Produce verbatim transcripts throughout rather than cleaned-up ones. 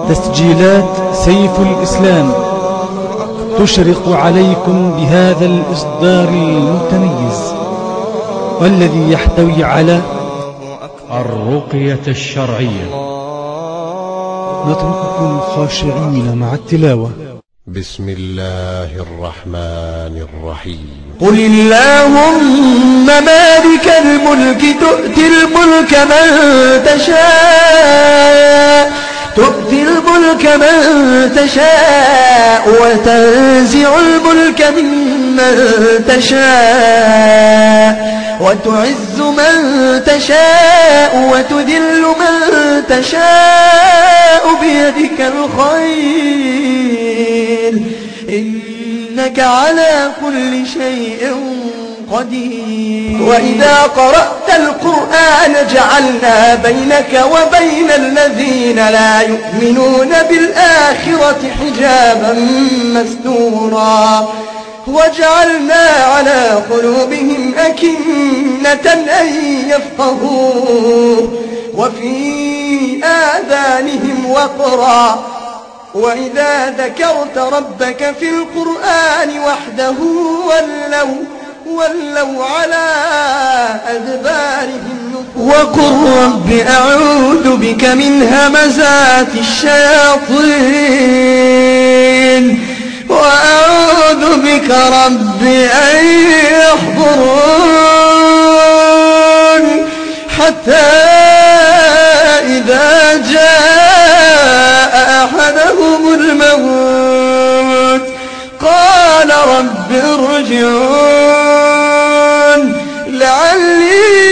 تسجيلات سيف الإسلام تشرق عليكم بهذا الإصدار المتميز، والذي يحتوي على الرقية الشرعية. نترككم خاشعين مع التلاوة. بسم الله الرحمن الرحيم. قل اللهم مالك الملك تؤتي الملك من تشاء تؤتي الملك من تشاء وتنزع الملك ممن تشاء وتعز من تشاء وتذل من تشاء بيدك الخير إنك على كل شيء قدير. وإذا قرأت القرآن جعلنا بينك وبين الذين لا يؤمنون بالآخرة حجابا مستورا وجعلنا على قلوبهم أكنة أن يفقهوه وفي آذانهم وقرا وإذا ذكرت ربك في القرآن وحده ولوا ولوا على أدبارهم وقل رب أعوذ بك من همزات الشياطين وأعوذ بك رب أن يحضرون حتى إذا جاء أحدهم الموت قال رب ارجعون لعلي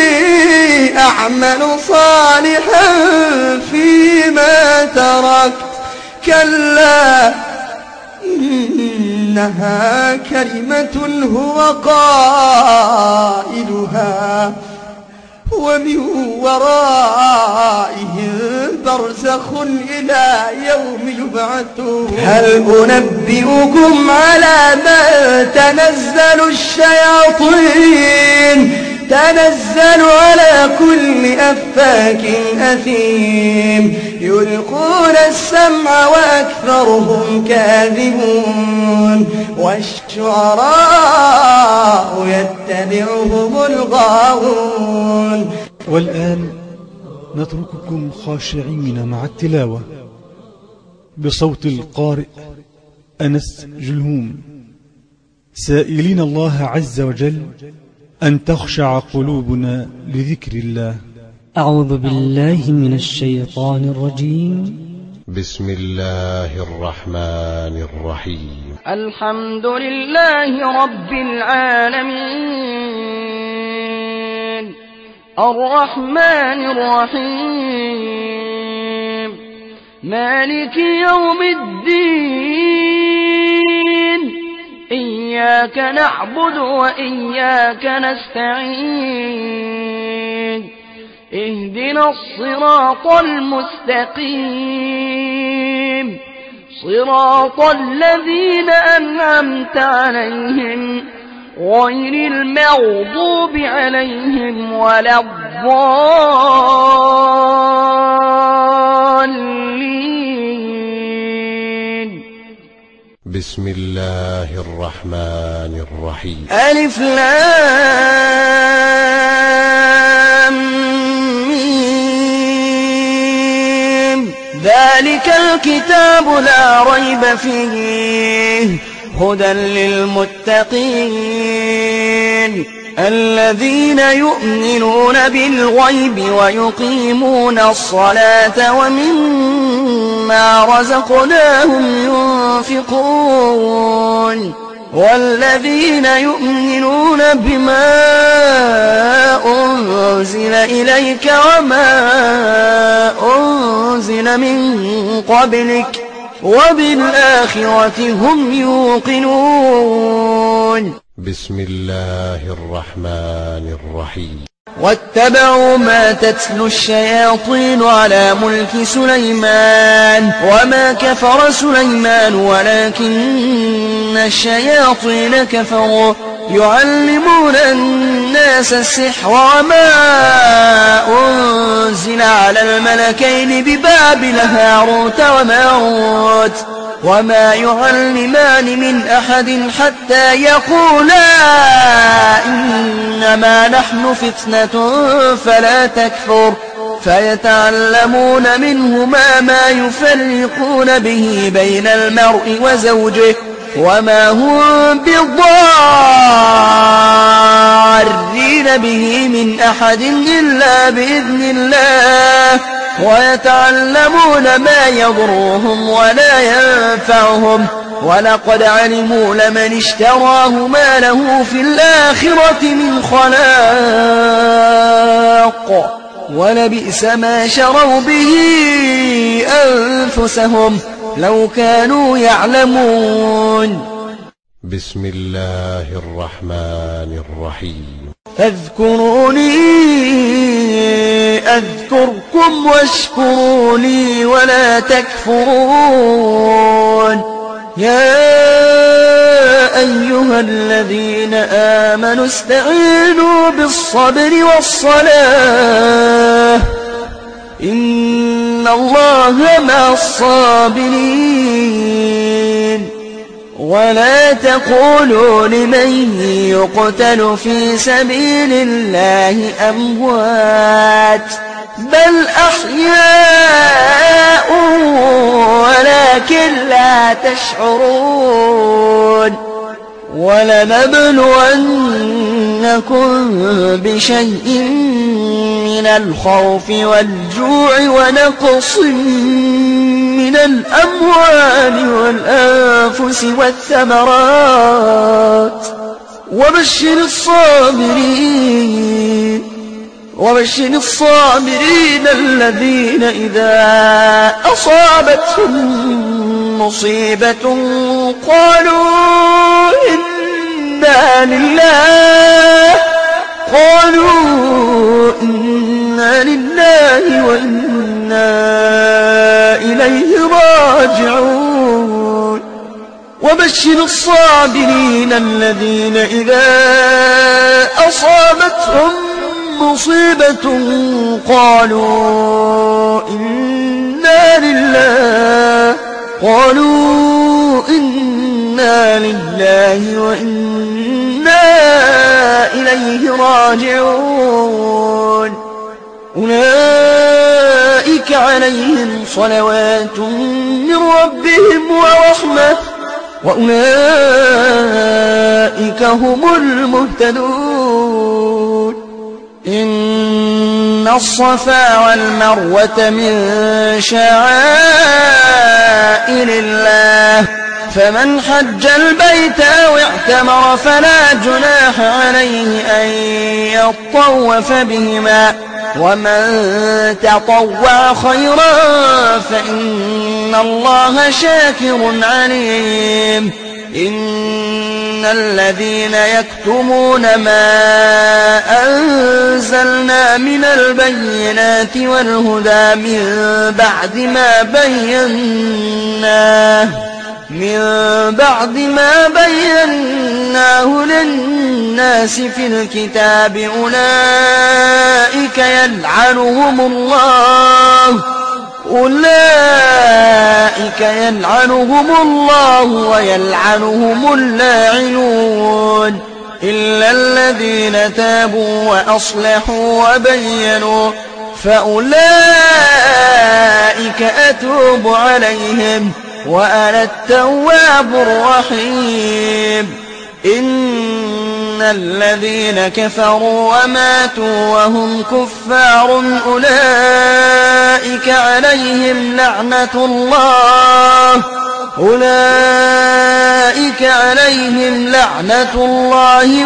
أعمل صالحا فيما تركت كلا إنها كلمة هو قائلها ومن ورائهم برزخ إلى يوم يبعثون. هل أنبئكم على من تنزل الشياطين تنزل على كل أفاك أثيم يلقون السمع وأكثرهم كاذبون والشعراء يتبعهم الغاوون. والآن نترككم خاشعين مع التلاوة بصوت القارئ أنس جلهوم، سائلين الله عز وجل أن تخشع قلوبنا لذكر الله. أعوذ بالله من الشيطان الرجيم. بسم الله الرحمن الرحيم. الحمد لله رب العالمين الرحمن الرحيم مالك يوم الدين إياك نعبد وإياك نستعين اهدنا الصراط المستقيم صراط الذين أنعمت عليهم غير المغضوب عليهم ولا الضالين. بسم الله الرحمن الرحيم. ألف لام ميم ذلك الكتاب لا ريب فيه هدى للمتقين الذين يؤمنون بالغيب ويقيمون الصلاة ومما رزقناهم ينفقون والذين يؤمنون بما أنزل إليك وما أنزل من قبلك وبالآخرة هم يوقنون. بسم الله الرحمن الرحيم. واتبعوا ما تتلو الشياطين على ملك سليمان وما كفر سليمان ولكن الشياطين كفروا يعلمون الناس السحر وما أنزل على الملكين ببابل هاروت وماروت وما يعلمان من أحد حتى يقولا إنما نحن فتنة فلا تكفر فيتعلمون منهما ما يفرقون به بين المرء وزوجه وما هم بضارين به من أحد إلا بإذن الله ويتعلمون ما يضرهم ولا ينفعهم ولقد علموا لمن اشتراه ما له في الآخرة من خلاق ولبئس ما شروا به أنفسهم لو كانوا يعلمون. بسم الله الرحمن الرحيم. فاذكروني أذكركم واشكروا لي ولا تكفرون. يا أيها الذين آمنوا استعينوا بالصبر والصلاة إن الله مع الصابرين. ولا تقولوا لمن يقتل في سبيل الله أموات بل أحياء ولكن لا تشعرون. ولنبلونكم بشيء من الخوف والجوع ونقص من الأموال والأنفس والثمرات وبشر الصابرين وبشر الصابرين الذين إذا أصابتهم مصيبة قالوا إنا لله قالوا إنا لله وإنا إليه راجعون. وبشر الصابرين الذين إذا أصابتهم مصيبة قالوا إنا لله قالوا إنا لله وإنا إليه راجعون. أولئك عليهم صلوات من ربهم ورحمة وأولئك هم المهتدون. إن الصفا والمروة من شعائر الله فمن حج البيت أو اعتمر فلا جناح عليه أن يطوف بهما ومن تطوع خيرا فإن الله شاكر عليم. إن الذين يكتمون ما أنزلنا من البينات والهدى من بعد ما بيناه من بعد ما بيناه للناس في الكتاب أولئك يلعنهم الله أولئك يلعنهم الله ويلعنهم اللاعنون إلا الذين تابوا وأصلحوا وبينوا فأولئك أتوب عليهم وأنا التواب الرحيم. إن الذين كفروا وماتوا وهم كفار أولئك عليهم لعنة الله أولئك عليهم لعنة الله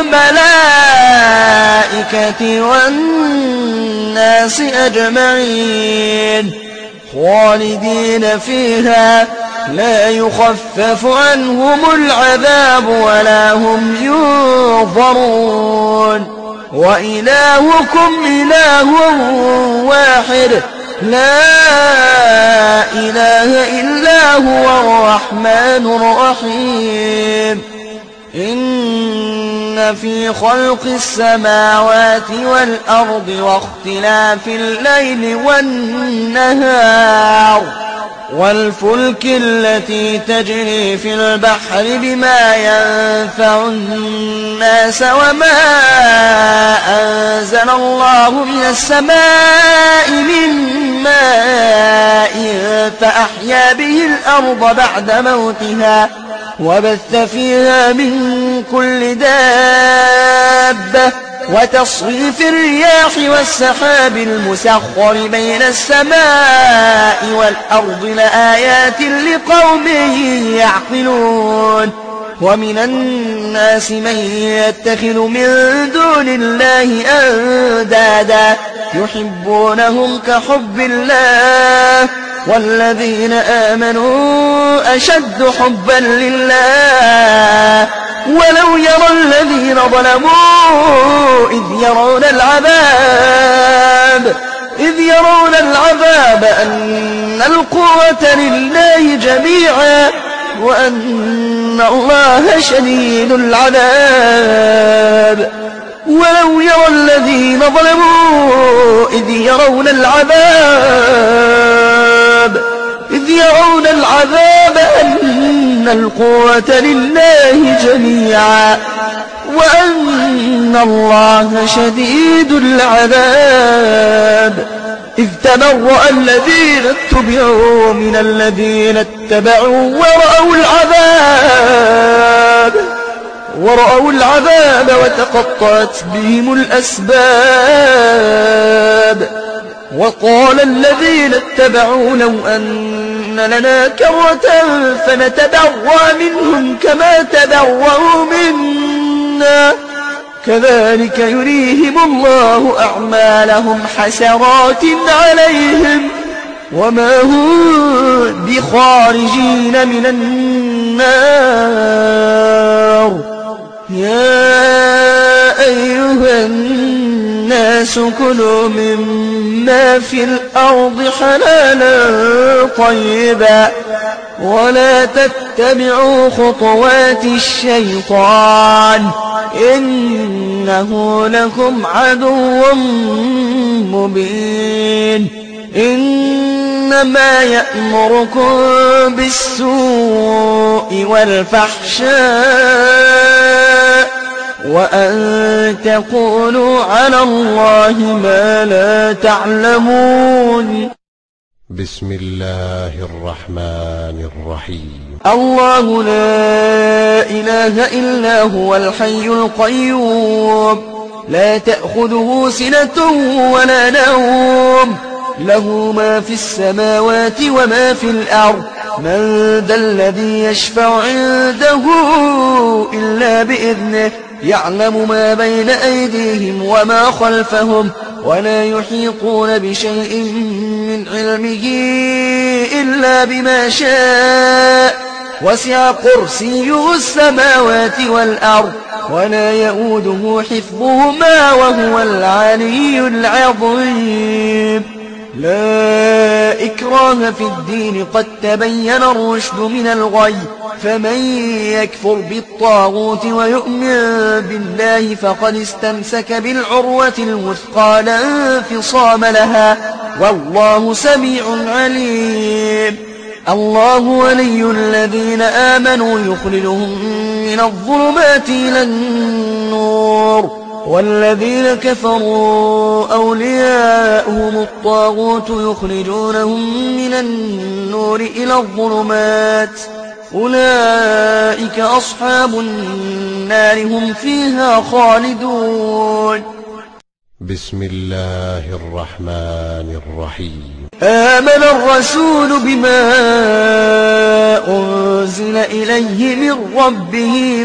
والملائكة والناس أجمعين خالدين فيها لا يخفف عنهم العذاب ولا هم ينظرون. وإلهكم إله واحد لا إله إلا هو الرحمن الرحيم. إن إن في خلق السماوات والأرض واختلاف الليل والنهار والفلك التي تجري في البحر بما ينفع الناس وما أنزل الله من السماء من ماء فأحيا به الأرض بعد موتها وبث فيها من كل دابة وتصريف الرياح والسحاب المسخر بين السماء والأرض لآيات لقوم يعقلون ومن الناس من يتخذ من دون الله أندادا يحبونهم كحب الله والذين آمنوا أشد حبا لله ولو يرى الذين ظلموا إذ يرون العذاب إذ يرون العذاب أن القوة لله جميعا وأن الله شديد العذاب ولو يرى الذين ظلموا إذ يرون العذاب إذ يرون العذاب أن القوة لله جميعا وأن الله شديد العذاب إذ تبرأ الذين اتبعوا من الذين اتبعوا ورأوا العذاب ورأوا العذاب وتقطعت بهم الأسباب وقال الذين اتبعوا لو أن لنا كرة فنتبرأ منهم كما تبرأوا منا كذلك يريهم الله أعمالهم حسرات عليهم وما هم بخارجين من النار يا أيها الناس كلوا مما في الأرض حلالا طيبا ولا تتبعوا خطوات الشيطان إنه لكم عدو مبين إنما يأمركم بالسوء والفحشاء وأن تقولوا على الله ما لا تعلمون بسم الله الرحمن الرحيم الله لا إله إلا هو الحي القيوم لا تأخذه سنة ولا نوم له ما في السماوات وما في الأرض من ذا الذي يشفع عنده إلا بإذنه يعلم ما بين أيديهم وما خلفهم ولا يحيطون بشيء من علمه إلا بما شاء وسع كرسيه السماوات والأرض ولا يؤوده حفظهما وهو العلي العظيم لا إكراه في الدين قد تبين الرشد من الغي فمن يكفر بالطاغوت ويؤمن بالله فقد استمسك بالعروة الوثقى لا انفصام لها والله سميع عليم الله ولي الذين آمنوا يخرجهم من الظلمات إلى النور والذين كفروا أولياؤهم الطاغوت يخرجونهم من النور إلى الظلمات أولئك أصحاب النار هم فيها خالدون بسم الله الرحمن الرحيم آمن الرسول بما أنزل إليه من ربه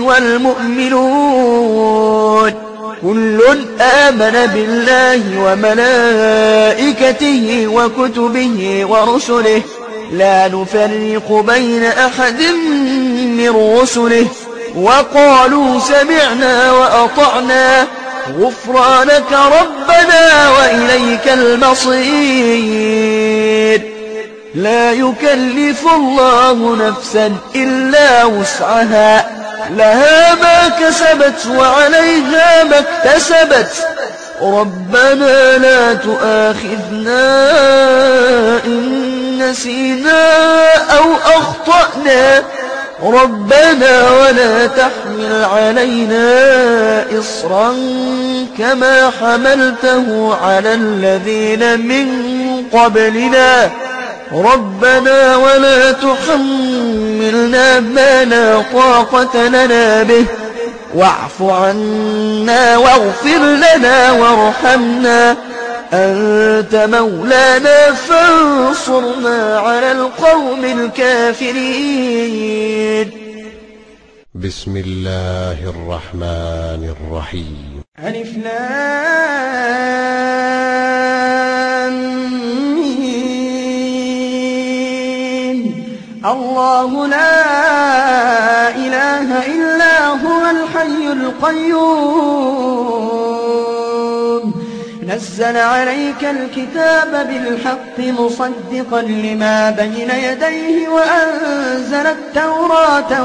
والمؤمنون كل آمن بالله وملائكته وكتبه ورسله لا نفرق بين أحد من رسله وقالوا سمعنا وأطعنا غفرانك ربنا وإليك المصير لا يكلف الله نفسا إلا وسعها لها ما كسبت وعليها ما اكتسبت ربنا لا تؤاخذنا إن نسينا أو أخطأنا ربنا ولا تحمل علينا إصرا كما حملته على الذين من قبلنا ربنا ولا تحملنا ما لا طاقة لنا به واعف عنا واغفر لنا وارحمنا أنت مولانا فانصرنا على القوم الكافرين. بسم الله الرحمن الرحيم. ألف لام ميم. الله لا إله إلا هو الحي القيوم نزل عليك الكتاب بالحق مصدقا لما بين يديه وأنزل التوراة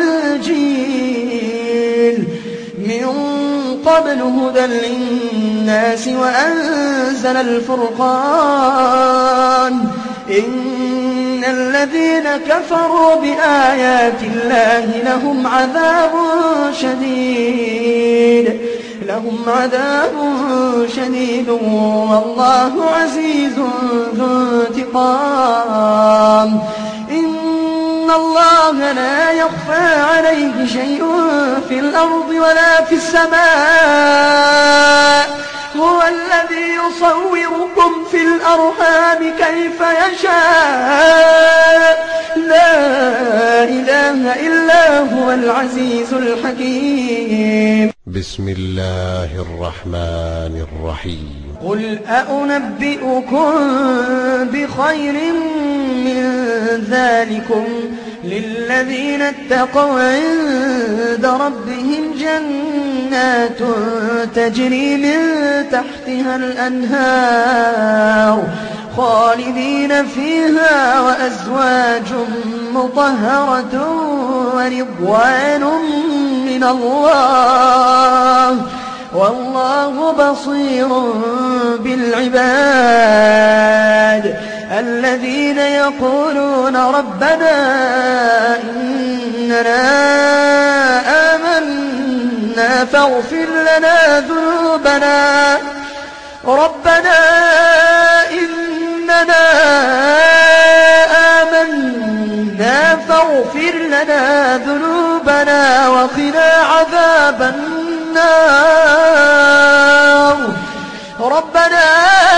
والإنجيل من قبل هدى للناس وأنزل الفرقان إن الذين كفروا بآيات الله لهم عذاب شديد لهم عذاب شديد والله عزيز ذو انتقام. إن الله لا يخفى عليه شيء في الأرض ولا في السماء هو الذي يصوركم في الأرحام كيف يشاء لا إله إلا هو العزيز الحكيم. بسم الله الرحمن الرحيم. قل أأنبئكم بخير من ذلكم للذين اتقوا عند ربهم جنات تجري من تحتها الأنهار خالدين فيها وأزواج مطهرة ورضوان من الله والله بصير بالعباد. الذين يقولون ربنا إننا آمنا فاغفر لنا ذنوبنا ربنا إننا آمنا فاغفر لنا ذنوبنا وقنا عذاب النار ربنا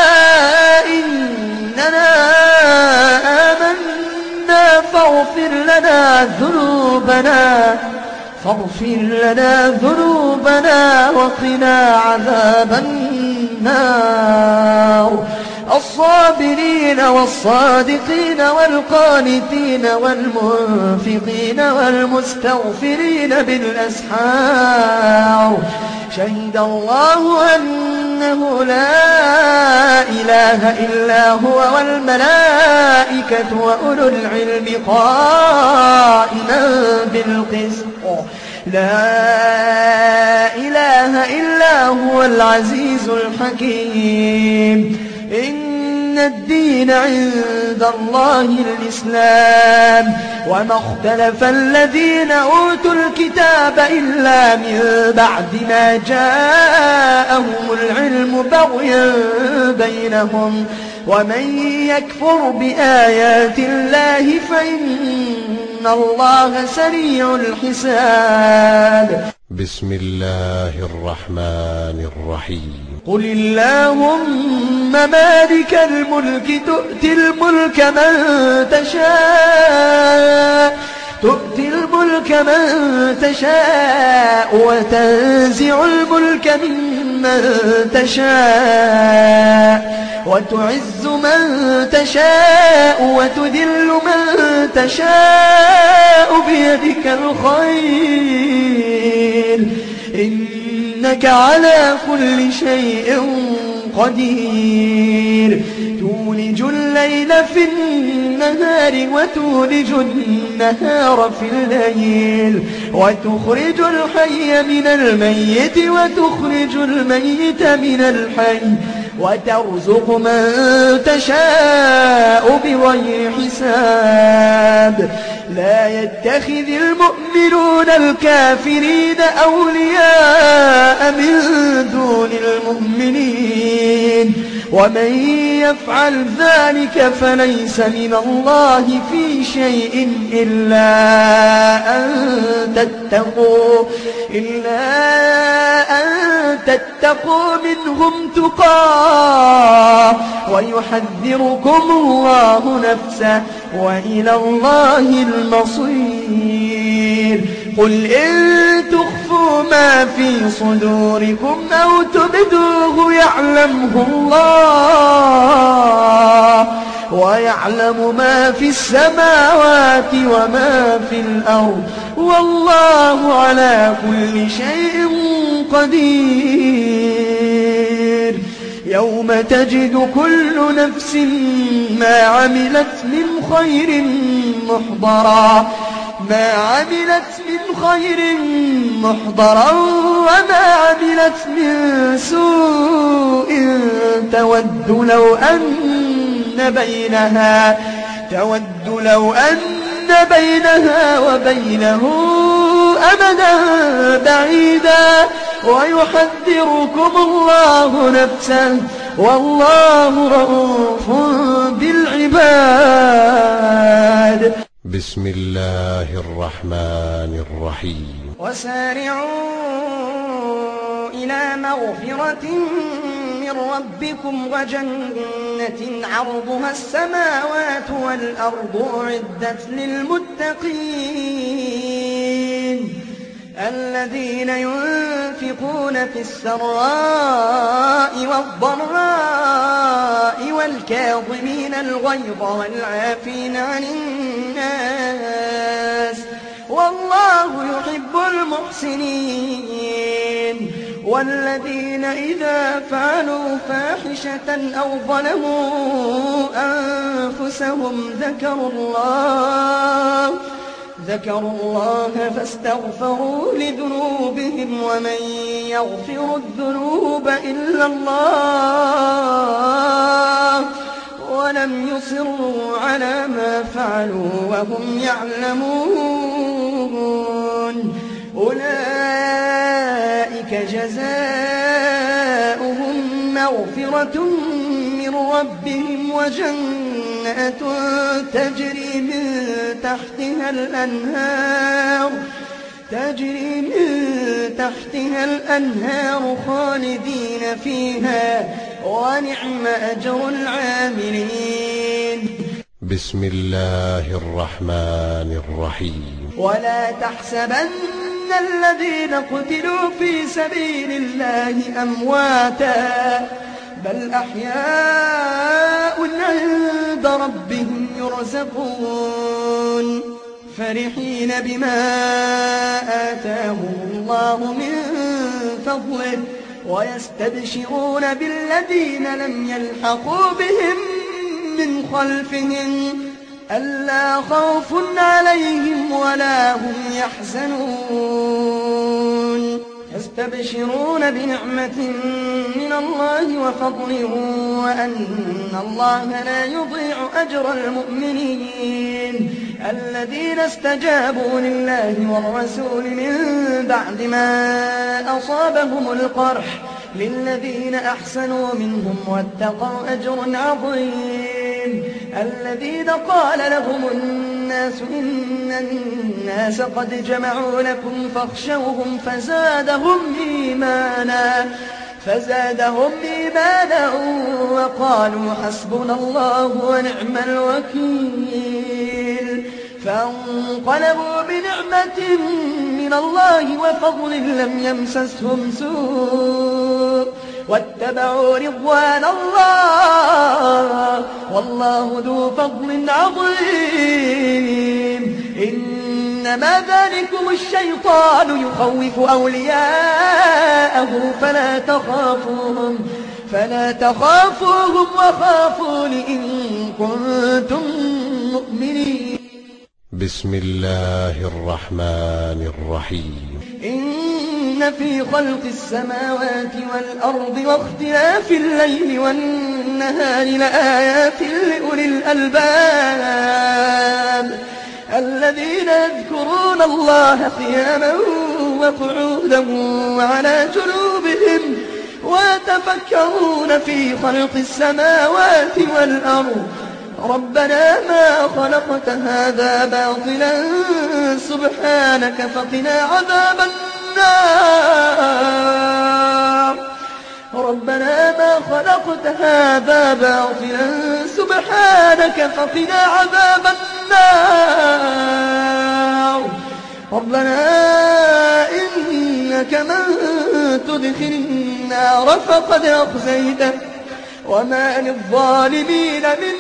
إننا آمنا فاغفر لنا ذنوبنا فاغفر لنا ذنوبنا وقنا عذاب النار. الصابرين والصادقين والقانتين والمنفقين والمستغفرين بالأسحار شهد الله أنه لا إله إلا هو والملائكة وأولو العلم قائما بالقسط لا إله إلا هو العزيز الحكيم. إن الدين عند الله الإسلام وما اختلف الذين أوتوا الكتاب إلا من بعد ما جاءهم العلم بغيا بينهم ومن يكفر بآيات الله فإن الله سريع الحساب. بسم الله الرحمن الرحيم. قل اللهم مالك الملك تؤتي الملك من تشاء تؤتي الملك من تشاء وتنزع الملك ممن تشاء وتعز من تشاء وتذل من تشاء بيدك الخير إنك على كل شيء قدير تولج الليل في النهار وتولج النهار في الليل وتخرج الحي من الميت وتخرج الميت من الحي وترزق من تشاء بغير حساب لا يتخذ المؤمنون الكافرين أولياء من دون المؤمنين ومن يفعل ذلك فليس من الله في شيء إلا أن تتقوا إلا أن تتقوا منهم تقاه ويحذركم الله نفسه وإلى الله المصير قل إن تخفوا ما في صدوركم أو تبدوه يعلمه الله ويعلم ما في السماوات وما في الأرض والله على كل شيء قدير يوم تجد كل نفس ما عملت من خير محضرا ما عملت من خير محضرا وما عملت من سوء تود لو أن بينها تود لو أن بينها وبينه أمدا بعيدا ويحذركم الله نفسه والله رؤوف بالعباد بسم الله الرحمن الرحيم وسارعوا إلى مغفرة من ربكم وجنة عرضها السماوات والأرض أعدت للمتقين الذين ينفقون في السراء والضراء والكاظمين الغيظ والعافين عن الناس والله يحب المحسنين والذين إذا فعلوا فاحشة أو ظلموا أنفسهم ذكروا الله ذكروا الله فاستغفروا لذنوبهم ومن يغفر الذنوب إلا الله ولم يصروا على ما فعلوا وهم يعلمون أولئك جزاؤهم مغفرة من ربهم وجنة تجري من تحتها الأنهار تجري من تحتها الأنهار خالدين فيها ونعم أجر العاملين بسم الله الرحمن الرحيم ولا تحسبن الذين قتلوا في سبيل الله أمواتا بل أحياء عند ربهم يرزقون فرحين بما آتاهم الله من فضله ويستبشرون بالذين لم يلحقوا بهم من خلفهم ألا خوف عليهم ولا هم يحزنون يستبشرون بنعمة من الله وفضل وأن الله لا يضيع أجر المؤمنين الذين استجابوا لله والرسول من بعد ما أصابهم القرح للذين أحسنوا منهم واتقوا أجر عظيم الذين قال لهم الناس إن الناس قد جمعوا لكم فاخشوهم فزادهم إيمانا فزادهم إيمانا وقالوا حسبنا الله ونعم الوكيل فانقلبوا بنعمة من الله وفضل لم يمسسهم سوء واتبعوا رضوان الله والله ذو فضل عظيم إن إنما ذلكم الشيطان يخوف أولياءه فلا تخافوهم فلا تخافوهم وخافون إن كنتم مؤمنين. بسم الله الرحمن الرحيم. إن في خلق السماوات والأرض واختلاف الليل والنهار لآيات لأولي الألباب الذين يذكرون الله قياما وقعودا وعلى جنوبهم ويتفكرون في خلق السماوات والأرض ربنا ما خلقت هذا باطلا سبحانك فقنا عذاب النار ربنا ما خلقت هذا باطلا سبحانك فقنا عذاب النار ربنا إنك من تدخل النار فقد أخزيته وما للظالمين من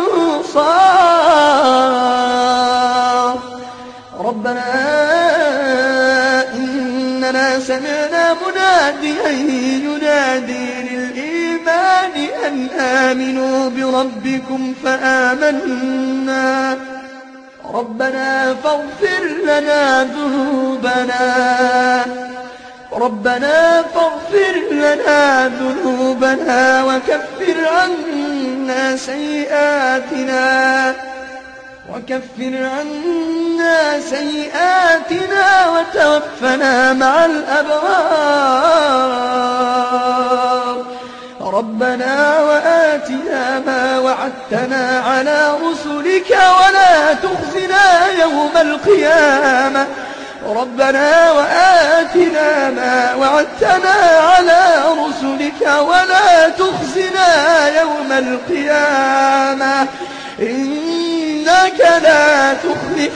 أنصار ربنا إننا سمعنا مناديا ينادي للإيمان أن آمنوا بربكم فآمنا ربنا فاغفر لنا ذنوبنا ربنا فاغفر لنا ذنوبنا وكفر عنا سيئاتنا وكفر عنا سيئاتنا وتوفنا مع الأبرار ربنا وآتنا ما وعدتنا على رسلك ولا تخزنا يوم القيامة ربنا وآتنا ما وعدتنا على رسلك ولا تخزنا يوم القيامة إنك لا تخلف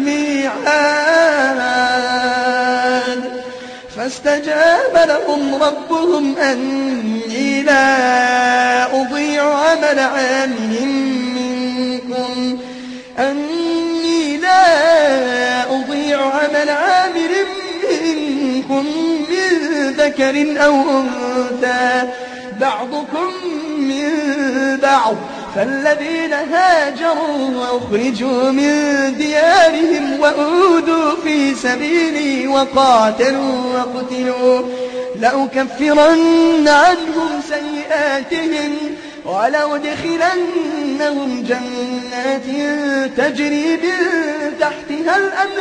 الميعاد فاستجاب لهم ربهم أني لا أضيع عمل عامل منكم أني لا أضيع عمل عامل منكم من ذكر أو أنثى بعضكم من بعض فالذين هاجروا وأخرجوا من ديارهم وأوذوا في سبيلي وقاتلوا وقتلوا لأكفرن عنهم سيئاتهم ولأدخلنهم جنات تجري من تحتها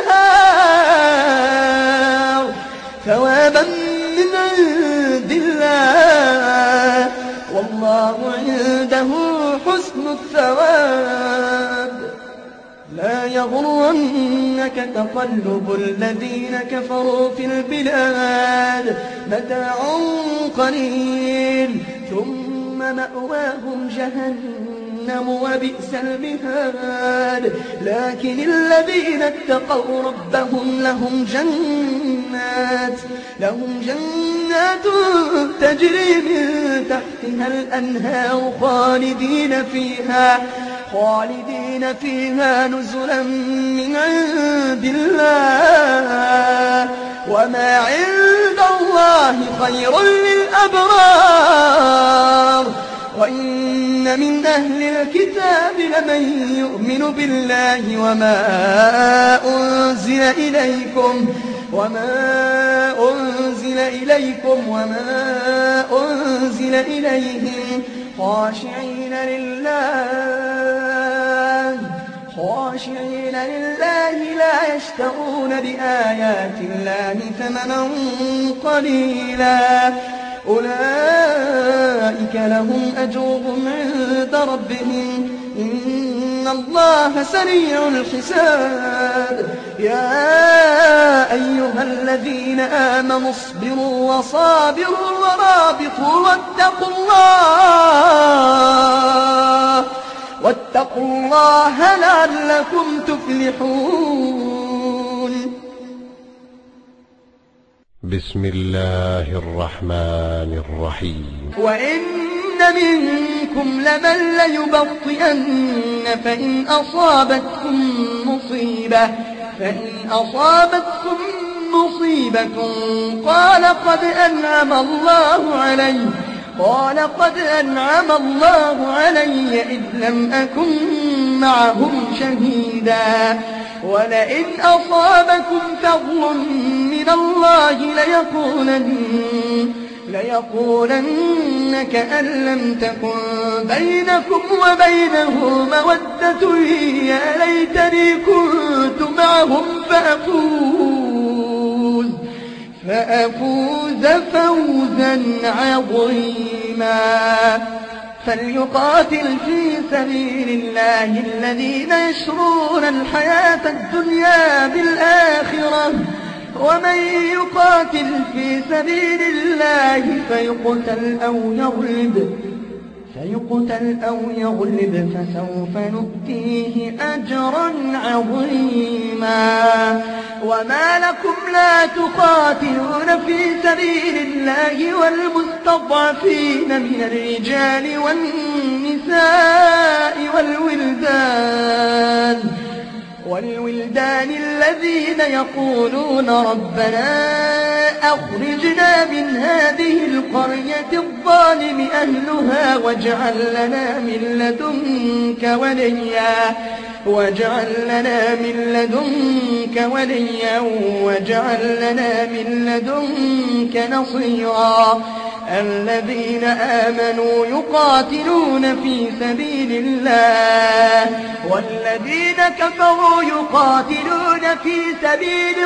الأنهار ثوابا من عند الله والله عنده حسن الثواب لا يغرنك تقلب الذين كفروا في البلاد متاع قليل ثم مأواهم جهنم وبئس المهاد لكن الذين اتقوا ربهم لهم جنات لهم جنات تجري من تحتها الأنهار خالدين فيها خالدين فيها نزلا من عند الله وما عند الله خير للأبرار وإن من أهل الكتاب لمن يؤمن بالله وما أنزل إليكم وما أنزل إليكم وما أنزل إليهم خاشعين لله خاشعين لله لا يشترون بآيات الله ثمنا قليلا أولئك لهم أجرهم عند ربهم إن الله سريع الحساب يا أيها الذين آمنوا اصبروا وصابروا ورابطوا واتقوا الله واتقوا الله لعلكم تفلحون. بسم الله الرحمن الرحيم. وإن منكم لمن ليبطئن فإن أصابتكم مصيبة فإن أصابتكم مصيبة قال قد أنعم الله علي قال قد أنعم الله علي إذ لم أكن معهم شهيدا ولئن أصابكم فضل من الله ليقولن ليقولن كأن لم تكن بينكم وبينه مودة يا ليتني كنت معهم فأفوز فأفوز فوزا عظيما فليقاتل في سبيل الله الذين يشرون الحياة الدنيا بالآخرة ومن يقاتل في سبيل الله فيقتل أو يغلب فيقتل أو يغلب فسوف نؤتيه أجرا عظيما وما لكم لا تقاتلون في سبيل الله والمستضعفين من الرجال والنساء والولدان والولدان الذين يقولون ربنا أخرجنا من هذه القرية الظالم أهلها واجعل لنا من لدنك وليا واجعل لنا من لدنك وليا واجعل لنا من لدنك نصيرا الذين آمنوا يقاتلون في سبيل الله والذين كفروا يقاتلون في سبيل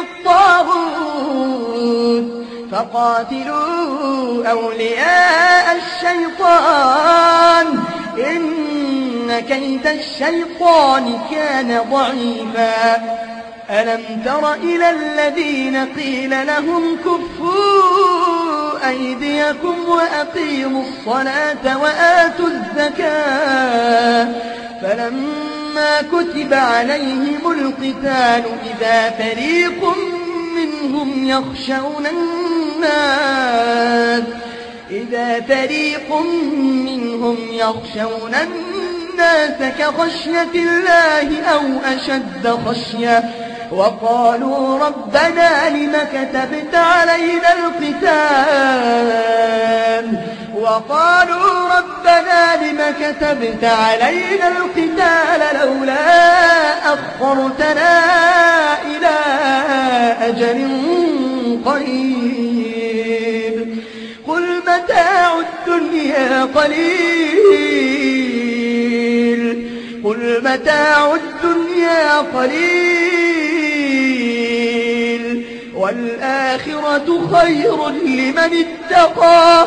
الطاغوت فقاتلوا أولياء الشيطان إن كيد الشيطان كان ضعيفا ألم تر إلى الذين قيل لهم كفوا أيديكم وأقيموا الصلاة وآتوا الزكاة فلما كتب عليهم القتال إذا فريق منهم يخشون الناس إذا فريق منهم يخشون الناس كخشية الله أو أشد خشية وقالوا ربنا لم كتبت علينا القتال وقالوا ربنا لم كتبت علينا القتال لولا أخرتنا إلى أجل قريب قل متاع الدنيا قليل قل متاع الدنيا قليل والآخرة خير لمن اتقى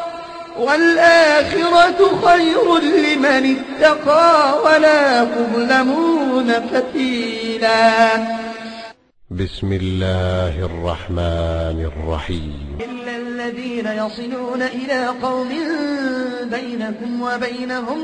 والآخرة خير لمن اتقى ولا تظلمون فتيلا بسم الله الرحمن الرحيم إلا الذين يصلون إلى قوم بينكم وبينهم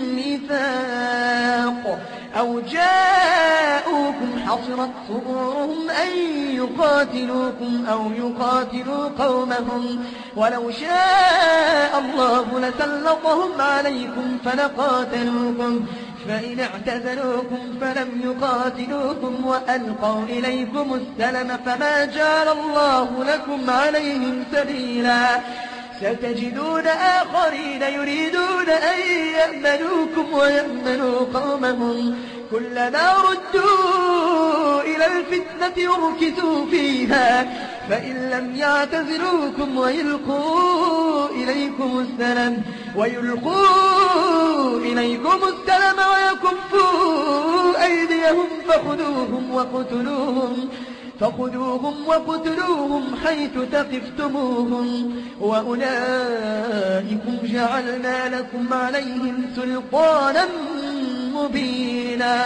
ميثاق أو جاءوكم حصرت صدورهم أن يقاتلوكم أو يقاتلوا قومهم ولو شاء الله لسلطهم عليكم فلقاتلوكم فإن اعتزلوكم فلم يقاتلوكم وألقوا إليكم السلم فما جعل الله لكم عليهم سبيلا ستجدون آخرين يريدون أن يأمنوكم ويأمنوا قومهم كلما ردوا إلى الفتنة أركسوا فيها فإن لم يعتزلوكم ويلقوا إليكم السلم ويلقوا إليكم السلم ويكفوا أيديهم فخذوهم وقتلوهم فخذوهم وقتلوهم حيث ثقفتموهم وأولئكم جعلنا لكم عليهم سلطانا مبينا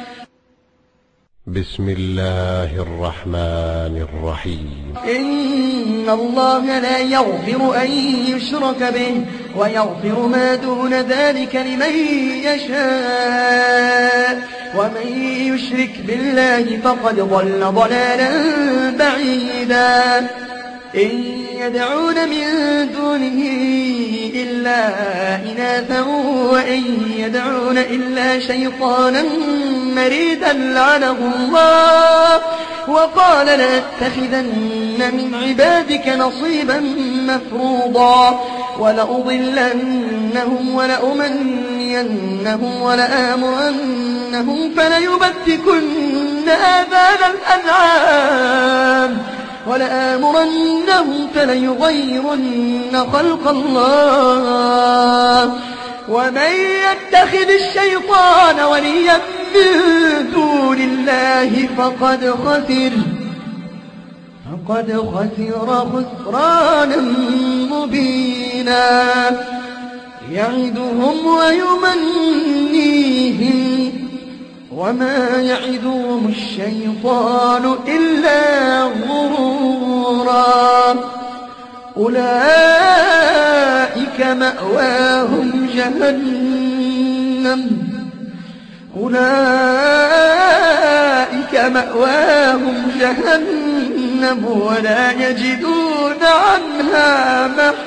بسم الله الرحمن الرحيم إن الله لا يغفر أن يشرك به ويغفر ما دون ذلك لمن يشاء ومن يشرك بالله فقد ضل ضلالا بعيدا إن يدعون من دونه إلا إناثا وإن يدعون إلا شيطانا مريدا لعنه الله وقال لأتخذن من عبادك نصيبا مفروضا ولأضلنهم ولأمنينهم ولآمرنهم فليبتكن آذان الأنعام ولآمرنهم فليغيرن خلق الله ومن يتخذ الشيطان وليا من دون الله فقد خسر فقد خسر خسرانا مبينا يعدهم ويمنيهم وما يعدهم الشيطان إلا غرورا أولئك مأواهم جهنم أولئك مأواهم جهنم ولا يجدون عنها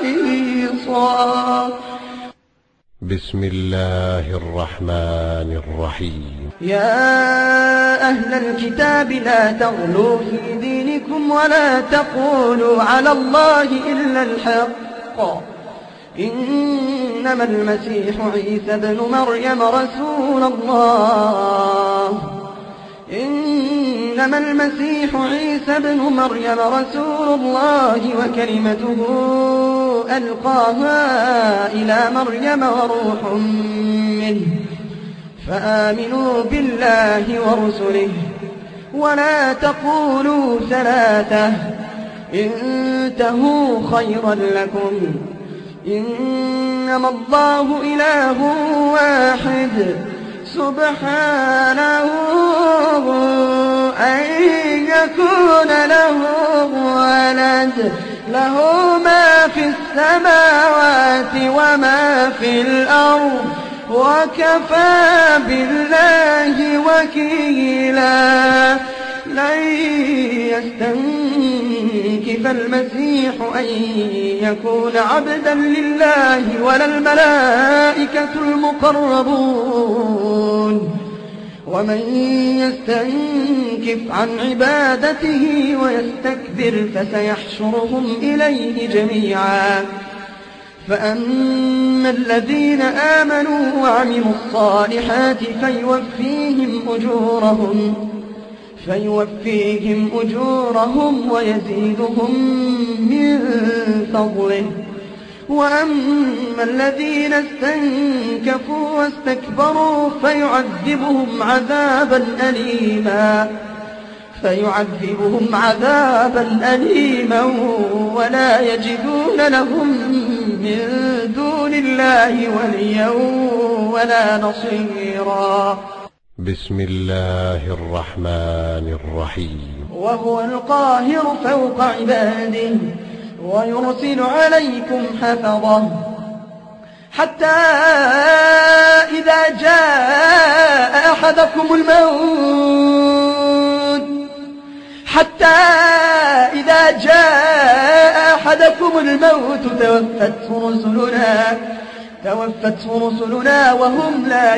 محيصا بسم الله الرحمن الرحيم يا أهل الكتاب لا تغلوا في دينكم ولا تقولوا على الله إلا الحق إنما المسيح عيسى ابن مريم رسول الله إنما المسيح عيسى ابن مريم رسول الله وكلمته ألقاها إلى مريم وروح منه فآمنوا بالله ورسله ولا تقولوا ثلاثة انتهوا خيرا لكم إنما الله إله واحد سبحانه أن يكون له ولد له ما في السماوات وما في الأرض وكفى بالله وكيلا لن يستنكف المسيح أن يكون عبدا لله ولا الملائكة المقربون ومن يستنكف عن عبادته ويستكبر فسيحشرهم إليه جميعا فأما الذين آمنوا وعملوا الصالحات فيوفيهم أجورهم فيوفيهم أجورهم ويزيدهم من فضله وأما الذين استنكفوا واستكبروا فيعذبهم عذابا أليما فيعذبهم عذابا أليما ولا يجدون لهم من دون الله وليا ولا نصيرا بسم الله الرحمن الرحيم وهو القاهر فوق عباده ويرسل عليكم حفظه حتى إذا جاء أحدكم الموت حتى إذا جاء أحدكم الموت توفته رسلنا توفته رسلنا وهم لا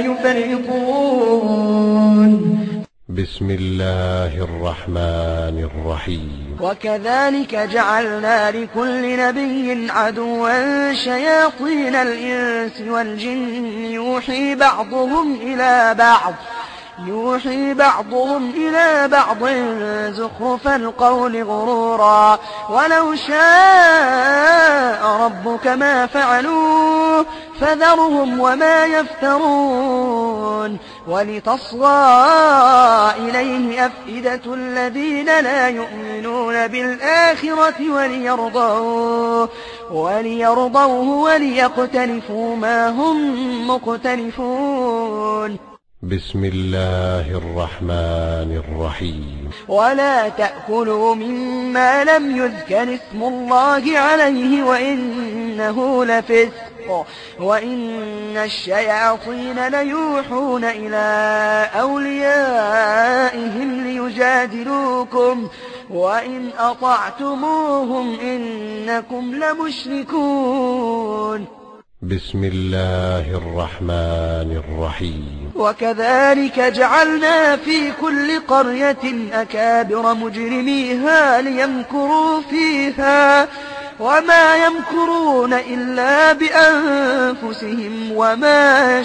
يفرطون بسم الله الرحمن الرحيم وكذلك جعلنا لكل نبي عدوا شياطين الإنس والجن يوحي بعضهم إلى بعض يوحي بعضهم إلى بعض زخرف القول غرورا ولو شاء ربك ما فعلوه فذرهم وما يفترون ولتصغى إليه أفئدة الذين لا يؤمنون بالآخرة وليرضوه وليرضوه وليقترفوا ما هم مقترفون بسم الله الرحمن الرحيم ولا تأكلوا مما لم يذكر اسم الله عليه وإنه لفسق وإن الشياطين ليوحون إلى أوليائهم ليجادلوكم وإن أطعتموهم إنكم لمشركون بسم الله الرحمن الرحيم وكذلك جعلنا في كل قرية أكابر مجرميها ليمكروا فيها وما يمكرون إلا بأنفسهم وما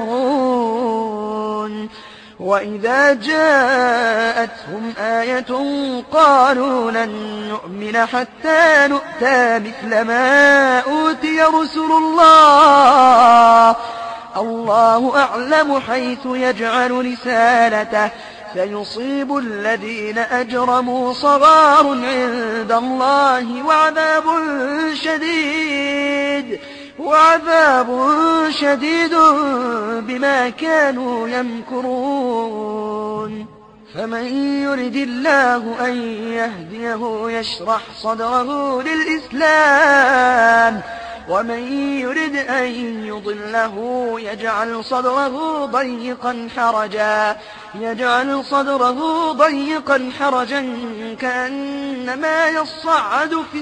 يشعرون وإذا جاءتهم آية قالوا لن نؤمن حتى نؤتى مثل ما أوتي رسل الله الله أعلم حيث يجعل رسالته سيصيب الذين أجرموا صغار عند الله وعذاب شديد وعذاب شديد بما كانوا يمكرون فمن يرد الله أن يهديه يشرح صدره للإسلام ومن يرد أن يضله يجعل صدره ضيقا حرجا يجعل صدره ضيقا حرجا كأنما يصعد في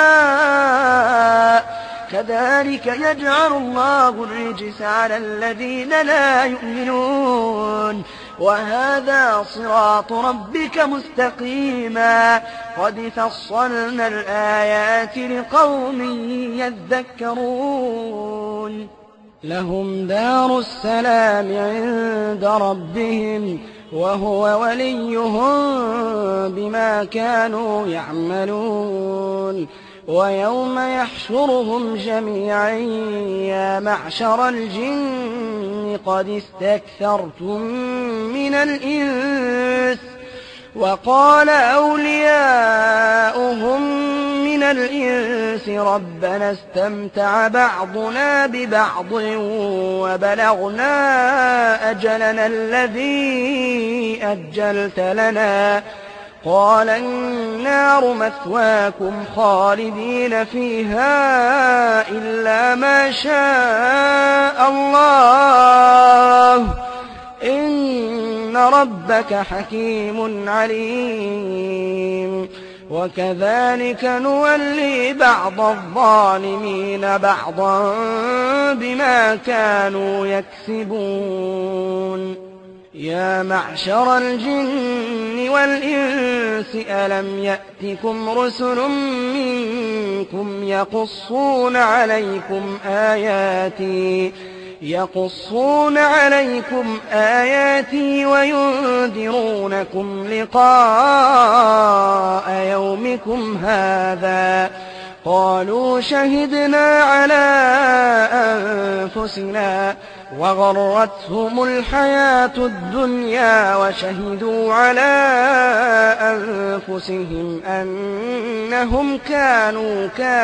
السماء كذلك يجعل الله الرجس على الذين لا يؤمنون وهذا صراط ربك مستقيما قد فصلنا الآيات لقوم يذكرون لهم دار السلام عند ربهم وهو وليهم بما كانوا يعملون ويوم يحشرهم جميعا يا معشر الجن قد استكثرتم من الإنس وقال أولياؤهم من الإنس ربنا استمتع بعضنا ببعض وبلغنا أجلنا الذي أجلت لنا قال النار مثواكم خالدين فيها إلا ما شاء الله إن ربك حكيم عليم وكذلك نولي بعض الظالمين بعضا بما كانوا يكسبون يا معشر الجن والإنس ألم يأتكم رسل منكم يقصون عليكم آياتي يقصون عليكم آياتي وينذرونكم لقاء يومكم هذا قالوا شهدنا على أنفسنا وغرتهم الحياة الدنيا وشهدوا على أنفسهم أنهم كانوا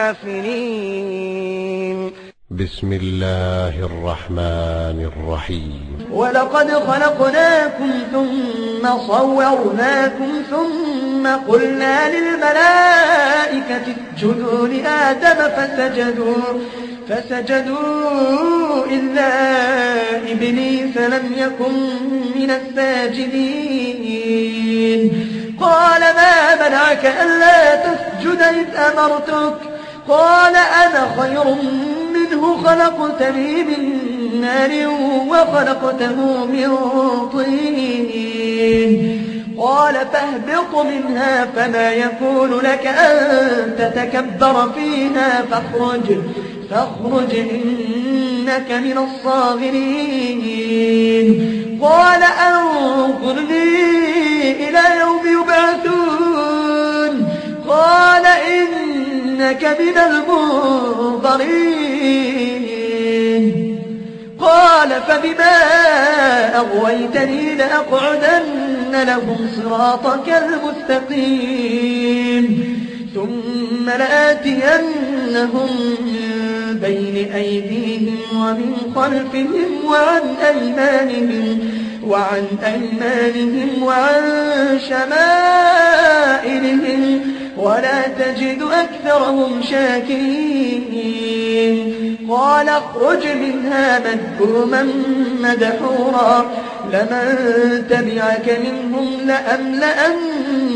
كافرين بسم الله الرحمن الرحيم ولقد خلقناكم ثم صورناكم ثم قلنا للملائكة اسجدوا لآدم فسجدوا فسجدوا إلا إبليس لم يكن من الساجدين قال ما منعك ألا تسجد إذ أمرتك قال أنا خير منه خلقتني من نار وخلقته من طين قال فاهبط منها فما يكون لك أن تتكبر فيها فاخرج فاخرج إنك من الصاغرين قال أنظرني إلى يوم يبعثون قال إنك من المنظرين قال فبما أغويتني لأقعدن لهم صراطك المستقيم ثم لآتينهم من بين أيديهم ومن خلفهم وعن أيمانهم وعن أيمانهم وعن شمائلهم ولا تجد أكثرهم شاكرين قال اخرج منها مذءوما مدحورا لمن تبعك منهم لأملأن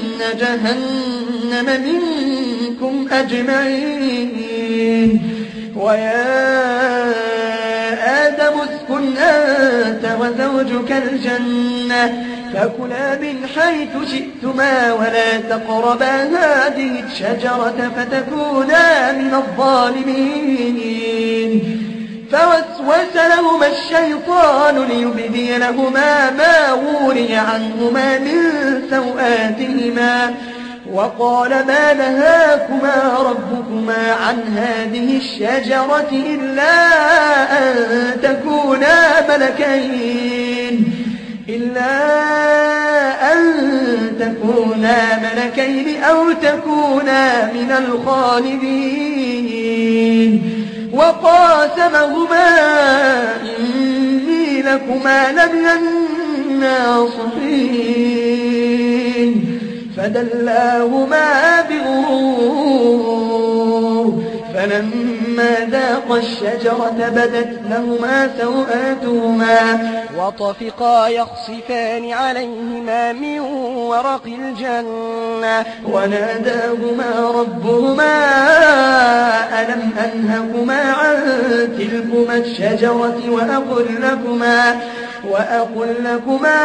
جهنم منكم أجمعين ويا آدم اسكن أنت وزوجك الجنة فكلا من حيث شئتما ولا تقربا هذه الشجرة فتكونا من الظالمين فوسوس لهما الشيطان ليبدي لهما ما وري عنهما من سوآتهما وقال ما نهاكما ربكما عن هذه الشجرة إلا أن تكونا ملكين إلا أن تكونا ملكين أو تكونا من الخالدين وقاسمهما إني لكما لمن الناصحين فدلاهما بغرور فلما ذاقا الشجرة بدت لهما سوآتهما وطفقا يخصفان عليهما من ورق الجنة وناداهما ربهما ألم أنهكما عن تلكما الشجرة وأقل لكما وأقل لكما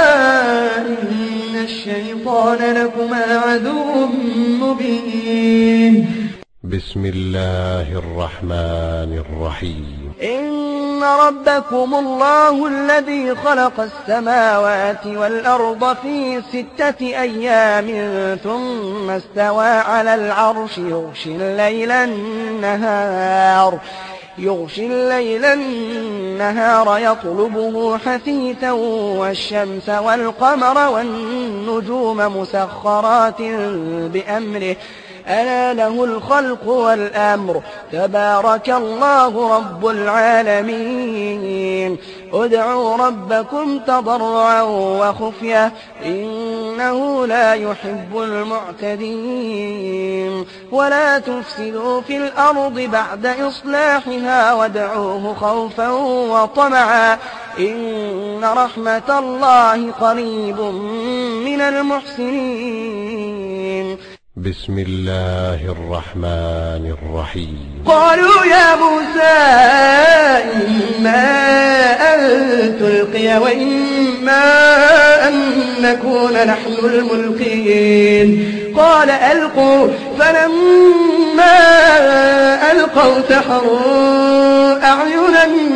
إن الشيطان لكما عدو مبين بسم الله الرحمن الرحيم إن ربكم الله الذي خلق السماوات والأرض في ستة أيام ثم استوى على العرش يغشي الليل النهار يغشي الليل النهار يطلبه حثيثا والشمس والقمر والنجوم مسخرات بأمره ألا له الخلق والأمر تبارك الله رب العالمين ادعوا ربكم تضرعا وخفية إنه لا يحب المعتدين ولا تفسدوا في الأرض بعد إصلاحها وادعوه خوفا وطمعا إن رحمة الله قريب من المحسنين بسم الله الرحمن الرحيم قالوا يا موسى إما أن تلقي وإما أن نكون نحن الملقين قال ألقوا فلما ألقوا سحروا أعين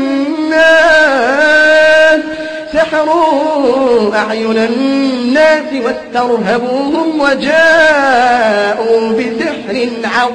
الناس سحروا أعين الناس واسترهبوهم وجاءوا بسحر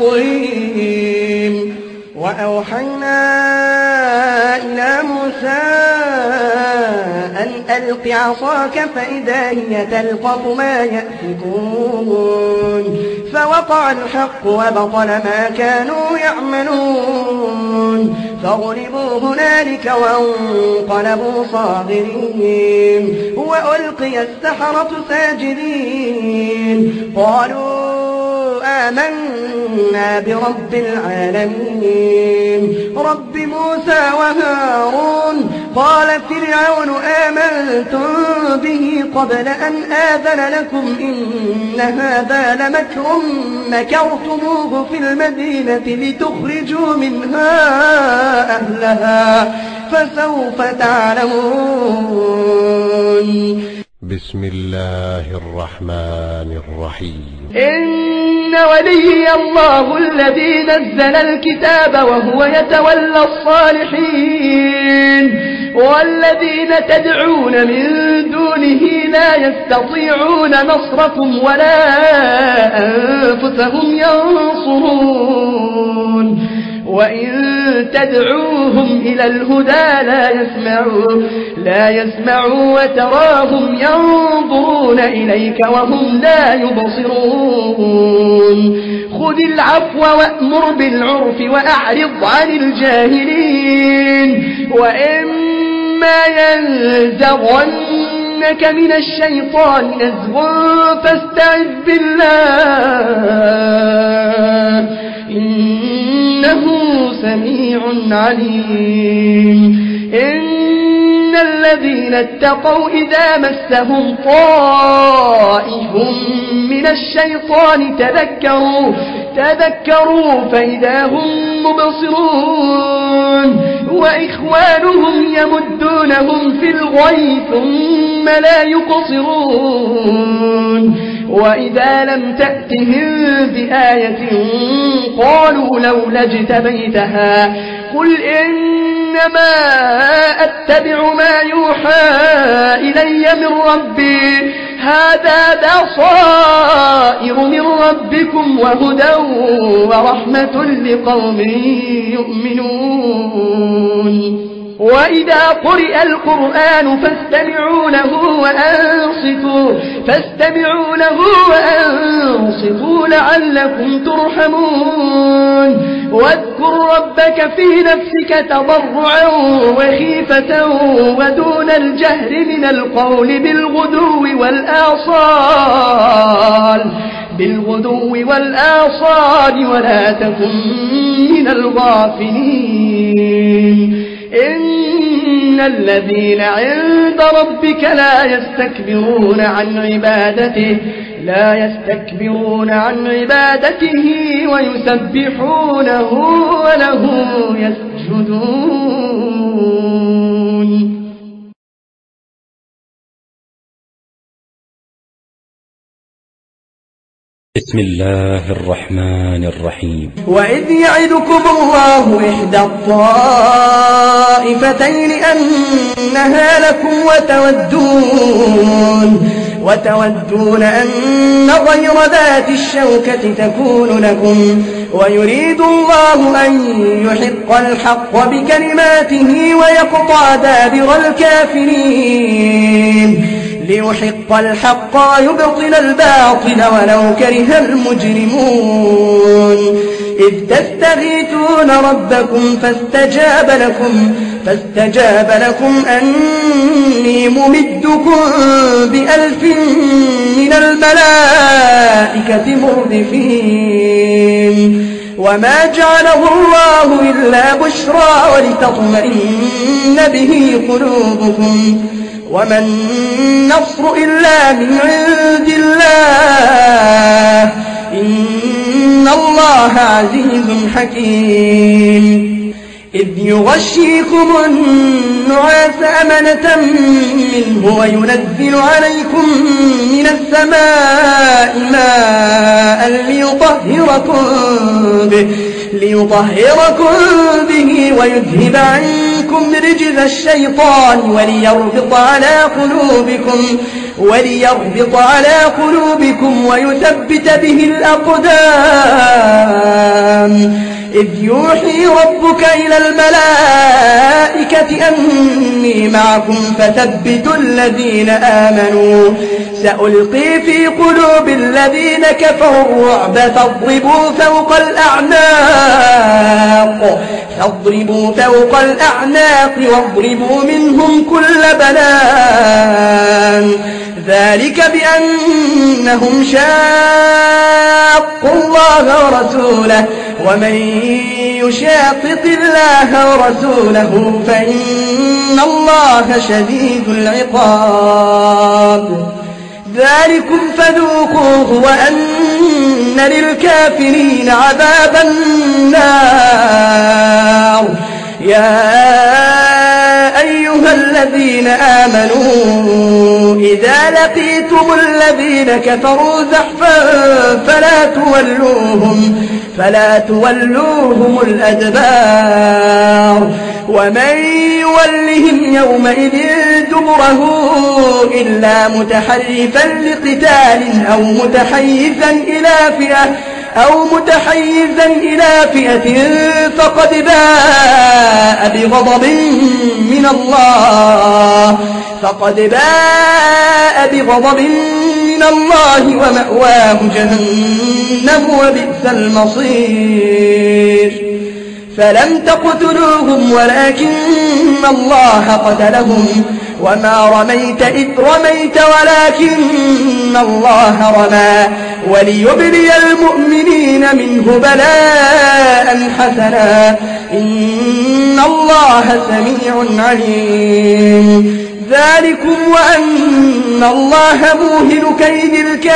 عظيم وأوحينا إلى موسى أن ألق عصاك فإذا هي تلقف ما يأفكون فوقع الحق وبطل ما كانوا يعملون فغلبوا هنالك وانقلبوا صاغرين وألقي السحرة ساجدين قالوا آمنا برب العالمين رب موسى وهارون قال فرعون آمنتم به قبل أن آذن لكم إن هذا لمكر مكرتموه في المدينة لتخرجوا منها أهلها فسوف تعلمون بسم الله الرحمن الرحيم إن ولي الله الذي نزل الكتاب وهو يتولى الصالحين والذين تدعون من دونه لا يستطيعون نصركم ولا أنفسهم ينصرون وإن تدعوهم إلى الهدى لا يسمعوا لا يسمعوا وتراهم ينظرون إليك وهم لا يبصرون خذ العفو وأمر بالعرف وأعرض عن الجاهلين وإما ينزغنك من الشيطان نزغ فاستعذ بالله إنه سميع عليم إن الذين اتقوا إذا مسهم طائف من الشيطان تذكروا تذكروا فإذا هم مبصرون وإخوانهم يمدونهم في الغي ثم لا يقصرون وإذا لم تأتهم بآية قالوا لولا اجتبيتها قل إنما أتبع ما يوحى إلي من ربي هذا بصائر من ربكم وهدى ورحمة لقوم يؤمنون وإذا قرئ القرآن فاستمعوا له وأنصتوا فاستمعوا له وأنصتوا لعلكم ترحمون واذكر ربك في نفسك تضرعا وخيفة ودون الجهر من القول بالغدو والآصال بالغدو والآصال ولا تكن من الغافلين إن الذين عند ربك لا يستكبرون عن عبادته لا يستكبرون عن عبادته ويسبحونه وله يسجدون. بسم الله الرحمن الرحيم. وإذ يعدكم الله إحدى الطائفتين أنها لكم وتودون وتودون أن غير ذات الشوكة تكون لكم ويريد الله أن يحق الحق بكلماته ويقطع دابر الكافرين ليحق الحق ويبطل الباطل ولو كره المجرمون. إذ تستغيثون ربكم فاستجاب لكم فاستجاب لكم أني ممدكم بألف من الملائكة مردفين وما جعله الله إلا بشرى ولتطمئن به قلوبكم وما النصر إلا من عند الله إن الله عزيز حكيم. إذ يغشيكم النعاس أمنة منه وينزل عليكم من السماء ماء ليطهركم به, ليطهركم به ويذهب عنكم رجز الشيطان وليربط على قلوبكم وليربط على قلوبكم ويثبت به الأقدام. إذ يوحي ربك إلى الملائكة أني معكم فثبتوا الذين آمنوا سألقي في قلوب الذين كفروا الرعب فاضربوا فوق الأعناق فاضربوا فوق الأعناق واضربوا منهم كل بنان ذلك بأنهم شاقوا الله ورسوله ومن يشاقق الله ورسوله فإن الله شديد العقاب. ذلكم فذوقوه وأن للكافرين عذاب النار. يا أيها الذين آمنوا إذا لقيتم الذين كفروا زحفا فلا تولوهم فلا تولوهم الأدبار ومن يولهم يومئذ دبره إلا متحرفا لقتال أو متحيزا إلى فئة أو متحيزا إلى فئة فقد باء بغضب من الله فقد باء بغضب من الله ومأواه جهنم وبئس المصير. فلم تقتلوهم ولكن الله قتلهم وما رميت إذ رميت ولكن الله رمى وليبلي المؤمنين منه بلاء حسنا إن الله سميع عليم ذلكم وأن الله موهن كيد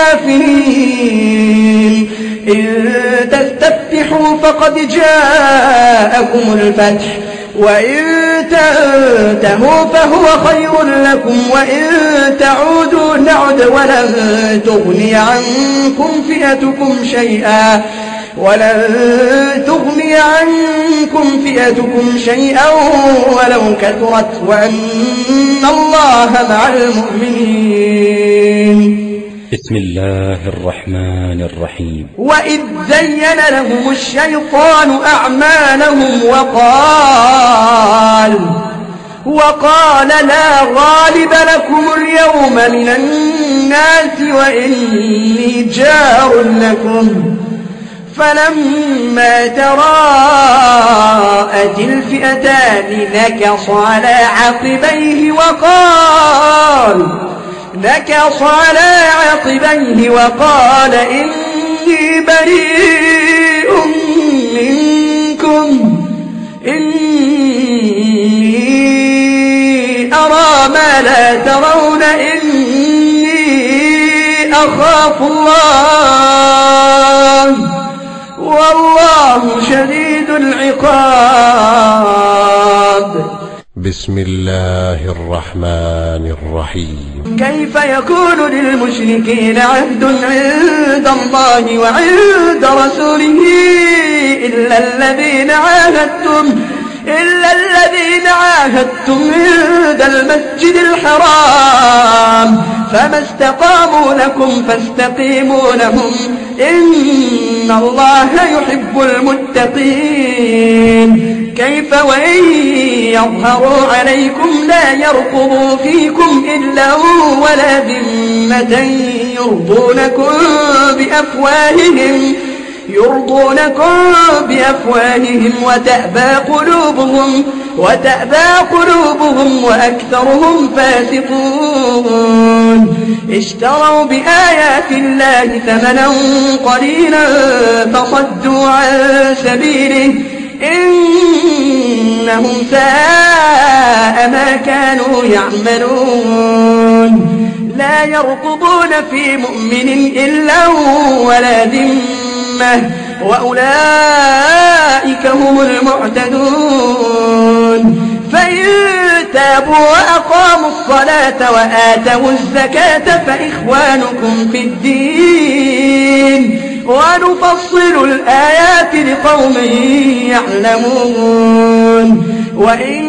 الكافرين إن تستفتحوا فقد جاءكم الفتح وإن تنتهوا فهو خير لكم وإن تعودوا نعد ولن تغني عنكم فئتكم شيئا ولن تغني عنكم فئتكم شيئا ولو كثرت وأن الله مع المؤمنين. بسم الله الرحمن الرحيم. وإذ زين لهم الشيطان أعمالهم وقال وقال لا غالب لكم اليوم من الناس وإني جار لكم فلما تراءت الفئتان نكص على عقبيه وقال نكص على عقبيه وقال إني بريء منكم إني أرى ما لا ترون إني أخاف الله والله شديد العقاب. بسم الله الرحمن الرحيم. كيف يكون للمشركين عهد عند الله وعند رسوله إلا الذين عاهدتم إلا الذين عاهدتم عند المسجد الحرام فما استقاموا لكم فاستقيموا لهم إن الله يحب المتقين. كيف وإن يظهروا عليكم لا يرقبوا فيكم إلا ولا ذمة يرضونكم بأفواههم يرضونكم بأفواههم وتأبى قلوبهم وتأبى قلوبهم وأكثرهم فاسقون. اشتروا بآيات الله ثمنا قليلا فصدوا عن سبيله إنهم ساء ما كانوا يعملون. لا يرقبون في مؤمن إلا ولا ذمة وأولئك هم المعتدون. فإن تابوا وأقاموا الصلاة وآتوا الزكاة فإخوانكم في الدين ونفصل الآيات لقوم يعلمون. وإن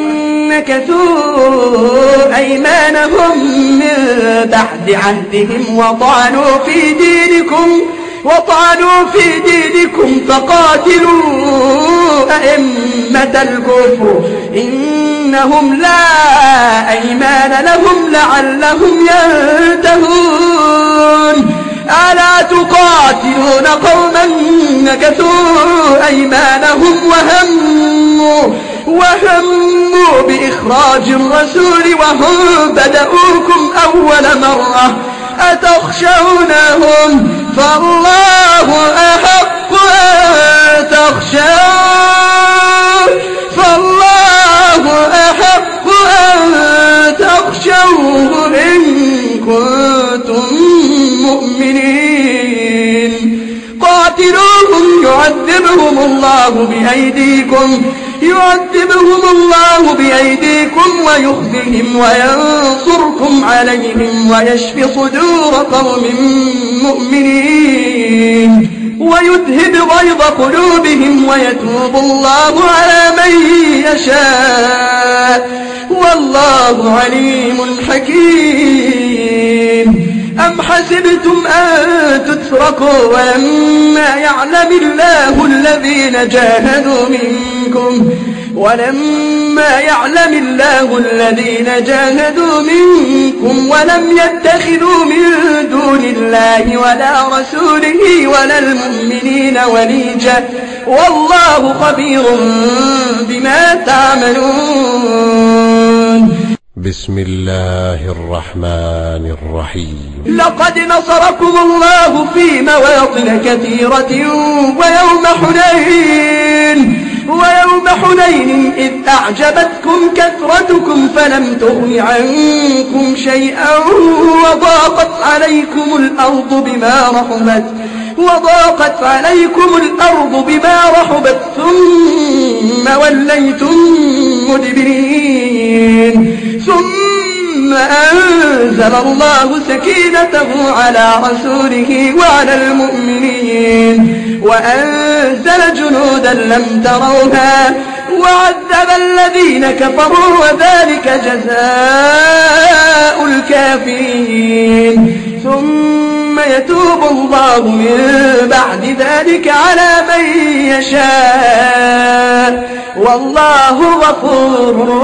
نكثوا أيمانهم من بعد عهدهم وطعنوا في دينكم وطعنوا في دينكم فقاتلوا أئمة الكفر إنهم لا أيمان لهم لعلهم ينتهون. ألا تقاتلون قوما نكثوا أيمانهم وهموا وهموا بإخراج الرسول وهم بدأوكم أول مرة أتخشونهم فالله أحق أن تخشوه فالله أحق أن تخشوه إن كنتم مؤمنين. قاتلوهم يعذبهم الله بأيديكم يعذبهم الله بأيديكم ويخزهم وينصركم عليهم ويشفي صدور قوم مؤمنين ويذهب غيظ قلوبهم ويتوب الله على من يشاء والله عليم حكيم. أم حسبتم أن تتركوا ولما يعلم الله الذين جاهدوا منكم ولما يعلم الله الذين جاهدوا منكم ولم يتخذوا من دون الله ولا رسوله ولا المؤمنين وليجا والله خبير بما تعملون. بسم الله الرحمن الرحيم لقد نصركم الله في مواطن كثيرة ويوم حنين ويوم حنين إذ أعجبتكم كثرتكم فلم تغن عنكم شيئا وضاقت عليكم الأرض بما رحبت وضاقت عليكم الأرض بما رحبت ثم وليتم مدبرين ثم أنزل الله سكينته على رسوله وعلى المؤمنين وأنزل جنودا لم تروها وعذب الذين كفروا وذلك جزاء الكافرين ثم يتوب الله من بعد ذلك على من يشاء والله غفور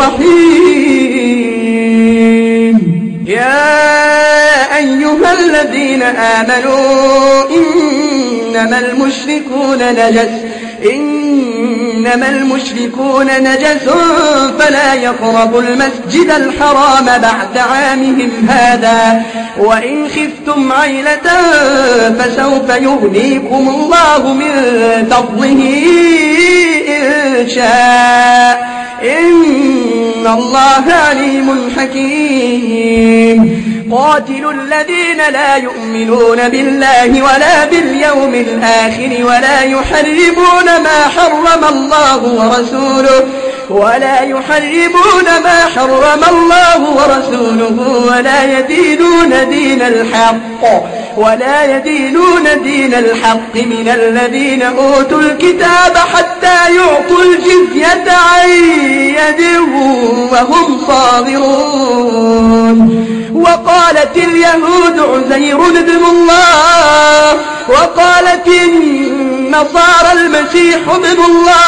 رحيم يا أيها الذين آمنوا إنما المشركون نجس إنما المشركون نجس فلا يقربوا المسجد الحرام بعد عامهم هذا وإن خفتم عيلة فسوف يغنيكم الله من فضله إن شاء إن الله عليم حكيم قاتلوا الذين لا يؤمنون بالله ولا باليوم الآخر ولا يحرمون ما حرم الله ورسوله ولا يحرمون ما حرم الله ورسوله ولا يدينون دين الحق ولا يدينون دين الحق من الذين أوتوا الكتاب حتى يعطوا الجزية عن يد وهم صاغرون وقالت اليهود عزير ابن الله وقالت النصارى المسيح ابن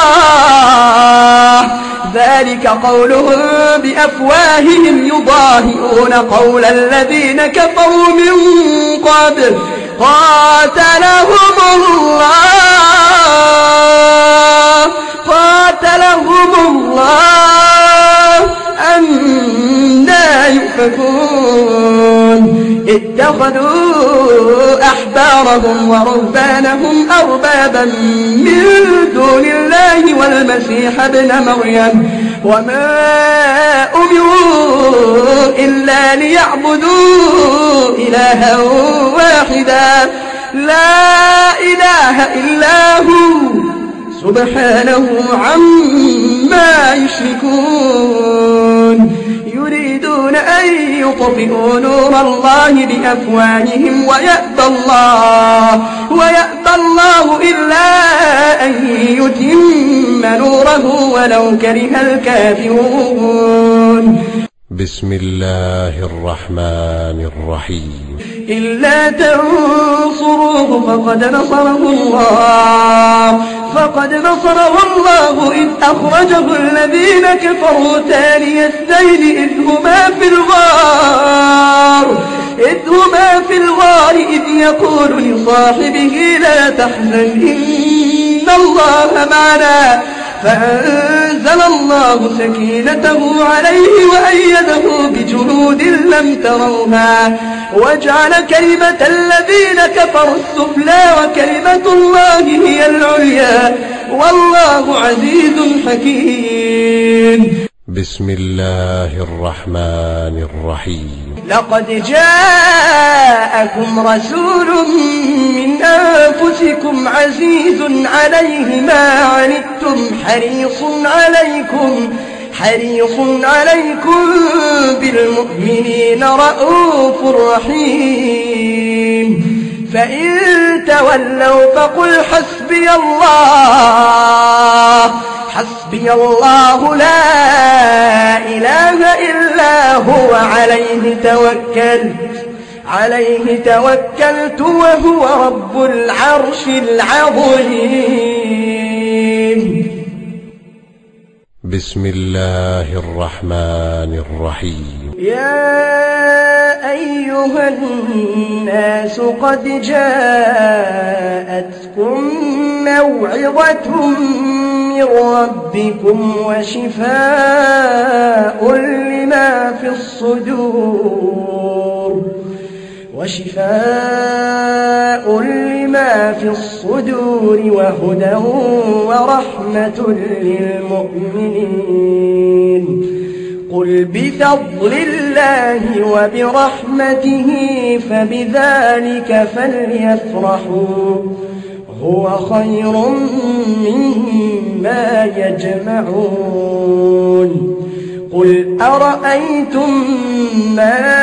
الله ذلك قولهم بأفواههم يضاهئون قول الذين كفروا من قبل قاتلهم الله قاتلهم الله أنى يؤفكون اتخذوا أحبارهم ورهبانهم أربابا من دون الله والمسيح ابن مريم وما أمروا إلا ليعبدوا إلها واحدا لا إله إلا هو سبحانه عما يشركون يريدون أن يطفئوا نور الله بأفواههم ويأبى الله ويأبى الله إلا أن يتم نوره ولو كره الكافرون بسم الله الرحمن الرحيم إلا تنصروه فقد نصره الله فقد نصره الله إذ أخرجه الذين كفروا ثاني اثنين إذ هما في الغار إذ هما في الغار إذ يقول لصاحبه لا تحزن إن الله معنا فأنزل الله سكينته عليه وأيده بجنود لم تروها وجعل كلمة الذين كفروا السفلى وكلمة الله هي العليا والله عزيز حكيم بسم الله الرحمن الرحيم لقد جاءكم رسول من أنفسكم عزيز عليه ما عنتم حريص عليكم حريص عليكم بالمؤمنين رؤوف رحيم فإن تولوا فقل حسبي الله حسبي الله لا إله إلا هو عليه توكلت عليه توكلت وهو رب العرش العظيم بسم الله الرحمن الرحيم يا أيها الناس قد جاءتكم موعظة من ربكم وشفاء لما في الصدور وشفاء لما في الصدور وهدى ورحمة للمؤمنين قل بفضل الله وبرحمته فبذلك فليفرحوا هو خير مما يجمعون قل أرأيتم ما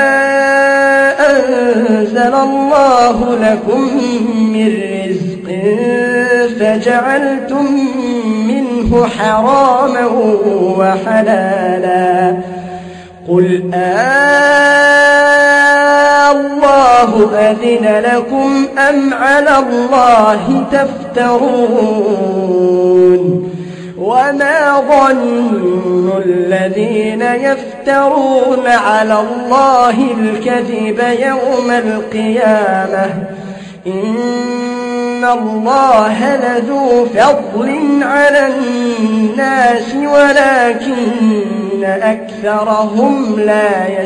أنزل الله لكم من رزق فجعلتم منه حراما وحلالا قل الله أذن لكم أم على الله تفترون وما ظن الذين يفترون على الله الكذب يوم القيامة إن الله لذو فضل على الناس ولكن أكثرهم لا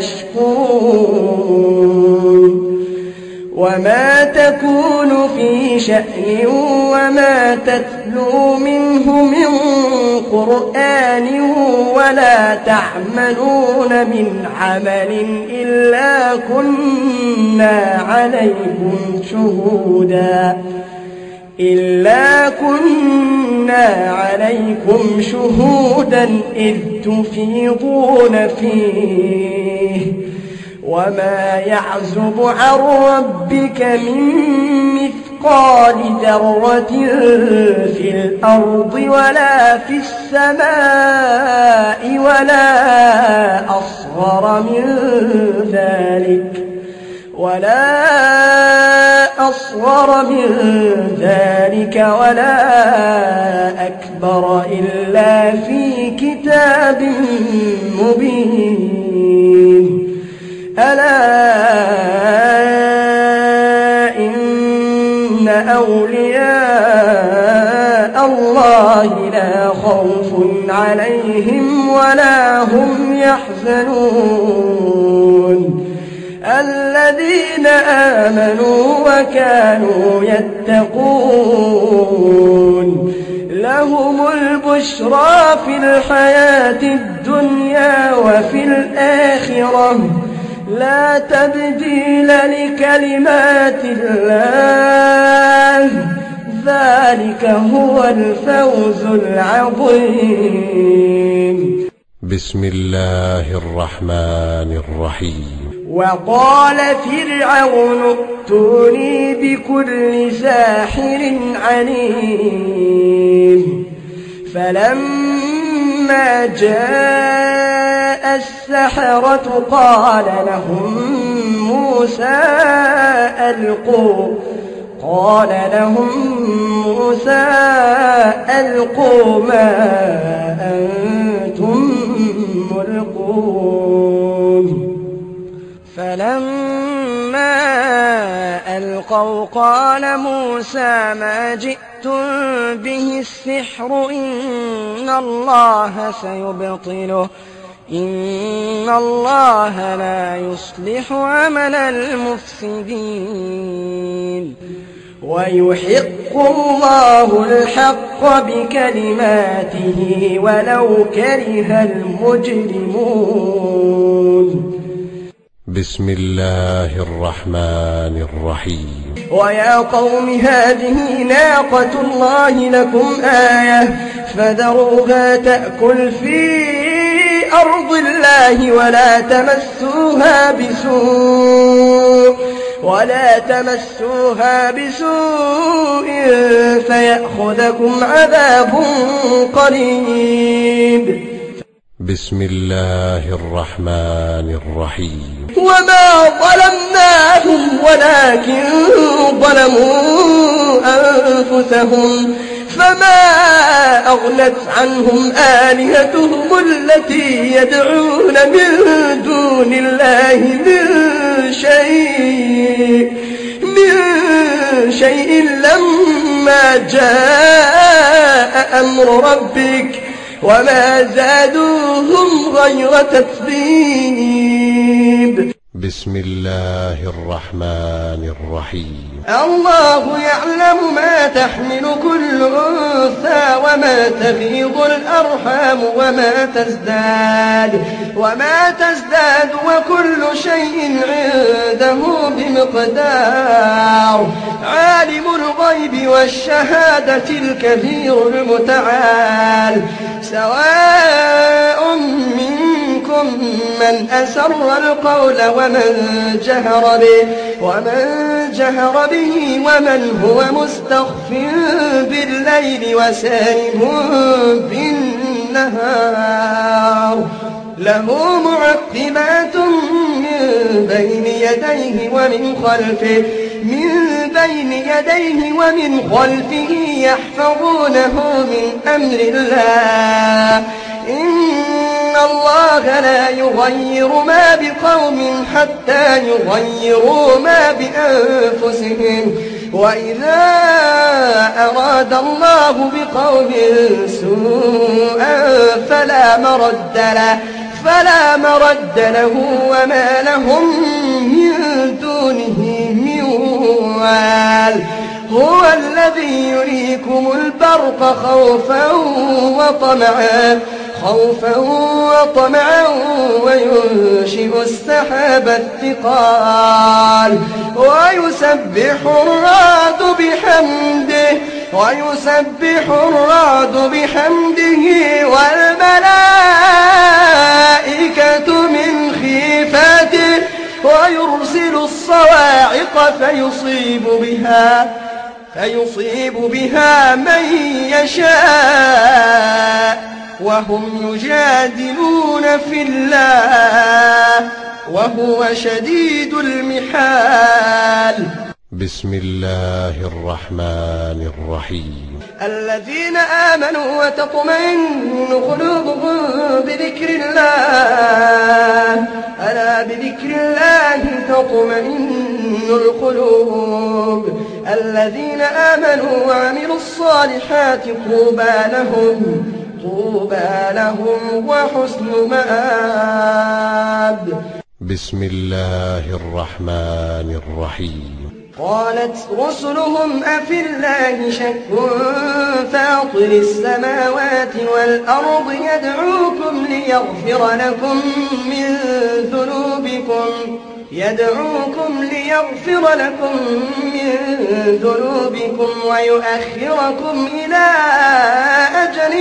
يشكرون وما تكون في شأن وما تتلو منه من قرآن ولا تعملون من عمل إلا كنا عليكم شهودا إلا كنا عليكم شهودا إذ تفيضون فيه وما يعزب عن ربك من مثقال ذرة في الأرض ولا في السماء ولا أصغر من ذلك ولا أصغر من ذلك ولا أكبر إلا في كتاب مبين ألا إن أولياء الله لا خوف عليهم ولا هم يحزنون الذين آمنوا وكانوا يتقون لهم البشرى في الحياة الدنيا وفي الآخرة لا تبديل لكلمات الله ذلك هو الفوز العظيم بسم الله الرحمن الرحيم وقال فرعون ائتوني بكل ساحر عليم فلما جاء السحرة قال لهم موسى ألقوا قال لهم موسى ألقوا ما أنتم ملقون فلما ألقوا قال موسى ما جئتم به السحر إن الله سيبطله إن الله لا يصلح عمل المفسدين ويحق الله الحق بكلماته ولو كره المجرمون بسم الله الرحمن الرحيم ويا قوم هذه ناقة الله لكم آية فذروها تأكل في أرض الله ولا تمسوها بسوء ولا تمسوها بسوء فيأخذكم عذاب قريب بسم الله الرحمن الرحيم وما ظلمناهم ولكن ظلموا أنفسهم فما أغنت عنهم آلهتهم التي يدعون من دون الله من شيء من شيء لما جاء أمر ربك وما زادوهم غير تتبيب بسم الله الرحمن الرحيم الله يعلم ما تحمل كل أنثى وما تغيض الأرحام وما تزداد وما تزداد وكل شيء عنده بمقدار عالم الغيب والشهادة الكبير المتعال سواء منكم من أسر القول ومن جهر به ومن جهر به ومن هو مستخف بالليل وسارب بالنهار له معقبات من بين يديه ومن خلفه من بين يديه ومن خلفه يحفظونه من أمر الله إن الله لا يغير ما بقوم حتى يغيروا ما بأنفسهم وإذا أراد الله بقوم سوءا فلا مرد له فلا مرد له وما لهم من دونه من وال هو الذي يريكم البرق خوفا وطمعا خوفا وطمعا وينشئ السحاب الثقال ويسبح الرعد بحمده ويسبح الرعد بحمده والملائكة من خيفته ويرسل الصواعق فيصيب بها فيصيب بها من يشاء وهم يجادلون في الله وهو شديد المحال بسم الله الرحمن الرحيم الذين آمنوا وتطمئن قلوبهم بذكر الله ألا بذكر الله تطمئن القلوب الذين آمنوا وعملوا الصالحات طوبى لهم طوبى لهم وحسن مآب بسم الله الرحمن الرحيم قالت رسلهم أفي الله شك فاطر السماوات والأرض يدعوكم ليغفر لكم من ذنوبكم يدعوكم ليغفر لكم من ذنوبكم ويؤخركم إلى أجل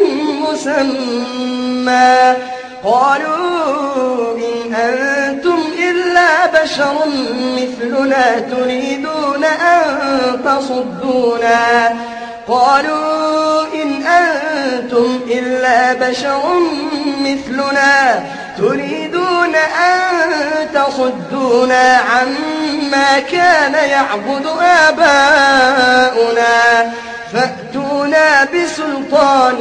مسمى قالوا إن أنتم إلا بشر مثلنا تريدون أن تصدونا قالوا إن أنتم إلا بشر مثلنا تريدون أن تصدونا عما كان يعبد آباؤنا فأتونا بسلطان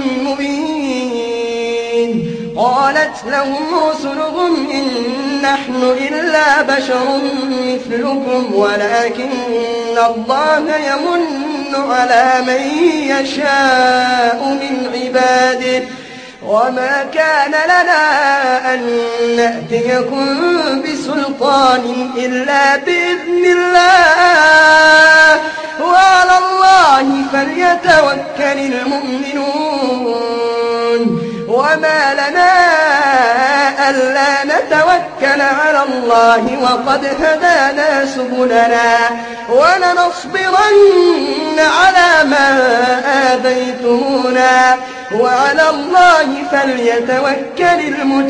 مبين قالت لهم رسلهم إن نحن إلا بشر مثلكم ولكن الله يمن على من يشاء من عباده وما كان لنا أن نأتيكم بسلطان إلا بإذن الله وعلى الله فليتوكل المؤمنون وما لنا ألا نتوكل على الله وقد هدانا سبلنا ولنصبرن على ما آذيتمونا وعلى الله فليتوكل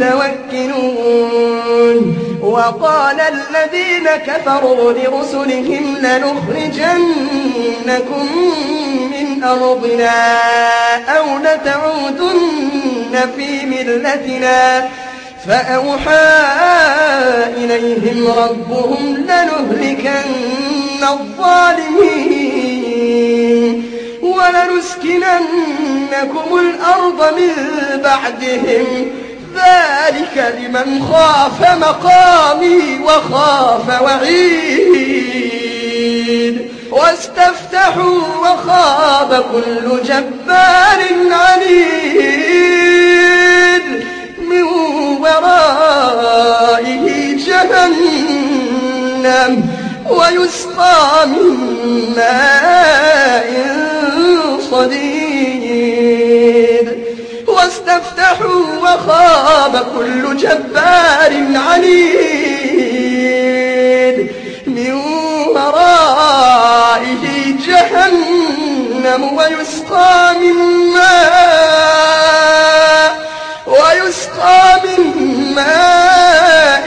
المتوكلون وقال الذين كفروا لرسلهم لنخرجنكم من أرضنا أو لتعودن في ملتنا فأوحى إليهم ربهم لنهلكن الظالمين ولنسكننكم الأرض من بعدهم ذلك لمن خاف مقامي وخاف وعيد واستفتحوا وخاب كل جبار عنيد من ورائه جهنم جهنم ويسقى من ماء صديد واستفتحوا وخاب كل جبار عنيد من ورائه جهنم ويسقى من ماء ويسقى من ماء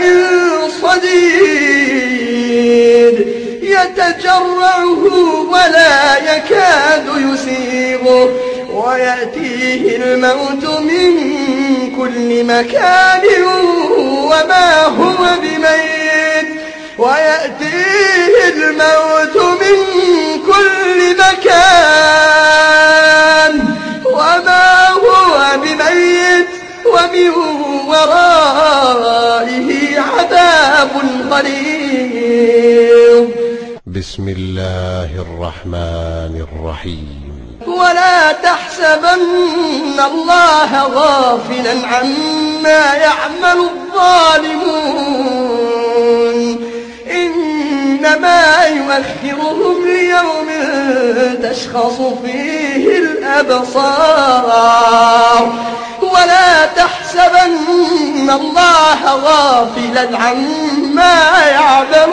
صديد يتجرعه ولا يكاد يسيغه ويأتيه الموت من كل مكان وما هو بميت ويأتيه الموت من كل مكان وما هو بميت ومن ورائه عذاب غليظ. بسم الله الرحمن الرحيم. ولا تحسبن الله غافلا عما يعمل الظالمون إنما يؤخرهم ليوم تشخص فيه الأبصار. ولا تحسبن الله غافلا عما يعمل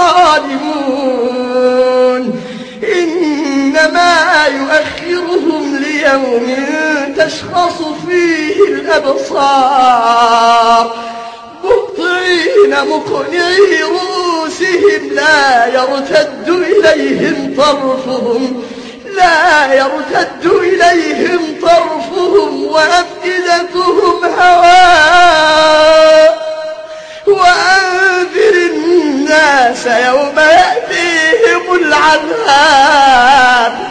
الظالمون إنما يؤخرهم ليوم تشخص فيه الأبصار مهطعين مقنعي رؤوسهم لا يرتد إليهم طرفهم لا يرتد إليهم طرفهم وأفئدتهم هواء. وأنذر الناس يوم يأتيهم العذاب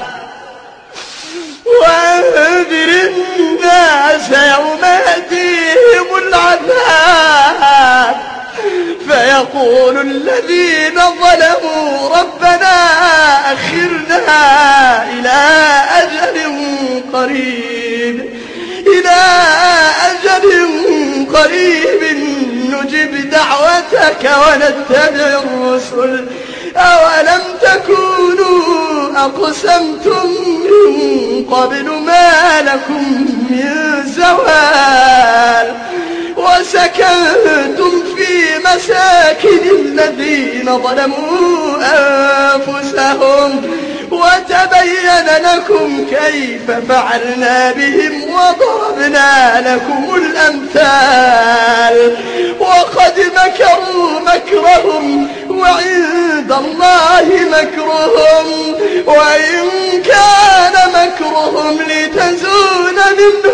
وأنذر الناس يوم يأتيهم العذاب فيقول الذين ظلموا ربنا أخرنا إلى أجل قريب إلى أجل قريب نجب دعوتك ونتبع الرسل أولم تكونوا أقسمتم من قبل ما لكم من زوال وسكنتم في مساكن الذين ظلموا أنفسهم وتبين لكم كيف فعلنا بهم وضربنا لكم الأمثال وقد مكروا مكرهم وعند الله مكرهم وإن كان مكرهم لتزول منه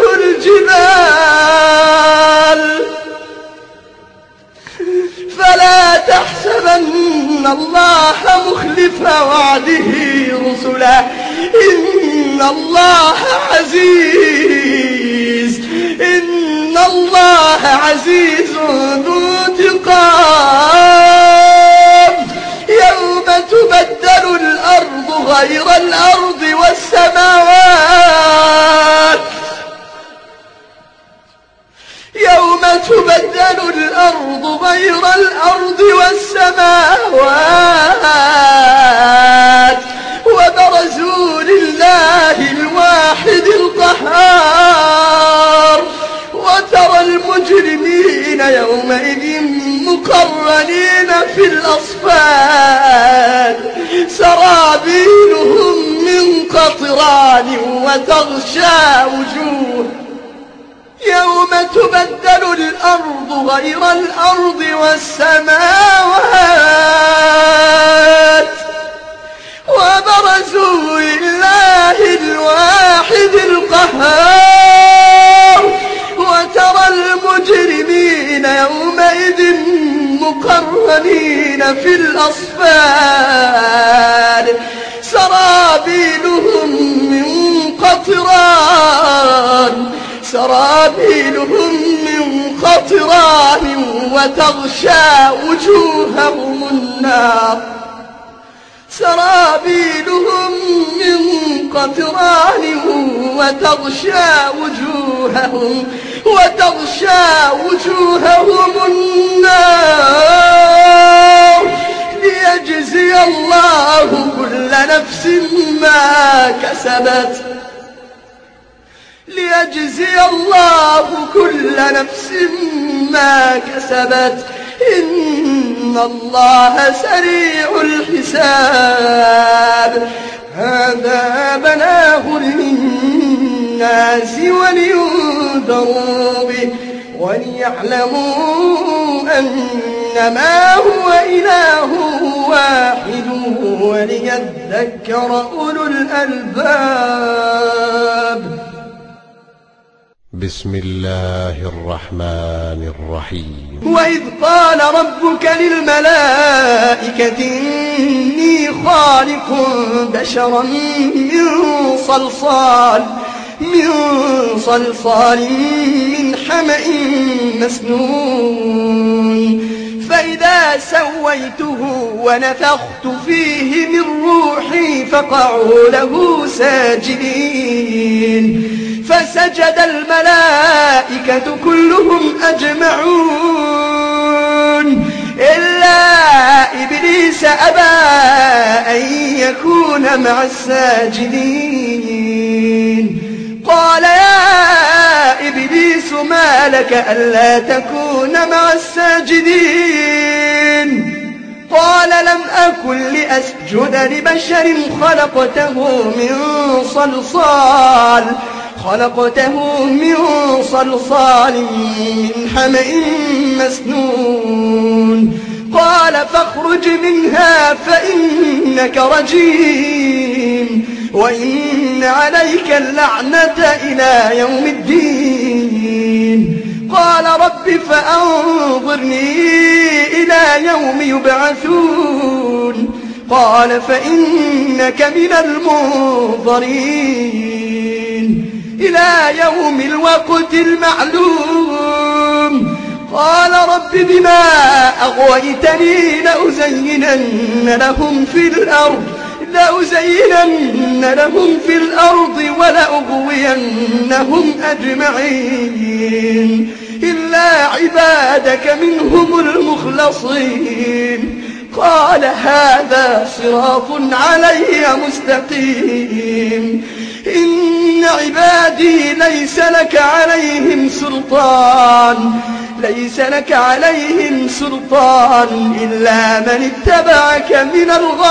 الجبال. فلا تحسبن الله مخلف وعده رسله إن الله عزيز إن الله عزيز ذو انتقام. يوم تبدل الأرض غير الأرض والسماوات يوم تبدل الأرض غير الأرض والسماوات وبرزوا لله الواحد القهار وترى المجرمين يومئذ مقرنين في الأصفاد سرابيلهم من قطران وتغشى وجوه يوم تبدل الأرض غير الأرض والسماوات وبرزوا لله الواحد القهار وترى المجرمين يومئذ مقرنين في الأصفاد سرابيلهم من قطران سرابيلهم من قطران وتغشى وجوههم النار سرابيلهم من قطران وتغشى وجوههم وتغشى وجوههم النار نفس ما كسبت ليجزي الله كل نفس ما كسبت إن الله سريع الحساب. هذا بلاغ للناس ولينذروا به وليعلموا أنما هو إله واحد وليذكر أولو الألباب. بسم الله الرحمن الرحيم. وإذ قال ربك للملائكة إني خالق بشرا من صلصال من صلصال من حمأ مسنون فإذا سويته ونفخت فيه من روحي فقعوا له ساجدين فسجد الملائكة كلهم أجمعون إلا إبليس أبى أن يكون مع الساجدين قال يا إبليس ما لك ألا تكون مع الساجدين قال لم أكن لأسجد لبشر خلقته من صلصال خلقته من صلصال من حمأ مسنون قال فاخرج منها فإنك رجيم وإن عليك اللعنة إلى يوم الدين قال رب فأنظرني إلى يوم يبعثون قال فإنك من المنظرين إلى يوم الوقت المعلوم قال رب بما أغويتني لأزينن لهم في الأرض لأزينن لهم في الأرض ولأغوينهم أجمعين إلا عبادك منهم المخلصين قال هذا صراط علي مستقيم إن عبادي ليس لك عليهم سلطان ليس لك عليهم سلطان إلا من اتبعك من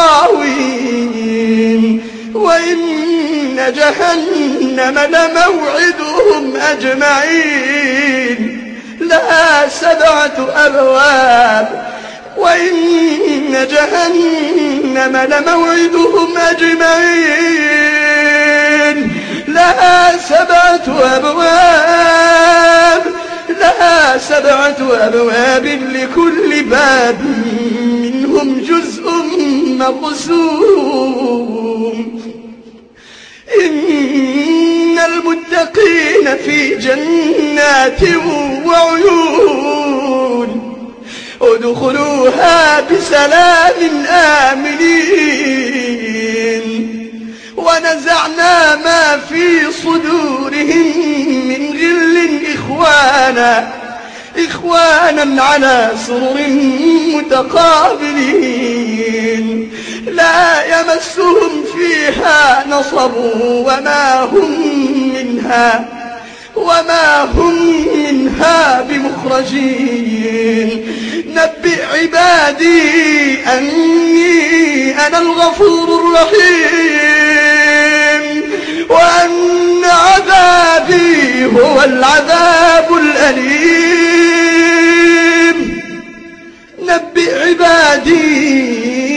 الغاوين وإن جهنم لموعدهم أجمعين لها سبعة أبواب وإن جهنم لموعدهم أجمعين لها سبعة أبواب لها سبعة أبواب لكل باب منهم جزء مقسوم إن المتقين في جنات وعيون ادخلوها بسلام آمنين ونزعنا ما في صدورهم من غل إخوانا إخوانا على سرر متقابلين لا يمسهم فيها نصب وما هم منها وما هم منها بمخرجين نبئ عبادي أني أنا الغفور الرحيم وأن عذابي هو العذاب الأليم نبئ عبادي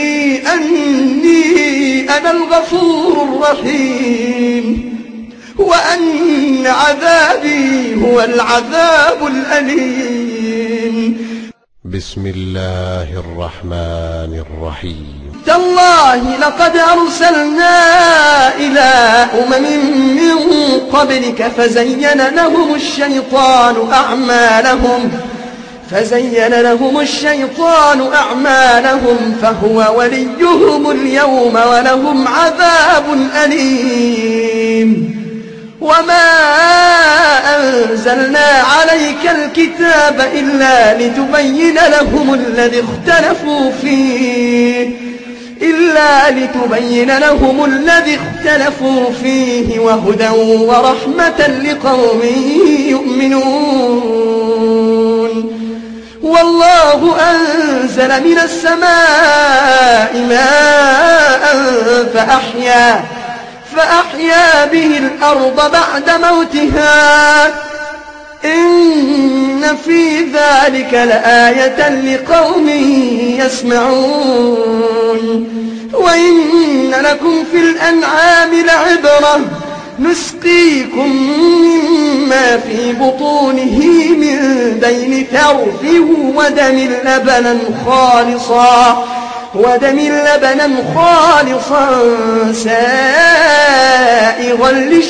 أني أنا الغفور الرحيم وأن عذابي هو العذاب الأليم. بسم الله الرحمن الرحيم. تالله لقد أرسلنا إلى أمم من قبلك فزين لهم الشيطان أعمالهم فزين لهم الشيطان أعمالهم فهو وليهم اليوم ولهم عذاب أليم. وما أنزلنا عليك الكتاب إلا لتبين لهم الذي اختلفوا فيه إلا لتبين لهم الذي اختلفوا فيه وهدى ورحمة لقوم يؤمنون. والله أنزل من السماء ماء فأحيا فأحيا به الأرض بعد موتها إن في ذلك لآية لقوم يسمعون. وإن لكم في الأنعام لعبرة نسقيكم مما في بطونه من بين فرث ودم لبنا خالصا ودم لبنا خالصا سائغا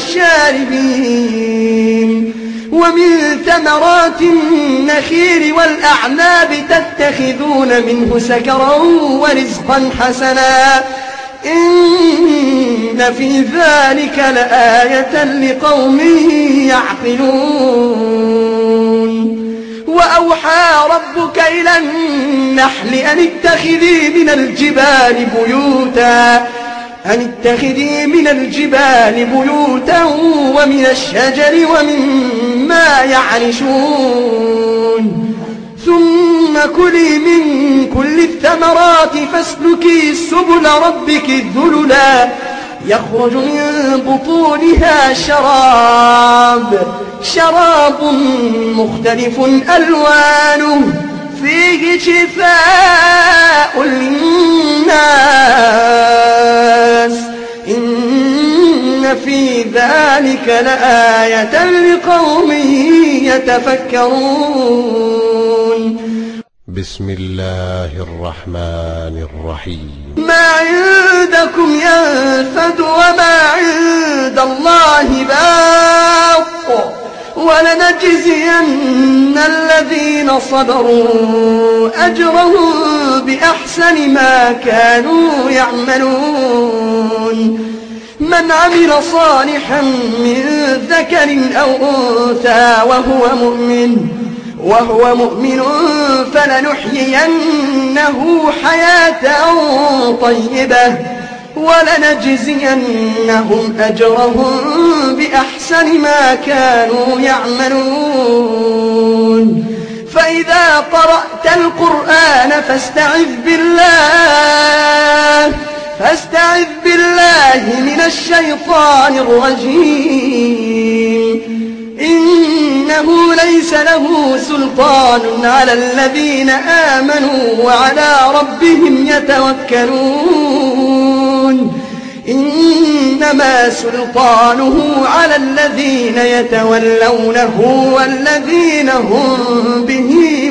للشاربين. ومن ثمرات النخيل والأعناب تتخذون منه سكرا ورزقا حسنا إن في ذلك لآية لقوم يعقلون. وأوحى ربك إلى النحل أن اتخذي من الجبال بيوتا أن اتخذي من الجبال بيوتا ومن الشجر ومما يعرشون ثم كلي من كل الثمرات فاسلكي سبل ربك ذللا يخرج من بطونها شراب شراب مختلف ألوانه فيه شفاء للناس إن في ذلك لآية لقوم يتفكرون. بسم الله الرحمن الرحيم. ما عندكم ينفد وما عند الله باق ولنجزين الذين صبروا أجرهم بأحسن ما كانوا يعملون. من عمل صالحا من ذكر أو أنثى وهو مؤمن وهو مؤمن فلنحيينه حياة طيبة ولنجزينهم أجرهم بأحسن ما كانوا يعملون. فإذا قرأت القرآن فاستعذ بالله فاستعذ بالله من الشيطان الرجيم إنه ليس له سلطان على الذين آمنوا وعلى ربهم يتوكلون. إنما سلطانه على الذين يتولونه والذين هم به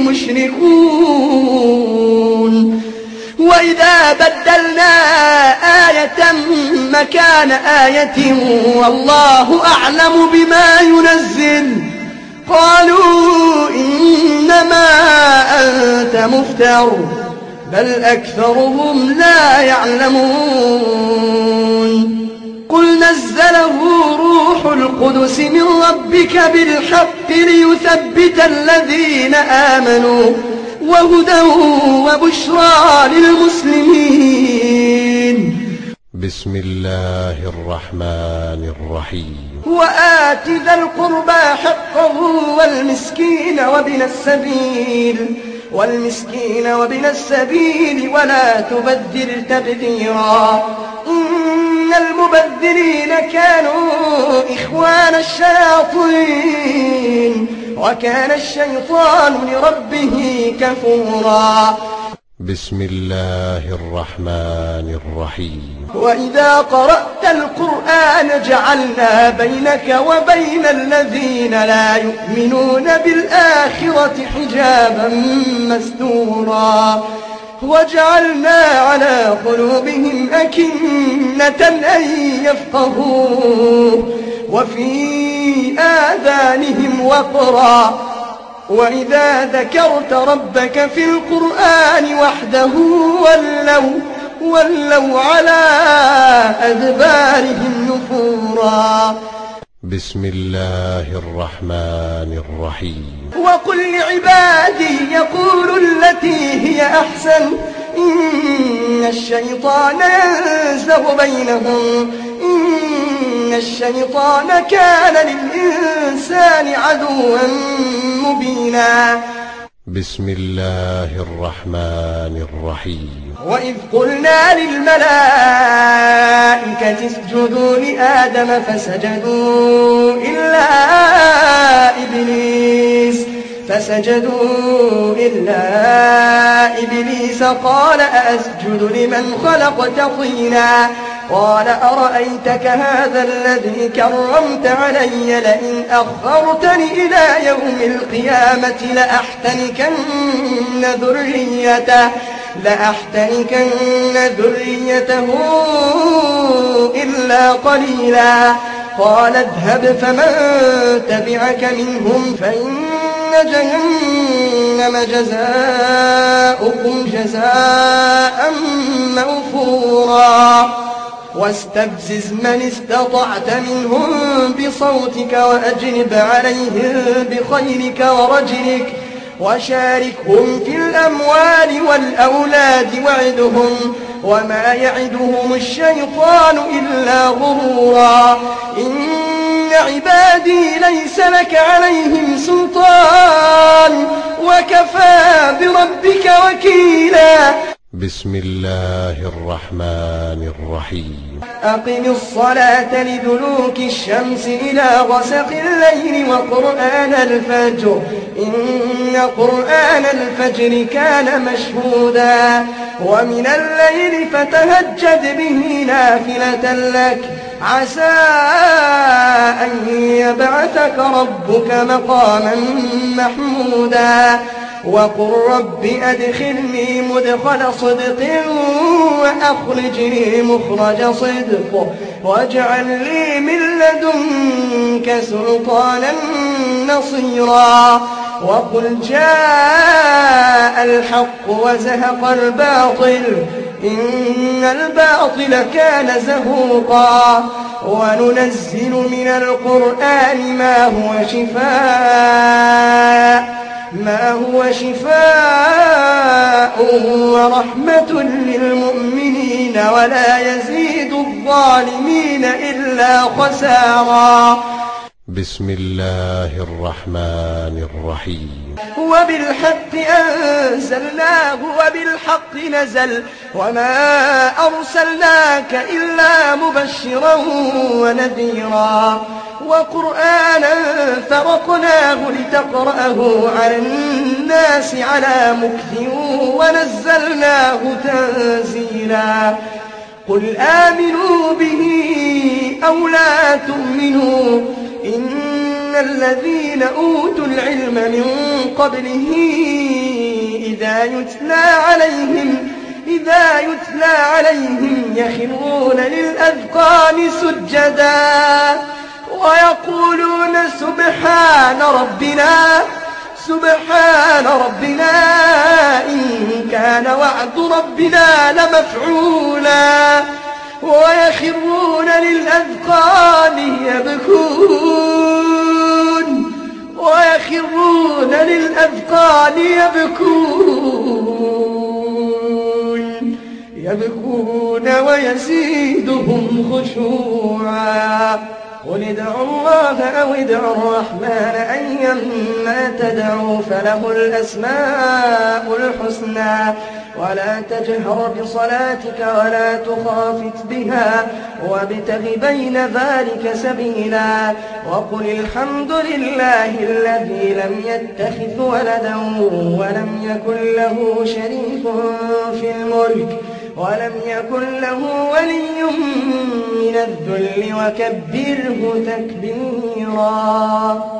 مشركون. وإذا بدلنا آية مكان آية والله أعلم بما ينزل قالوا إنما أنت مفتر بل أكثرهم لا يعلمون. قل نزله روح القدس من ربك بالحق ليثبت الذين آمنوا وهدى وبشرى للمسلمين. بسم الله الرحمن الرحيم. وآت ذا القربى حقه والمسكين وابن السبيل والمسكين وابن السبيل ولا تبذر تبذيرا إن المبذرين كانوا إخوان الشياطين وكان الشيطان لربه كفورا. بسم الله الرحمن الرحيم. وإذا قرأت القرآن جعلنا بينك وبين الذين لا يؤمنون بالآخرة حجابا مستورا وجعلنا على قلوبهم أكنة أن يفقهوه وفي آذانهم وقرا وإذا ذكرت ربك في القرآن وحده ولوا ولوا على أدبارهم نفورا. بسم الله الرحمن الرحيم. وقل لعبادي يقولوا التي هي أحسن إن الشيطان ينزغ بينهم إن الشيطان كان للإنسان عدوا مبينا. بسم الله الرحمن الرحيم. وإذ قلنا للملائكة اسجدوا لآدم فسجدوا إلا إبليس فسجدوا إلا إبليس قال أأسجد لمن خلقت طينا قال أرأيتك هذا الذي كرمت علي لئن أخرتني إلى يوم القيامة لأحتنكن ذريته لأحتنكن ذريته إلا قليلا قال اذهب فمن تبعك منهم فإن جهنم جزاؤكم جزاء موفورا واستفزز من استطعت منهم بصوتك وأجلب عليهم بخيلك ورجلك وشاركهم في الأموال والأولاد وعدهم وما يعدهم الشيطان إلا غرورا إن عبادي ليس لك عليهم سلطان وكفى بربك وكيلا. بسم الله الرحمن الرحيم. أقم الصلاة لدلوك الشمس إلى غسق الليل وقرآن الفجر إن قرآن الفجر كان مشهودا ومن الليل فتهجد به نافلة لك عسى أن يبعثك ربك مقاما محمودا وقل رب أدخلني مدخل صدق وأخرجني مخرج صدق واجعل لي من لدنك سلطانا نصيرا وقل جاء الحق وزهق الباطل إن الباطل كان زهوقا وننزل من القرآن ما هو شفاء ما هو شفاء ورحمة للمؤمنين ولا يزيد الظالمين إلا خسارا. بسم الله الرحمن الرحيم. وبالحق أنزلناه وبالحق نزل وما أرسلناك إلا مبشرا ونذيرا وقرآنا فرقناه لتقرأه على الناس على مكث ونزلناه تنزيلا. قل آمنوا به أو لا تؤمنوا إن الذين أوتوا العلم من قبله إذا يتلى عليهم إذا يتلى عليهم يخرون للأذقان سجدا ويقولون سبحان ربنا سبحان ربنا إن كان وعد ربنا لمفعولا ويخرون للأذقان يبكون ويخرون للأذقان يبكون يبكون ويزيدهم خشوعا. قل ادعوا الله أو ادعوا الرحمن أيما تدعوا فله الأسماء الحسنى ولا تجهر بصلاتك ولا تخافت بها وابتغ بين ذلك سبيلا وقل الحمد لله الذي لم يتخذ ولدا ولم يكن له شريك في الملك ولم يكن له ولي من الذل وكبره تكبيرا.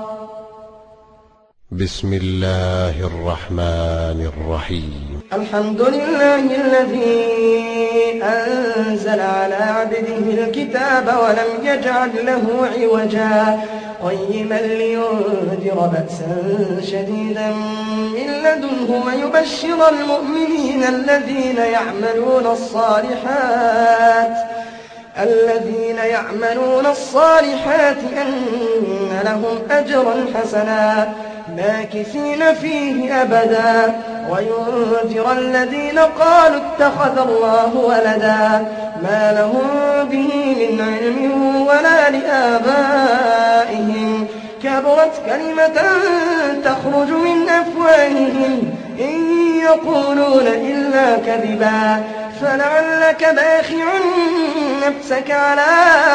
بسم الله الرحمن الرحيم. الحمد لله الذي أنزل على عبده الكتاب ولم يجعل له عوجا قيما لينذر بأسا شديدا من لدنه ويبشر المؤمنين الذين يعملون الصالحات الذين يعملون الصالحات أن لهم أجرا حسنا ماكثين فيه أبدا وينذر الذين قالوا اتخذ الله ولدا ما لهم به من علم ولا لآبائهم كبرت كلمة تخرج من أفواههم إن يقولون إلا كذبا فلعلك باخع نفسك على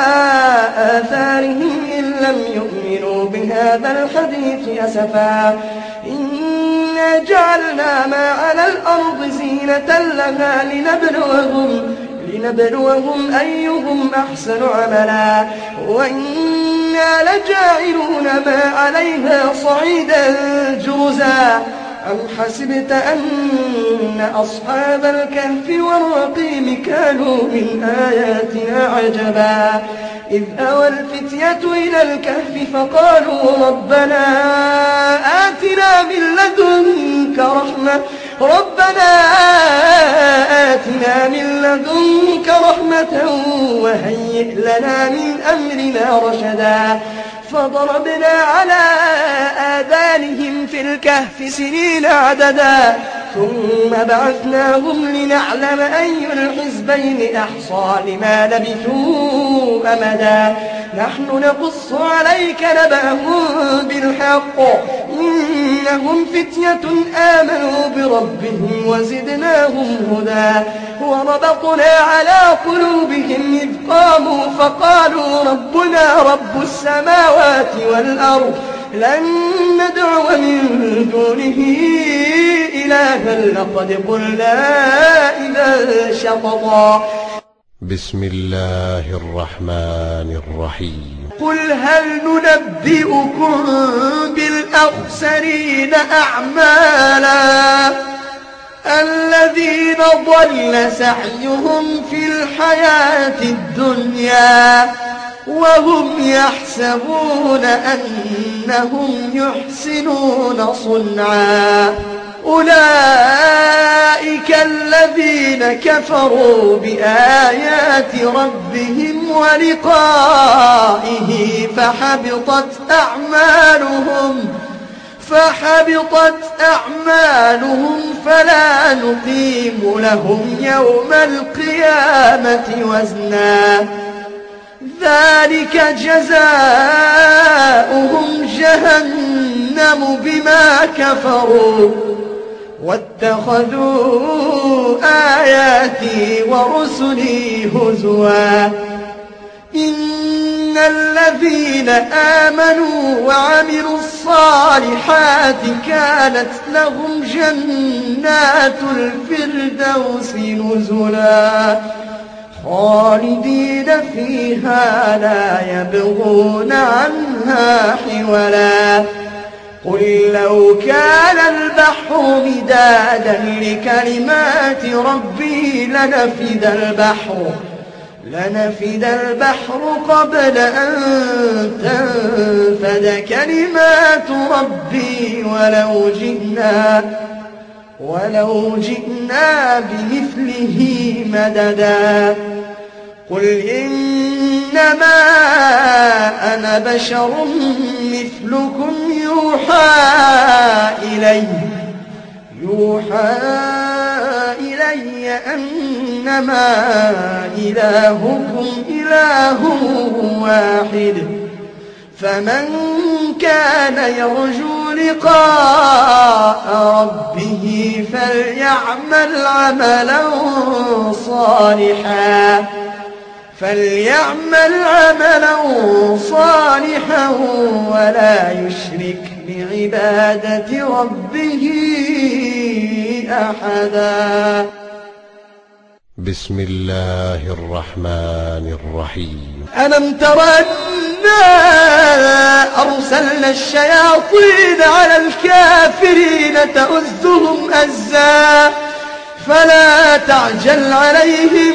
آثارهم إن لم يؤمنوا بهذا الحديث أسفا إنا جعلنا ما على الأرض زينة لها لنبلوهم, لنبلوهم أيهم أحسن عملا وإنا لجاعلون ما عليها صعيدا جرزا أم حسبت أن أصحاب الكهف والرقيم كانوا من آياتنا عجبا إذ أوى الفتية إلى الكهف فقالوا ربنا آتنا من لدنك رحمة ربنا آتنا من لدنك رحمة وهيئ لنا من أمرنا رشدا فضربنا على آذانهم في الكهف سنين عددا ثم بعثناهم لنعلم أي الحزبين أحصى لما لبثوا أمدا نحن نقص عليك نبأهم بالحق إنهم فتية آمنوا بربهم وزدناهم هدى وربطنا على قلوبهم إذ قاموا فقالوا ربنا رب السماوات والأرض لن ندعو من دونه إلها لقد قلنا إذا شططا بسم الله الرحمن الرحيم قل هل ننبئكم بالأخسرين أعمالا الذين ضل سعيهم في الحياة الدنيا وهم يحسبون أنهم يحسنون صنعا أولئك الذين كفروا بآيات ربهم ولقائه فحبطت أعمالهم فحبطت أعمالهم فلا نقيم لهم يوم القيامة وزنا ذلك جزاؤهم جهنم بما كفروا واتخذوا آياتي ورسلي هزوا إن الذين آمنوا وعملوا الصالحات كانت لهم جنات الفردوس نزلا خالدين فيها لا يبغون عنها حولا قل لو كان البحر مدادا لكلمات ربي لنفد البحر لنفد البحر قبل أن تنفد كلمات ربي ولو جئنا ولو جئنا بمثله مددا قل إنما أنا بشر مثلكم يوحى إلي يوحى إلي أنما إلهكم إله واحد فمن كان يرجو لقاء ربه فليعمل عملا صالحا فليعمل عملا صالحا ولا يشرك بعبادة ربه أحدا بسم الله الرحمن الرحيم ألم تر أنا أرسلنا الشياطين على الكافرين تؤزهم أزا فلا تعجل عليهم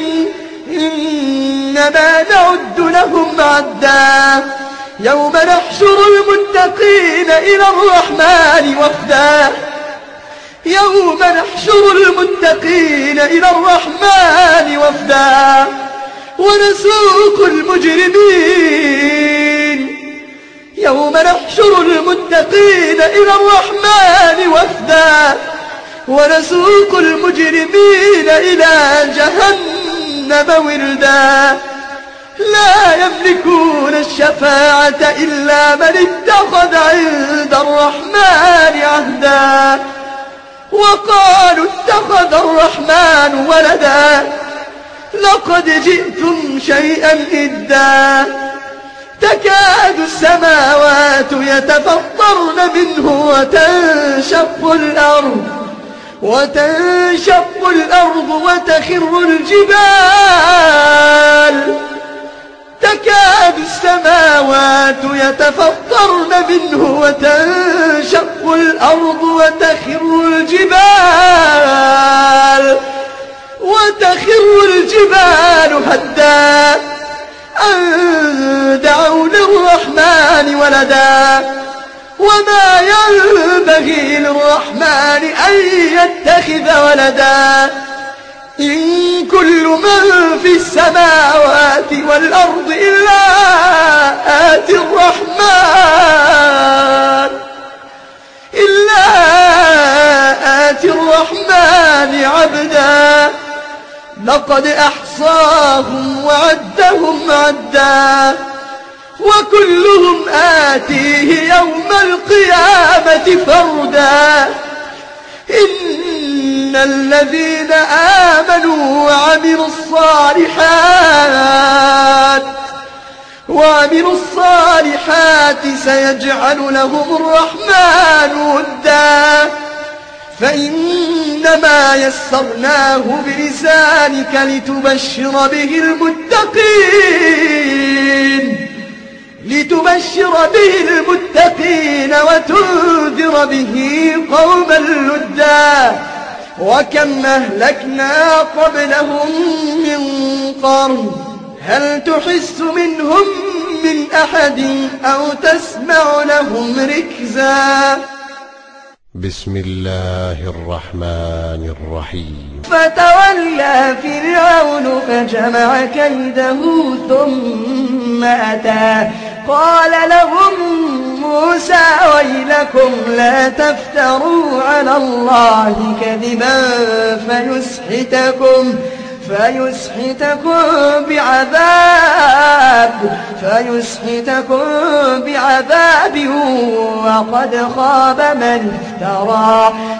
إنما نعد لهم عدا يوم نحشر المتقين إلى الرحمن وفدا يوم نحشر المتقين إلى الرحمن وفدا ونسوق المجرمين يوم نحشر المتقين إلى الرحمن وفدا ونسوق المجرمين إلى جهنم وردا لا يملكون الشفاعة إلا من اتخذ عند الرحمن عهدا وقالوا اتخذ الرحمن ولدا لقد جئتم شيئا إدا تكاد السماوات يتفطرن منه وتنشق الأرض وتنشق الأرض وتخر الجبال تكاد السماوات يتفطرن منه وتنشق الأرض وتخر الجبال وتخر الجبال هدا أن دعوا للرحمن ولدا وما ينبغي للرحمن أن يتخذ ولدا إن كل من في السماوات والأرض إلا آتي الرحمن إلا آتي الرحمن عبدا لقد أحصاهم وعدهم عدا وكلهم آتيه يوم القيامة فردا إن الذين آمنوا وعملوا الصالحات وعملوا الصالحات سيجعل لهم الرحمن ودا فإنما يسرناه بلسانك لتبشر به المتقين لتبشر به المتقين وتنذر به قوما لدا وكم أهلكنا قبلهم من قرن هل تحس منهم من أحد أو تسمع لهم ركزا بسم الله الرحمن الرحيم فتولى فرعون فجمع كيده ثم أتى قال لهم موسى ويلكم لا تفتروا على الله كذبا فيسحتكم فيسحتكم بعذاب فيسحتكم بعذاب وقد خاب من افترى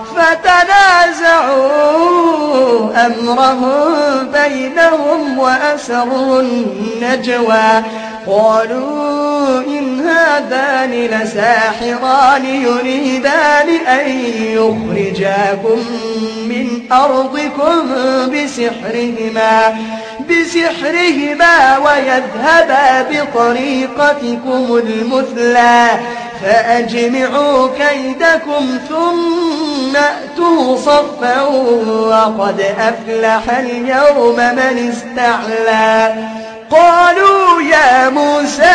فتنازعوا أمرهم بينهم وأسروا النجوى قالوا إن هذان لساحران يريدان أن يخرجاكم من أرضكم بسحرهما بسحرهما ويذهبا بطريقتكم المثلى فأجمعوا كيدكم ثم أتوا صفا وقد أفلح اليوم من استعلى قالوا يا موسى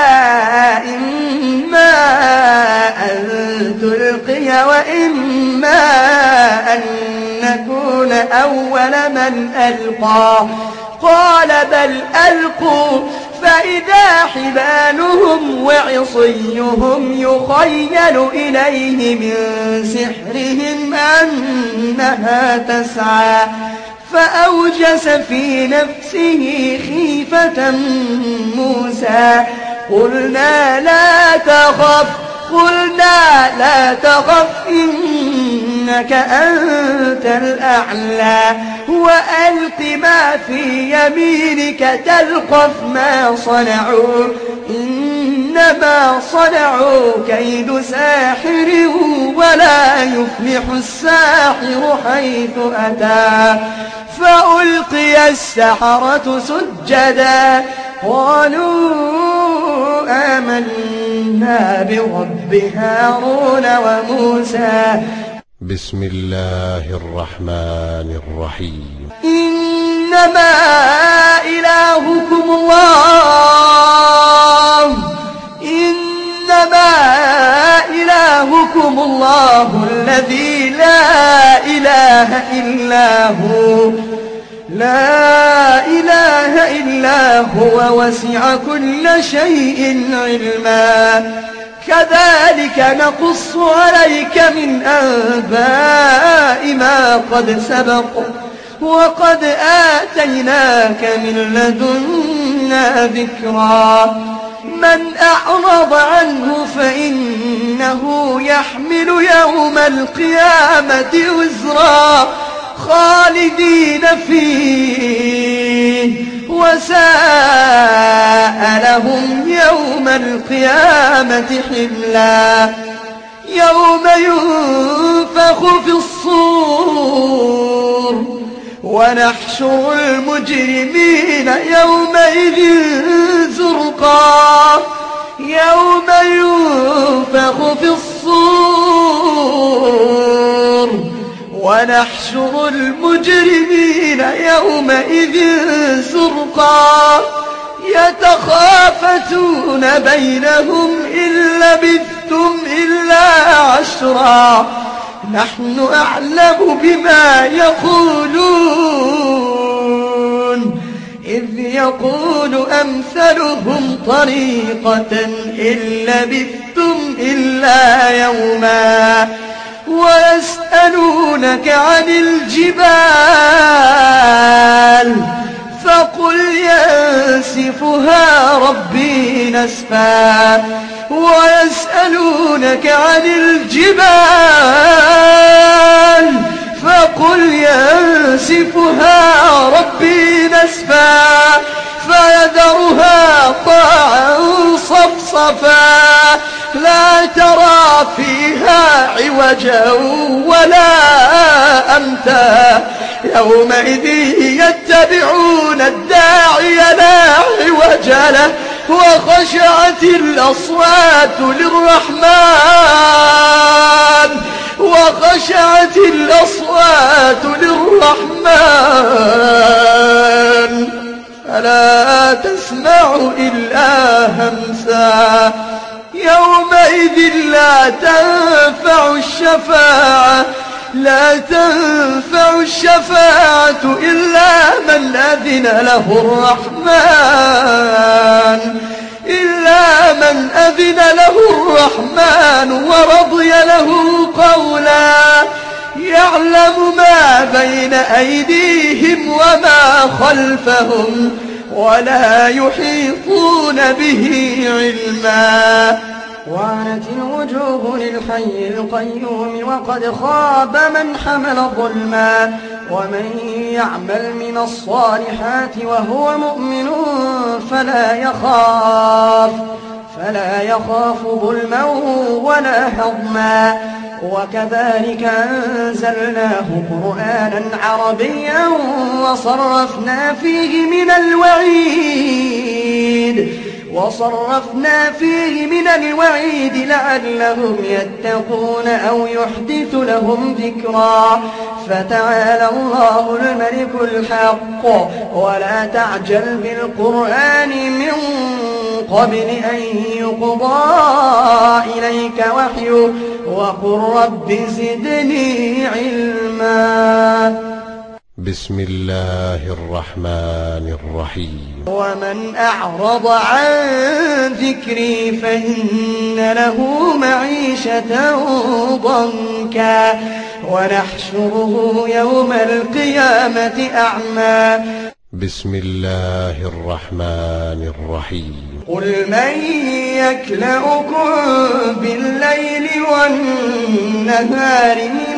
إما أن تلقي وإما أن نكون أول من ألقى قال بل ألقوا فإذا حبالهم وعصيهم يخيل إليه من سحرهم أنها تسعى فأوجس في نفسه خيفة موسى قلنا لا تخف قلنا لا تخف إنك أنت الأعلى وألق ما في يمينك تلقف ما صنعوا إنما صنعوا كيد ساحر ولا يفلح الساحر حيث أتى فألقي السحرة سجدا قالوا آمنا برب هارون وموسى بسم الله الرحمن الرحيم إنما إلهكم الله إنما إلهكم الله الذي لا إله إلا هو لا إله إلا هو وسع كل شيء علما كذلك نقص عليك من أنباء ما ما قد سبق وقد آتيناك من لدنا ذكرا من أعرض عنه فإنه يحمل يوم القيامة وزرا خالدين فيه وساء لهم يوم القيامة حملا يوم ينفخ في الصور ونحشر المجرمين يومئذ زرقا يوم ينفخ في الصور ونحشر المجرمين يومئذ زرقا يتخافتون بينهم إن لبثتم إلا عشرا نحن أعلم بما يقولون إذ يقول أمثلهم طريقة إن لبثتم إلا يوما ويسألونك عن الجبال فقل ينسفها ربي نسفا ويسألونك عن الجبال فقل ينسفها ربي نسفا فيذرها قاعا صفصفا لا ترى فيها عوجا ولا أمتا يومئذ يتبعون الداعي لا عوج له وخشعت الأصوات للرحمن وخشعت الأصوات للرحمن فلا تسمع إلا همسا يومئذ لا تنفع الشفاعة لا تنفع الشفاعة إلا من أذن له الرحمن إلا من أذن له الرحمن ورضي له قولا يعلم ما بين أيديهم وما خلفهم ولا يحيطون به علما وعنت الوجوه للحي القيوم وقد خاب من حمل ظلما ومن يعمل من الصالحات وهو مؤمن فلا يخاف فلا يخاف ظلما ولا هضما وكذلك أنزلناه قرآنا عربيا وصرفنا فيه من الوعيد وصرفنا فيه من الوعيد لعلهم يتقون أو يحدث لهم ذكرا فتعالى الله الملك الحق ولا تعجل بالقرآن من قبل أن يقضى إليك وحيه وقل رب زدني علما بسم الله الرحمن الرحيم ومن أعرض عن ذكري فإن له معيشة ضنكا ونحشره يوم القيامة أعمى بسم الله الرحمن الرحيم قل من يكلؤكم بالليل والنهار من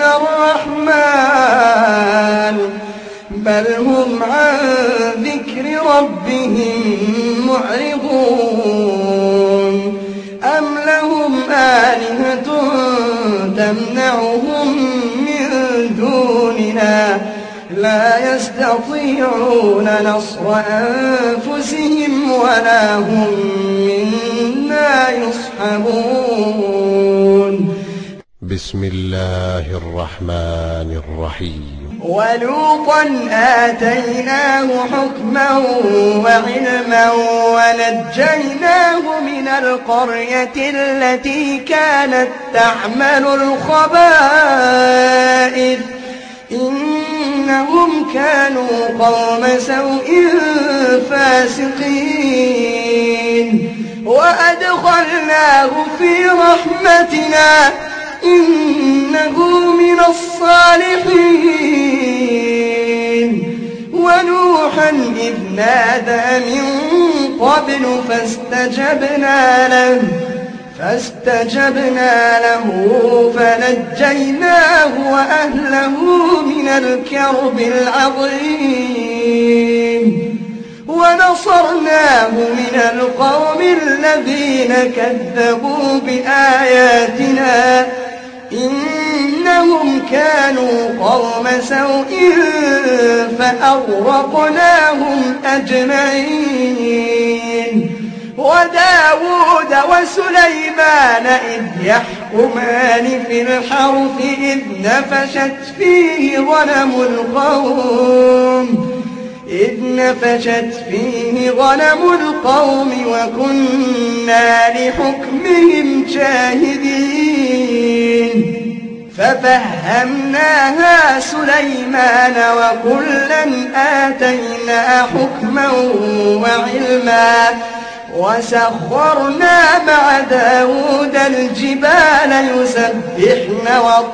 الرحمن بل هم عن ذكر ربهم معرضون أم لهم آلهة تمنعهم من دوننا لا يستطيعون نصر أنفسهم ولا هم منا يصحبون بسم الله الرحمن الرحيم ولوطا آتيناه حكما وعلما ونجيناه من القرية التي كانت تعمل الخبائث إنهم كانوا قوم سوء فاسقين وأدخلناه في رحمتنا إنه من الصالحين إذ نادى من قبل فاستجبنا له فاستجبنا له فنجيناه وأهله من الكرب العظيم ونصرناه من القوم الذين كذبوا بآياتنا إنهم كانوا قوم سوء فأغرقناهم أجمعين وداود وسليمان إذ يحكمان في الحرث إذ نفشت فيه غنم القوم إذ نفشت فيه غنم القوم وكنا لحكمهم شاهدين ففهمناها سليمان وكلا آتينا حكما وعلما وسخرنا مع داود الجبال يسبحن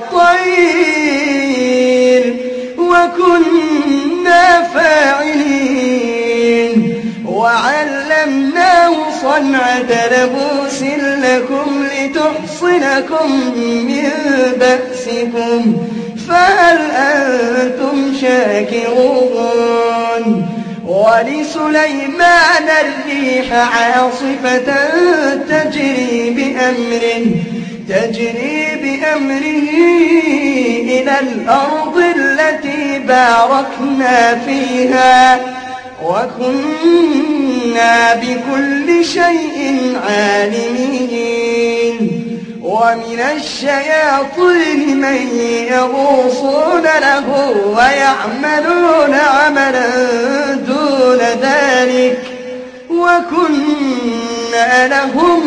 والطير وكنا فاعلين وعلمناه صنعة لبوس لكم لتحصنكم من بأسكم فهل أنتم شاكرون ولسليمان الريح عاصفة تجري بأمره تجري بأمره إلى الأرض التي باركنا فيها وكنا بكل شيء عالمين ومن الشياطين من يغوصون له ويعملون عملا دون ذلك وكنا لهم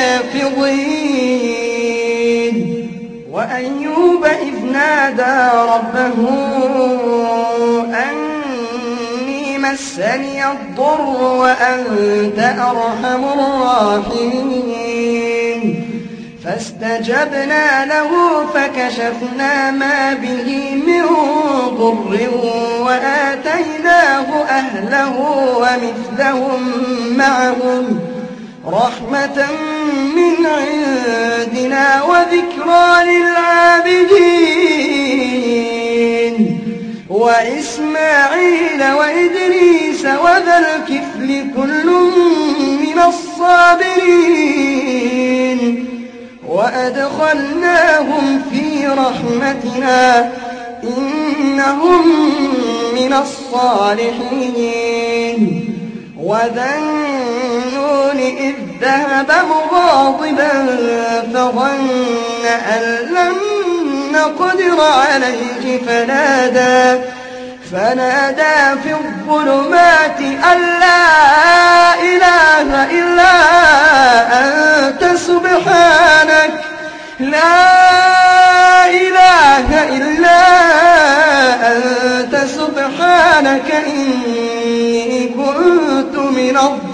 حافظين وأيوب إذ نادى ربه أني مسني الضر وأنت أرحم الراحمين فاستجبنا له فكشفنا ما به من ضر وآتيناه أهله ومثلهم معهم رحمة من عندنا وذكرى للعابدين وإسماعيل وإدريس وذا الكفل كل من الصابرين وأدخلناهم في رحمتنا إنهم من الصالحين وذا النون إذ ذهب مغاضبا فظن أن لن نقدر عليه فنادى فنادى في الظلمات أن لا إله إلا أنت سبحانك لا إله إلا أنت سبحانك إني كنت من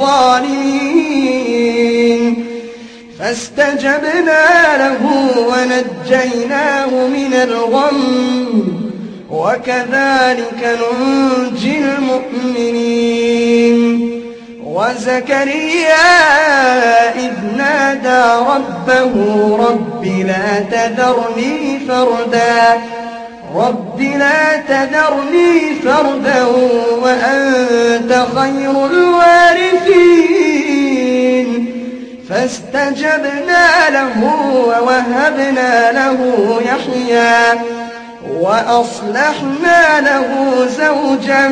الظالمين فاستجبنا له ونجيناه من الغم وكذلك ننجي المؤمنين وزكريا إذ نادى ربه رب لا تذرني فردا رب لا تذرني فردا وأنت خير الوارثين فاستجبنا له ووهبنا له يحيى وأصلحنا له زوجه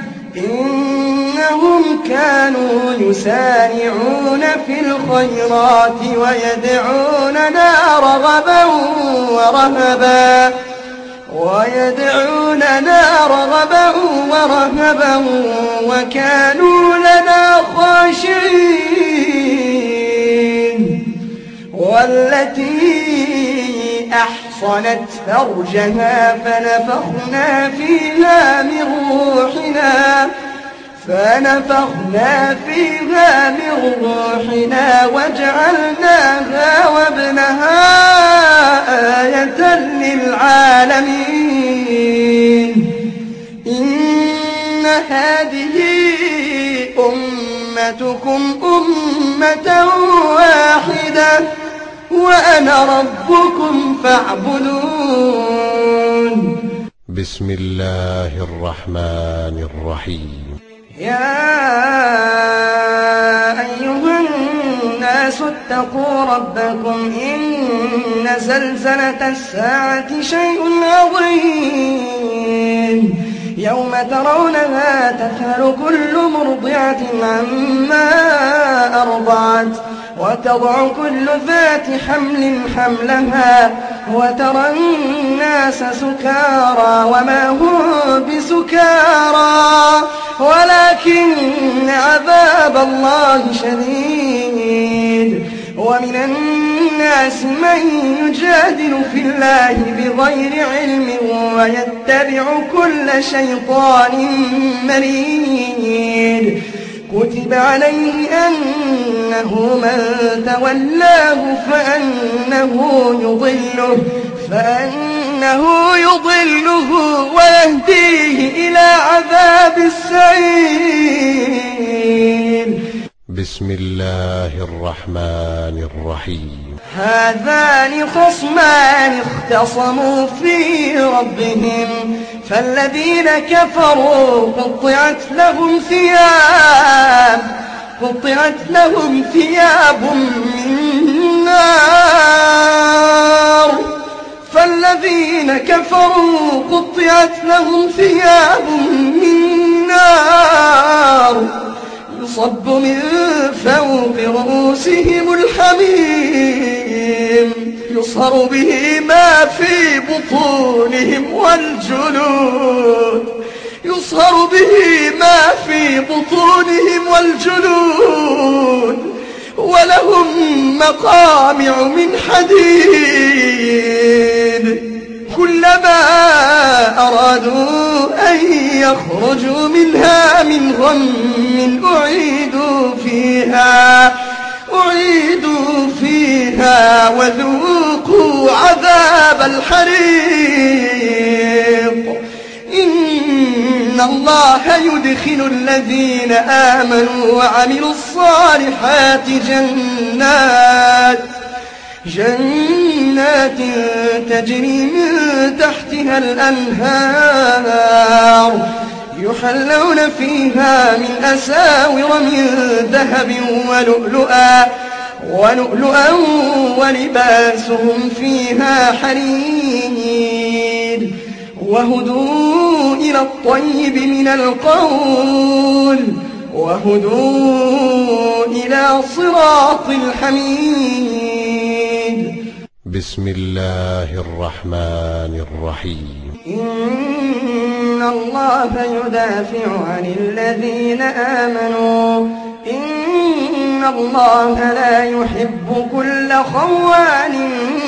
إنهم كانوا يسارعون في الخيرات ويدعوننا رغبا ورهبا ويدعوننا رغبا ورهبا وكانوا لنا خاشعين والتي أحصنت فرجها فنفخنا فيها من روحنا فنفخنا فيها من روحنا وجعلناها وابنها آية للعالمين إن هذه أمتكم أمة واحدة وأنا ربكم فاعبدون. بسم الله الرحمن الرحيم. يا أيها الناس اتقوا ربكم إن زلزلة الساعة شيء عظيم يوم ترونها تذهل كل مرضعة عما أرضعت وتضع كل ذات حمل حملها وترى الناس سكارى وما هم بسكارى ولكن عذاب الله شديد. ومن الناس من يجادل في الله بغير علم ويتبع كل شيطان مريد. كتب عليه أنه من تولاه فأنه يضله فأنه يضله ويهديه إلى عذاب السعير. بسم الله الرحمن الرحيم. هذان خصمان اختصموا في ربهم فالذين كفروا قطعت لهم ثياب قطعت لهم ثياب من نار فالذين كفروا قطعت لهم ثياب من نار يصب من فوق رؤوسهم الحميم يصهر به ما في بطونهم والجلود يصهر به ما في بطونهم والجلود ولهم مقامع من حديد كلما أرادوا أن يخرجوا منها من غم أعيدوا فيها أعيدوا فيها وذوقوا عذاب الحريق. إن الله يدخل الذين آمنوا وعملوا الصالحات جنات جنات تجري من تحتها الأنهار يحلون فيها من أساور من ذهب ولؤلؤا ولؤلؤا ولباسهم فيها حرير وهدوا إلى الطيب من القول وهدوا إلى صراط الحميد. بسم الله الرحمن الرحيم. إن الله يدافع عن الذين آمنوا إن الله لا يحب كل خوان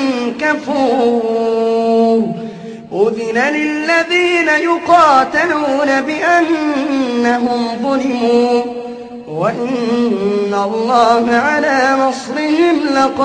كفور. أذن للذين يقاتلون بأنهم ظلموا وإن الله على نصرهم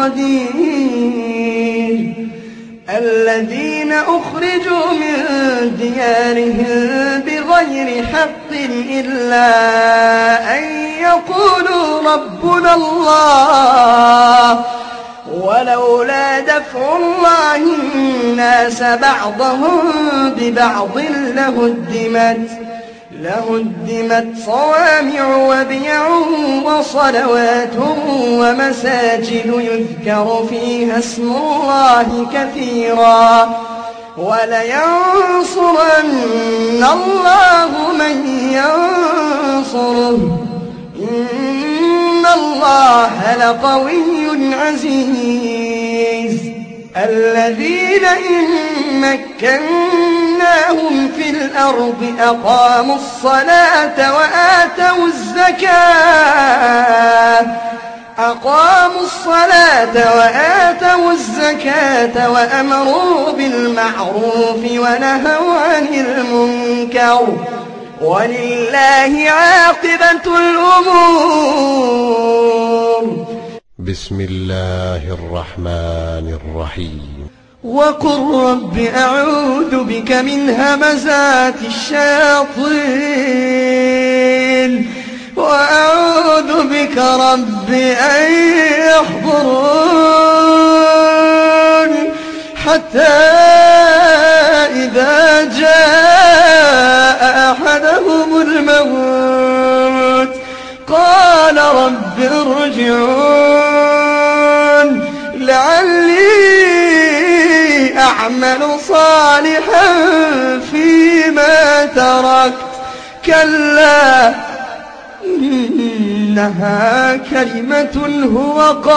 لقدير. الذين أخرجوا من ديارهم بغير حق إلا أن يقولوا ربنا الله ولولا دفع الله الناس بعضهم ببعض لهدمت لهدمت صوامع وبيع وصلوات ومساجد يذكر فيها اسم الله كثيرا ولينصرن الله من ينصره إن الله لقوي عزيز. الذين إن مكناهم في الأرض أقاموا الصلاة وآتوا الزكاة أقاموا الصلاة وآتوا الزكاة وأمروا بالمعروف ونهوا عن المنكر ولله عاقبة الأمور. بسم الله الرحمن الرحيم. وقل رب أعوذ بك من همزات الشياطين وأعوذ بك رب أن يحضرون حتى إذا جاء أحدهم الموت قال رب ارجعون لعلي أعمل صالحا فيما تركت كلا إنها كلمة هو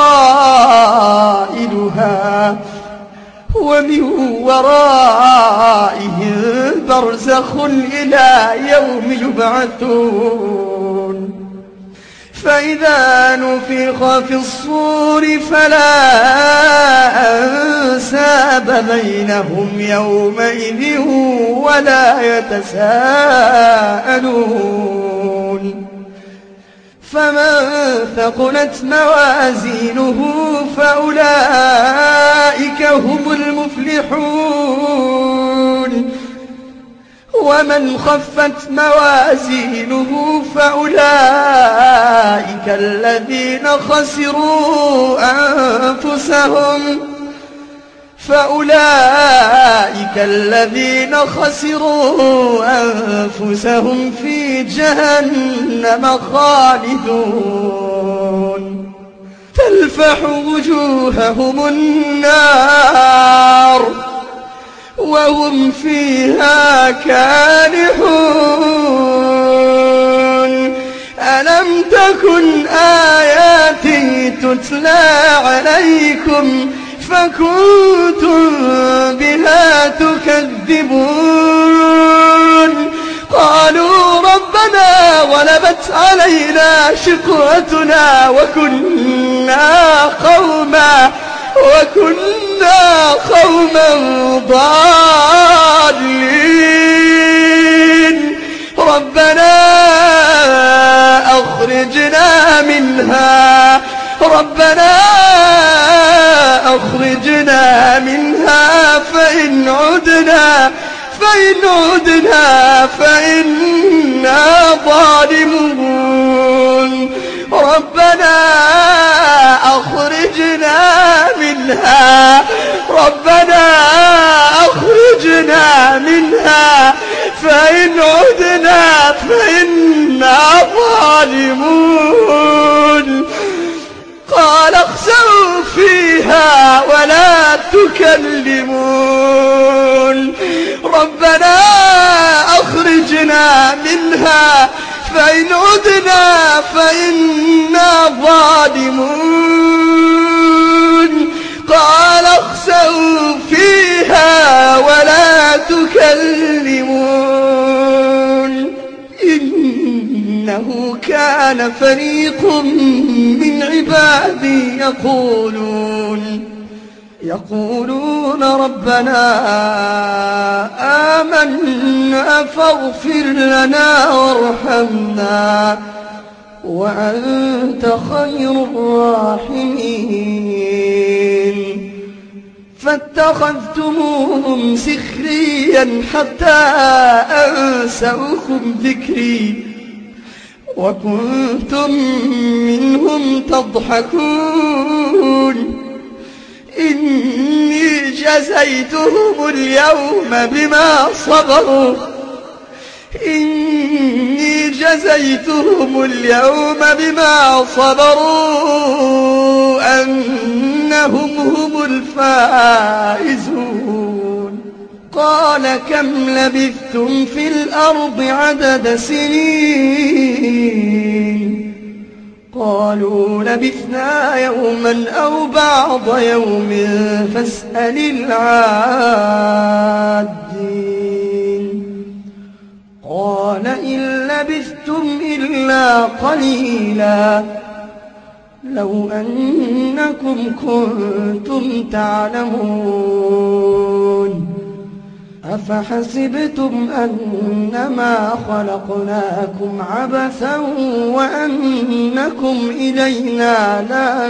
قائلها ومن ورائهم برزخ إلى يوم يبعثون فإذا نفخ في الصور فلا أنساب بينهم يومئذ ولا يتساءلون فمن ثقلت موازينه فأولئك هم المفلحون ومن خفت موازينه فأولئك الذين خسروا أنفسهم فأولئك الذين خسروا أنفسهم في جهنم خالدون تلفح وجوههم النار وهم فيها كالحون ألم تكن آياتي تتلى عليكم فكنتم بها تكذبون قالوا ربنا غلبت علينا شقوتنا وكنا قوما وكنا قوما ضالين ربنا أخرجنا منها ربنا أخرجنا منها فإن عدنا فإن عدنا فإنا ظالمون ربنا أخرجنا منها ربنا أخرجنا منها فإن عدنا فإنا ظالمون قال اخسئوا فيها ولا تكلمون ربنا أخرجنا منها فإن عدنا فإنا ظالمون قال اخسئوا فيها ولا تكلمون إنه كان فريق من عبادي يقولون يقولون ربنا آمنا فاغفر لنا وارحمنا وأنت خير الراحمين فاتخذتموهم سخريا حتى أنسوكم ذكري وكنتم منهم تضحكون إني جزيتهم اليوم بما صبروا إني جزيتهم اليوم بما صبروا أنهم هم الفائزون قال كم لبثتم في الأرض عدد سنين قالوا لبثنا يوما أو بعض يوم فاسأل العادين قال إن لبثتم إلا قليلا لو أنكم كنتم تعلمون أفحسبتم أنما خلقناكم عبثا وأنكم إلينا لا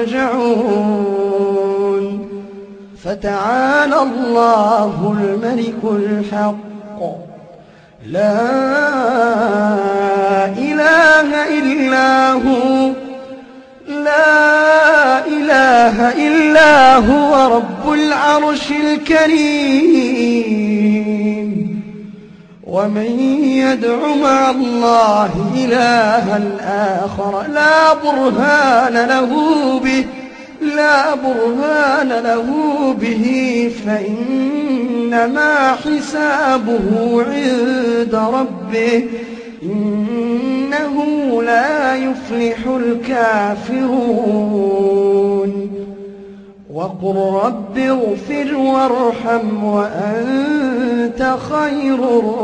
ترجعون فتعالى الله الملك الحق لا إله هو رب العرش الكريم. ومن يدع مع الله إلها آخر لا برهان له به لا برهان له به فإنما حسابه عند ربه إنه لا يفلح الكافرون. وقل رب اغفر وارحم وأنت خير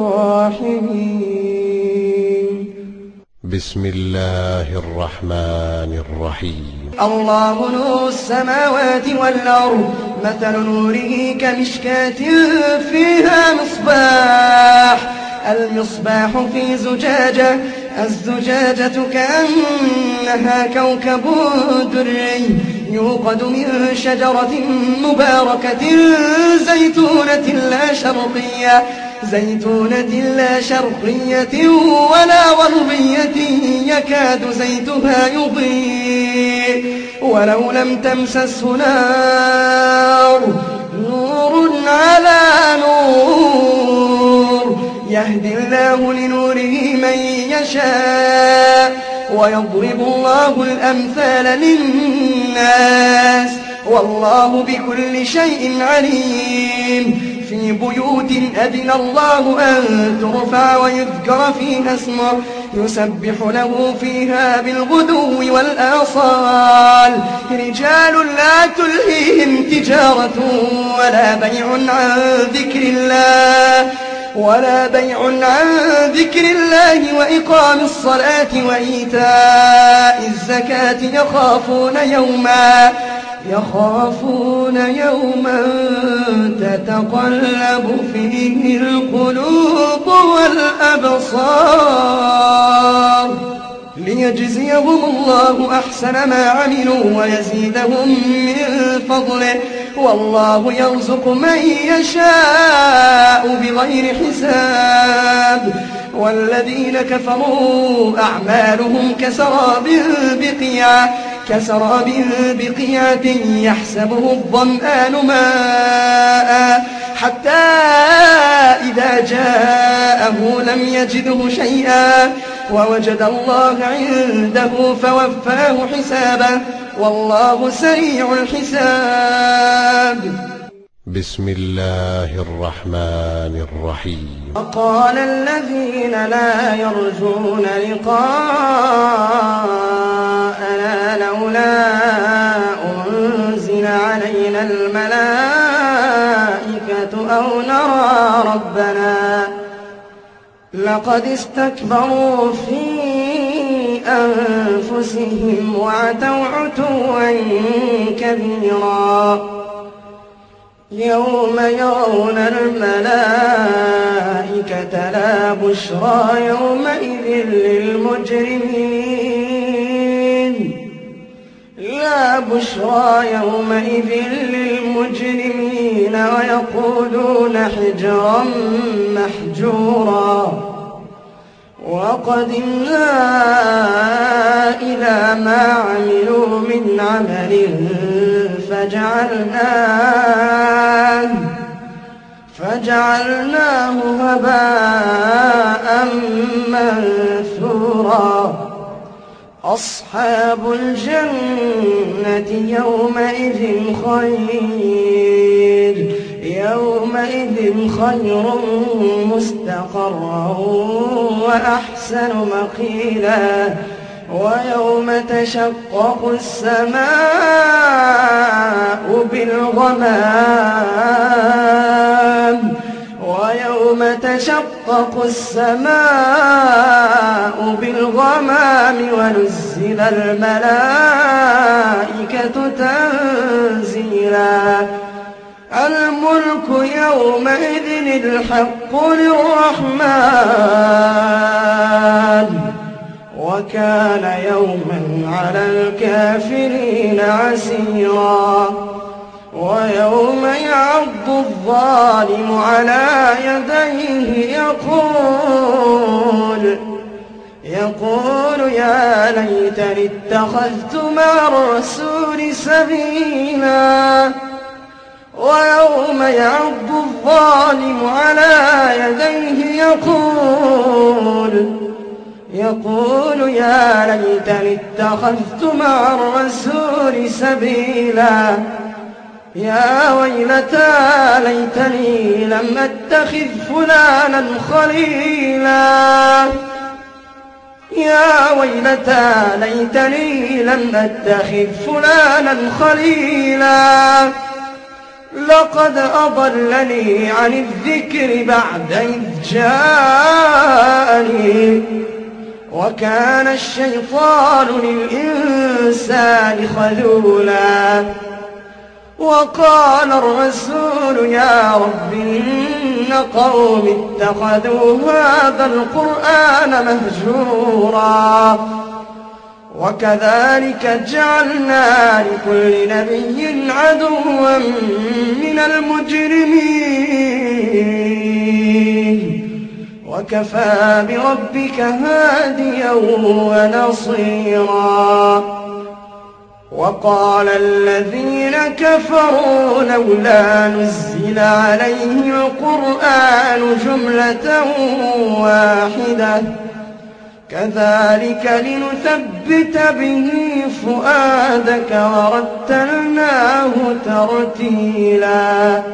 الراحمين. بسم الله الرحمن الرحيم. الله نور السماوات والأرض مثل نوره كمشكاة فيها مصباح المصباح في زجاجة الزجاجة كأنها كوكب دري يوقد من شجرة مباركة زيتونة لا شرقية زيتونة لا شرقية ولا غربية يكاد زيتها يضيء ولو لم تمسسه نار نور على نور يهدي الله لنوره من يشاء ويضرب الله الأمثال للناس والله بكل شيء عليم. في بيوت أذن الله أن ترفع ويذكر فيها اسمه يسبح له فيها بالغدو والآصال رجال لا تلهيهم تجارة ولا بيع عن ذكر الله ولا بيع عن ذكر الله وإقام الصلاة وإيتاء الزكاة يخافون يوما يخافون يوما تتقلب فيه القلوب والأبصار ليجزيهم الله أحسن ما عملوا ويزيدهم من فضله والله يرزق من يشاء بغير حساب. والذين كفروا أعمالهم كسراب بقيعة كسراب بقيعة يحسبه الظمآن ماء حتى إذا جاءه لم يجده شيئا ووجد الله عنده فوفاه حسابه والله سريع الحساب. بسم الله الرحمن الرحيم. وقال الذين لا يرجون لقاءنا لولا أنزل علينا الملائكة أو نرى ربنا لقد استكبروا في أنفسهم وعتوا عتوا كبيرا. يوم يرون الملائكة لا بشرى يومئذ للمجرمين لا بشرى يومئذ للمجرمين ويقولون حجرا محجورا. وقدمنا إلى ما عملوا من عمل فجعلناه فجعلناه هباء منثورا. أصحاب الجنة يومئذ خير يومئذ خير مستقرا وأحسن مقيلا. ويوم تشقق السماء بالغمام ويوم تشقق السماء بالغمام ونزل الملائكة تنزيلا. الملك يومئذ الحق للرحمن وكان يوما على الكافرين عسيرا. ويوم يعض الظالم على يديه يقول يقول يا ليتني اتخذت مع الرسول سبيلا ويوم يعض الظالم على يديه يقول يقول يا ليتني اتخذت مع الرسول سبيلا يا ويلتى ليتني لم أتخذ فلانا خليلا يا ويلتى ليتني لم أتخذ فلانا خليلا لقد أضلني عن الذكر بعد إذ جاءني وكان الشيطان للإنسان خذولا وقال الرسول يا رب إن قوم اتخذوا هذا القرآن مهجورا وكذلك جعلنا لكل نبي عدوا من المجرمين وكفى بربك هاديا ونصيرا وقال الذين كفروا لولا نزل عليه القرآن جملة واحدة كذلك لنثبت به فؤادك ورتلناه ترتيلا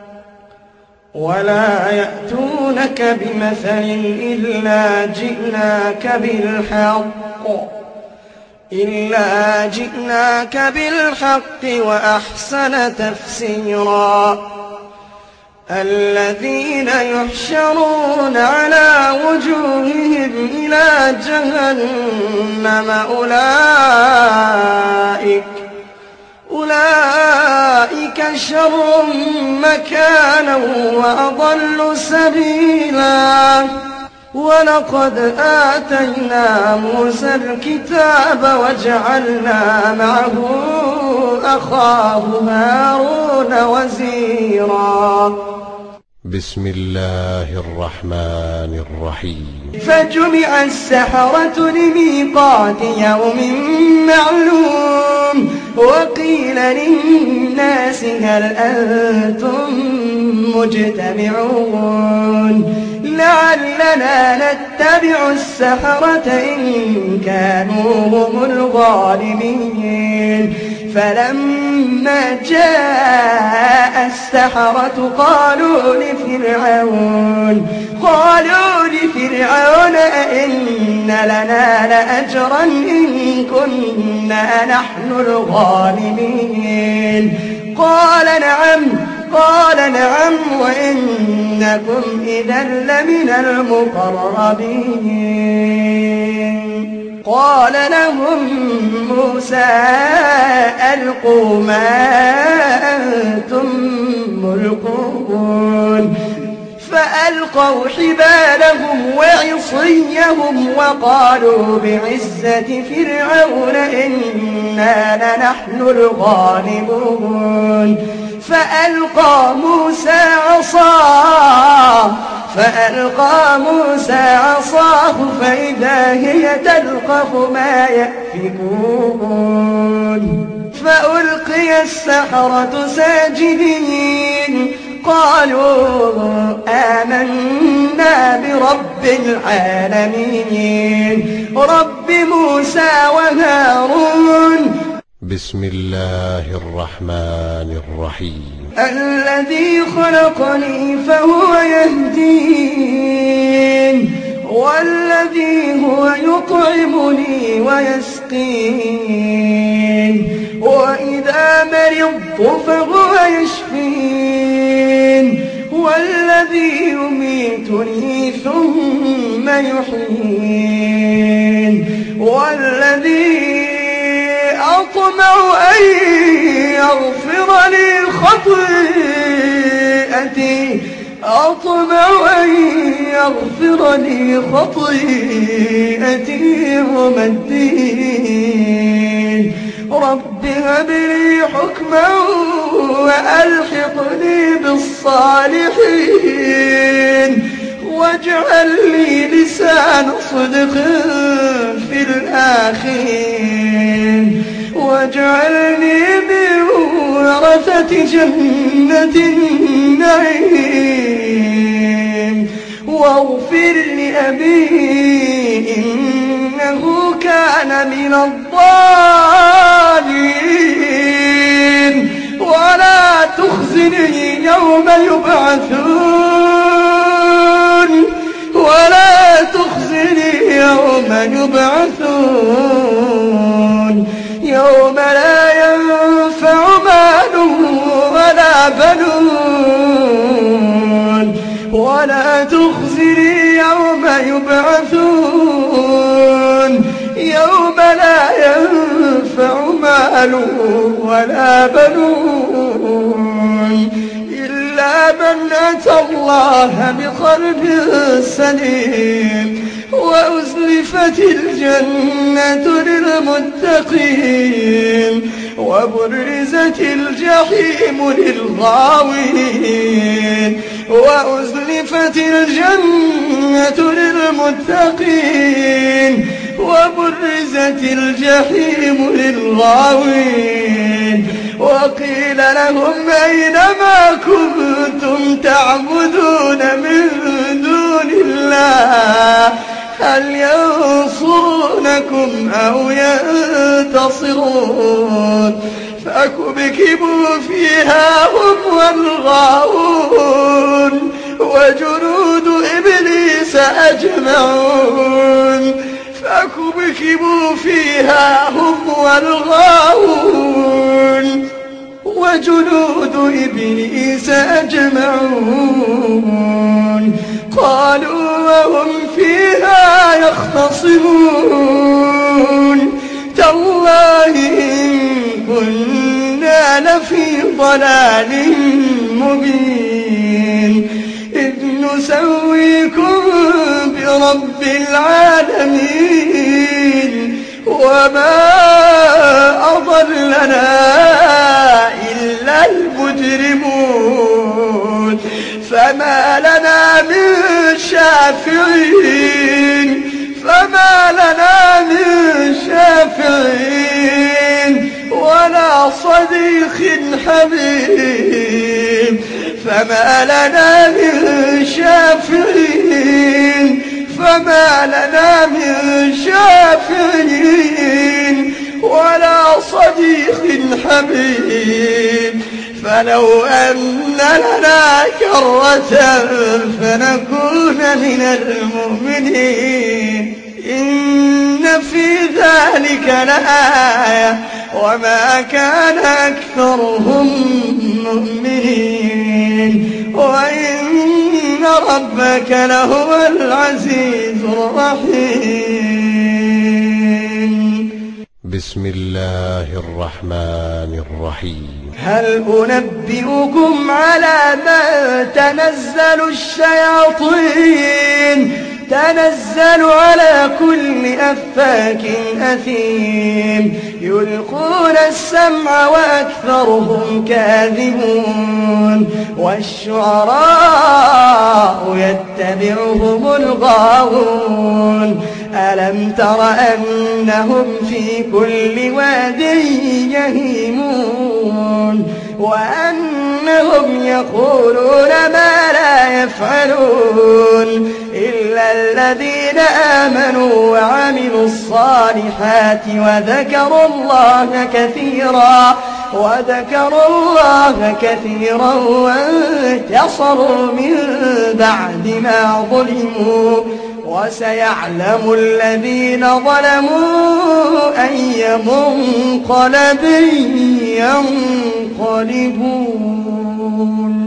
ولا يأتونك بمثل إلا جئناك بالحق إلا جئناك بالحق وأحسن تفسيرا الذين يحشرون على وجوههم إلى جهنم أولئك أولئك شر مكانا وأضل سبيلا ولقد آتينا موسى الكتاب وجعلنا معه أخاه هارون وزيرا بسم الله الرحمن الرحيم فجمع السحرة لميقات يوم معلوم وقيل للناس هل أنتم مجتمعون لعلنا نتبع السحرة إن كانوا هم الغالبين فلما جاء السحرة قالوا لفرعون قالوا لفرعون أئن لنا لأجرا إن كنا نحن الغالبين قال نعم قال نعم وإنكم إذا لمن المقربين قال لهم موسى ألقوا ما أنتم ملقون فألقوا حبالهم وعصيهم وقالوا بعزة فرعون إنا لنحن الغالبون فألقى موسى عصاه فألقى موسى عصاه فإذا هي تلقف ما يأفكون فألقي السحرة ساجدين قالوا آمنا برب العالمين رب موسى وهارون بسم الله الرحمن الرحيم الذي خلقني فهو يهدين والذي هو يطعمني ويسقين وإذا مرضت فهو يشفين والذي يميتني ثم يحيين والذي أطمع أن يغفر لي خطيئتي أطمع أن يغفر لي خطيئتي يوم الدين رب هب لي حكما وألحقني بالصالحين واجعل لي لسان صدق في الآخرين واجعلني من ورثة جنة النعيم واغفر لأبي إنه كان من الضالين ولا تخزني يوم يبعثون ولا تخزني يوم يبعثون يوم لا ينفع مال ولا بنون ولا تخزني يوم يبعثون يوم لا ينفع مال ولا بنون إلا من أتى الله بقلب سليم وأزلفت الجنة للمتقين وبرزت الجحيم للغاوين وأزلفت الجنة للمتقين وبرزت الجحيم للغاوين وقيل لهم أين ما كنتم تعبدون من دون الله هل ينصرونكم أو ينتصرون فكبكبوا فيها هم والغاوون وجنود إبليس أجمعون فكبكبوا فيها هم والغاوون وجنود إبليس أجمعون قالوا وهم فيها يختصمون تالله إن كنا لفي ضلال مبين إذ نسويكم برب العالمين وما أضلنا إلا المجرمون فما لنا من شافعين فما لنا من شافعين ولا صديق حميم فما لنا من شافعين فما لنا من شافعين ولا صديق حميم فلو أن لنا كرة فنكون من المؤمنين إن في ذلك لآية وما كان أكثرهم مؤمنين وإن ربك لهو العزيز الرحيم. بسم الله الرحمن الرحيم. هل أنبئكم على من تنزل الشياطين تنزل على كل أفاك أثيم يلقون السمع وأكثرهم كاذبون والشعراء يتبعهم الغاوون ألم تر أنهم في كل واد يهيمون وأنهم يقولون ما لا يفعلون إلا الذين آمنوا وعملوا الصالحات وذكروا الله كثيرا وذكروا الله كثيرا وانتصروا من بعد ما ظلموا وسيعلم الذين ظلموا أي منقلب ينقلبون.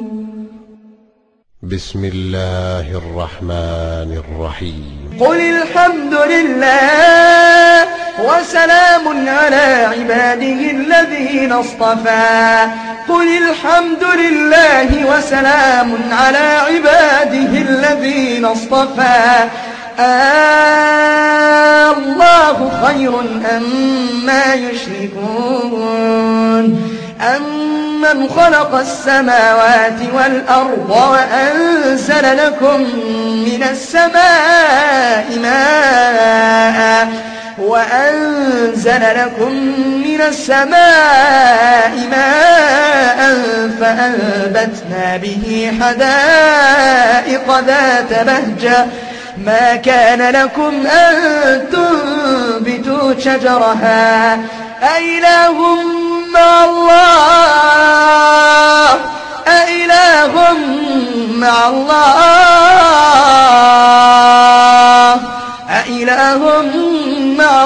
بسم الله الرحمن الرحيم. قل الحمد لله وسلام على عباده الذين اصطفى قل الحمد لله وسلام على عباده الذين اصطفى آه الله خير أما يشركون أم من خلق السماوات والأرض وأنزل لكم من السماء ماء وأنزل لكم من السماء ماء فأنبتنا به حدائق ذات بهجة ما كان لكم أن تنبتوا شجرها أإله مع الله أإله مع الله أإله مع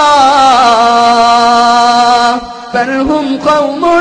الله بل هم قوم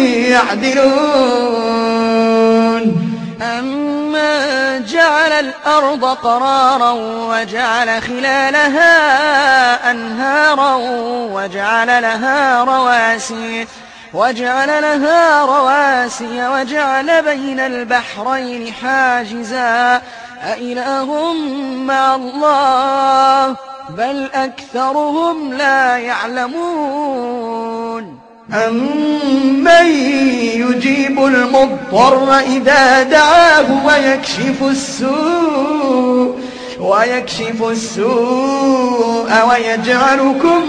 يعدلون أمن جعل الأرض قرارا وجعل خلالها أنهارا وجعل لها رواسي وجعل لها رواسي وجعل بين البحرين حاجزا أإله مع الله بل أكثرهم لا يعلمون أمن يجيب المضطر إذا دعاه ويكشف السوء ويكشف السوء ويجعلكم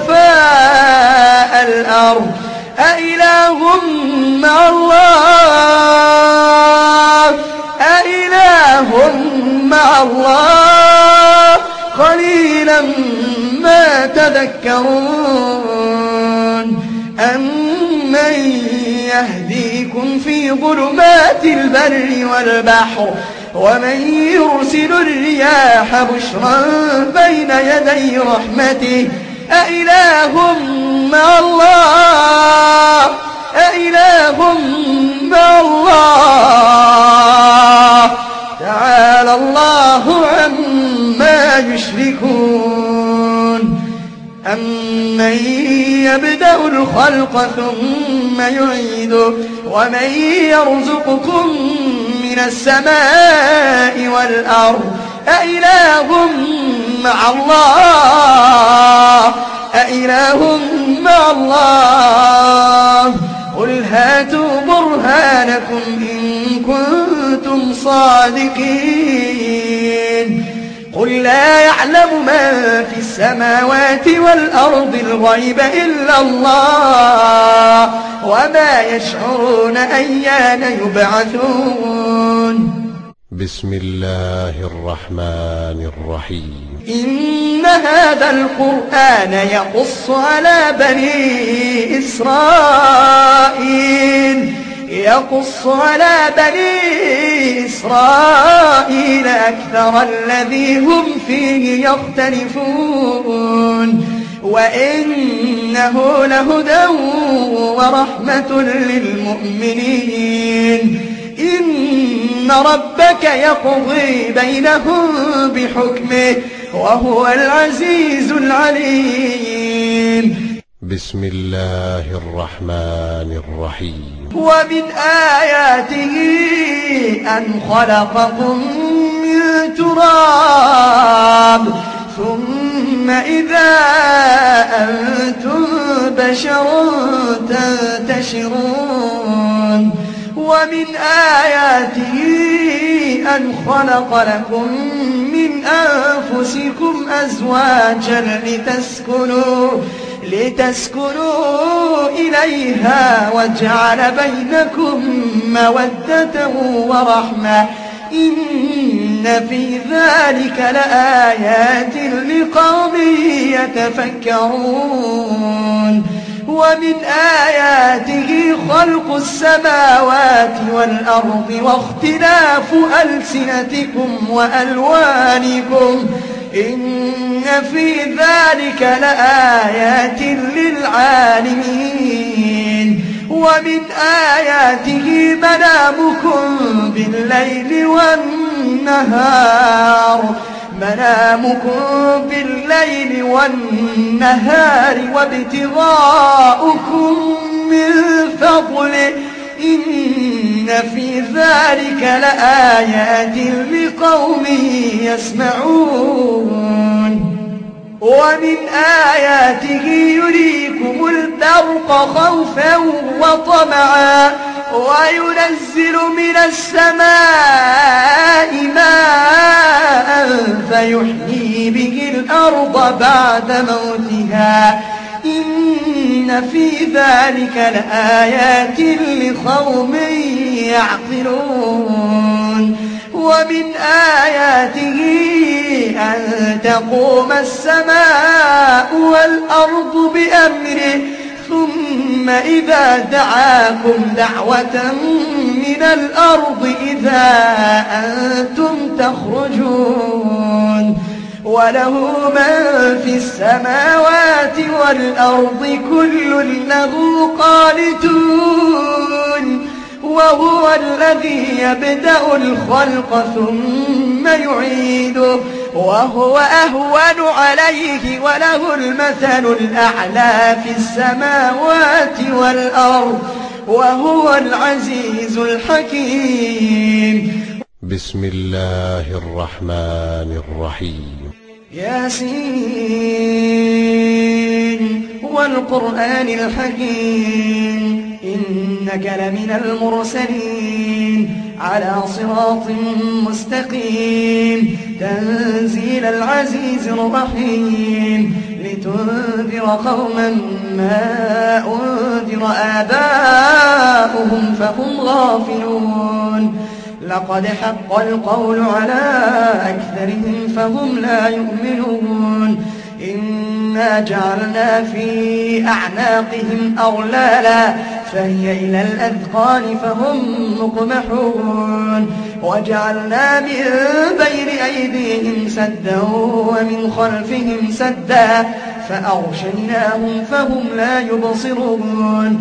خلفاء الأرض أإله مع الله أإله مع الله قليلا ما تذكرون أمن يهديكم في ظلمات البر والبحر ومن يرسل الرياح بشرا بين يدي رحمته أإله مع الله أإله مع الله تعالى الله عما يشركون أمن يبدأ الخلق ثم يعيده ومن يرزقكم من السماء والأرض أإله مع الله أإله مع الله قل هاتوا برهانكم إن كنتم صادقين قل لا يعلم من في السماوات والأرض الغيب إلا الله وما يشعرون أيان يبعثون بسم الله الرحمن الرحيم إن هذا القرآن يقص على بني إسرائيل يقص على بني إسرائيل أكثر الذي هم فيه يختلفون وإنه لهدى ورحمة للمؤمنين إن ربك يقضي بينهم بحكمه وهو العزيز العليم بسم الله الرحمن الرحيم ومن آياته أن خلقكم من تراب ثم إذا أنتم بشر تنتشرون ومن آياته أن خلق لكم من أنفسكم أزواجا لتسكنوا لتسكنوا إليها وجعل بينكم مودة ورحمة إن في ذلك لآيات لقوم يتفكرون ومن آياته خلق السماوات والأرض واختلاف ألسنتكم وألوانكم إن في ذلك لآيات للعالمين ومن آياته منامكم بالليل والنهار منامكم بالليل والنهار وابتغاؤكم من فضله إن في ذلك لآيات لقوم يسمعون ومن آياته يريكم البرق خوفا وطمعا وينزل من السماء ماء فيحيي به الأرض بعد موتها إن في ذلك لآيات لقوم يعقلون ومن آياته أن تقوم السماء والأرض بأمره ثم إذا دعاكم دعوة من الأرض إذا أنتم تخرجون وله من في السماوات والأرض كل له قانتون وهو الذي يبدأ الخلق ثم يعيده وهو أهون عليه وله المثل الأعلى في السماوات والأرض وهو العزيز الحكيم. بسم الله الرحمن الرحيم. ياسين والقرآن الحكيم إنك لمن المرسلين على صراط مستقيم تنزيل العزيز الرحيم لتنذر قوما ما أنذر آباؤهم فهم غافلون لقد حق القول على أكثرهم فهم لا يؤمنون إنا جعلنا في أعناقهم أغلالا فهي إلى الأذقان فهم مقمحون وجعلنا من بين أيديهم سدا ومن خلفهم سدا فأغشيناهم فهم لا يبصرون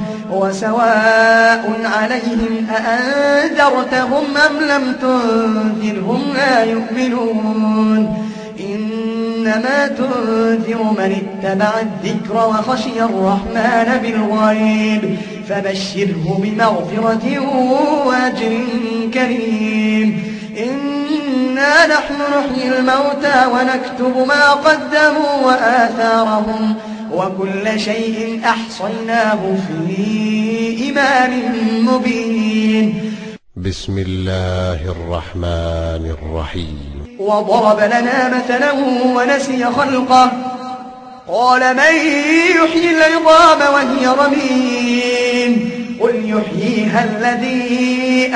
وسواء عليهم أأنذرتهم أم لم تنذرهم لا يؤمنون إنما تنذر من اتبع الذكر وخشي الرحمن بالغيب فبشره بمغفرة وأجر كريم. إنا نحن نحيي الموتى ونكتب ما قدموا وآثارهم وكل شيء أحصيناه في إمام مبين. بسم الله الرحمن الرحيم. وضرب لنا مثلا ونسي خلقه قال من يحيي العظام وهي رميم قل يحييها الذي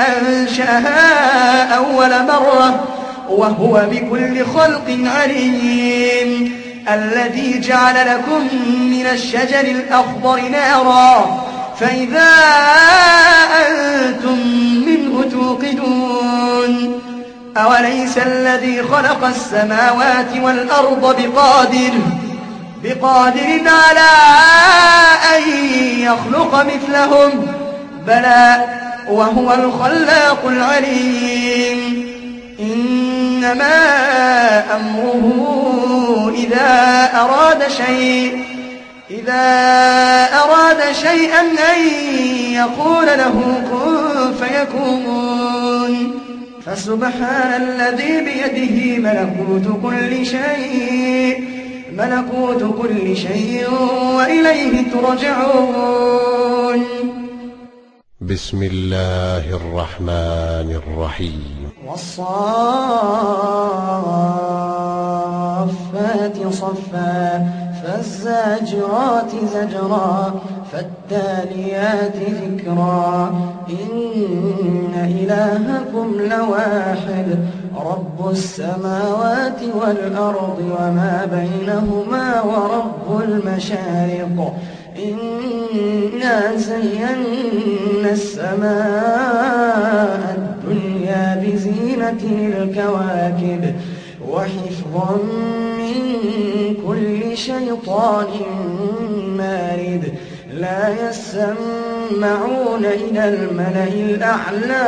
أنشأها أول مرة وهو بكل خلق عليم الذي جعل لكم من الشجر الأخضر نارا فإذا أنتم منه توقدون أوليس الذي خلق السماوات والأرض بقادر بقادر على أن يخلق مثلهم بلى وهو الخلاق العليم. إنما أمره إذا أراد شيء إذا أراد شيئا أن يقول له كن فيكون فسبحان الذي بيده ملكوت كل شيء ملكوت كل شيء وإليه ترجعون. بسم الله الرحمن الرحيم. والصافات صفا فالزاجرات زجرا فالتاليات ذكرا إن إلهكم لواحد رب السماوات والأرض وما بينهما ورب المشارق إنا زينا السماء الدنيا بزينة الكواكب وحفظا من كل شيطان مارد لا يسمعون إلى الملأ الأعلى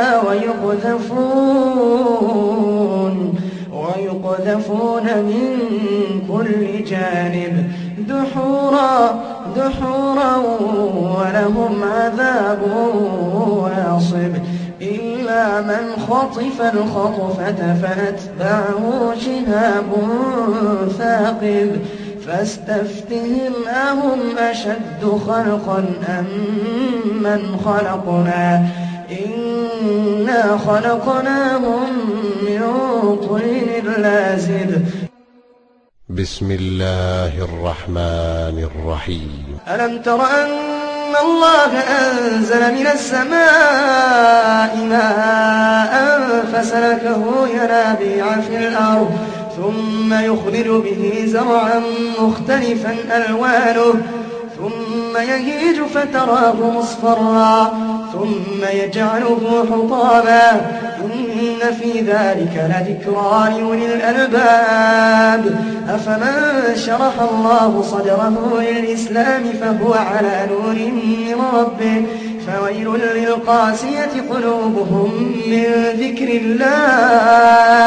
ويقذفون ويقذفون من كل جانب دحورا دحورا ولهم عذاب واصب إلا من خطف الخطفة فأتبعه شهاب ثاقب فاستفتهم أهم أشد خلقا أم من خلقنا إنا خلقناهم من طين لازب. بسم الله الرحمن الرحيم. ألم تر أن الله أنزل من السماء ماء فسلكه ينابيع في الأرض ثم يخرج به زرعا مختلفا ألوانه ثم يهيج فتراه مصفرا ثم يجعله حطاما إن في ذلك لذكرى لأولي الألباب. أفمن شرح الله صدره للإسلام فهو على نور من ربه فويل للقاسية قلوبهم من ذكر الله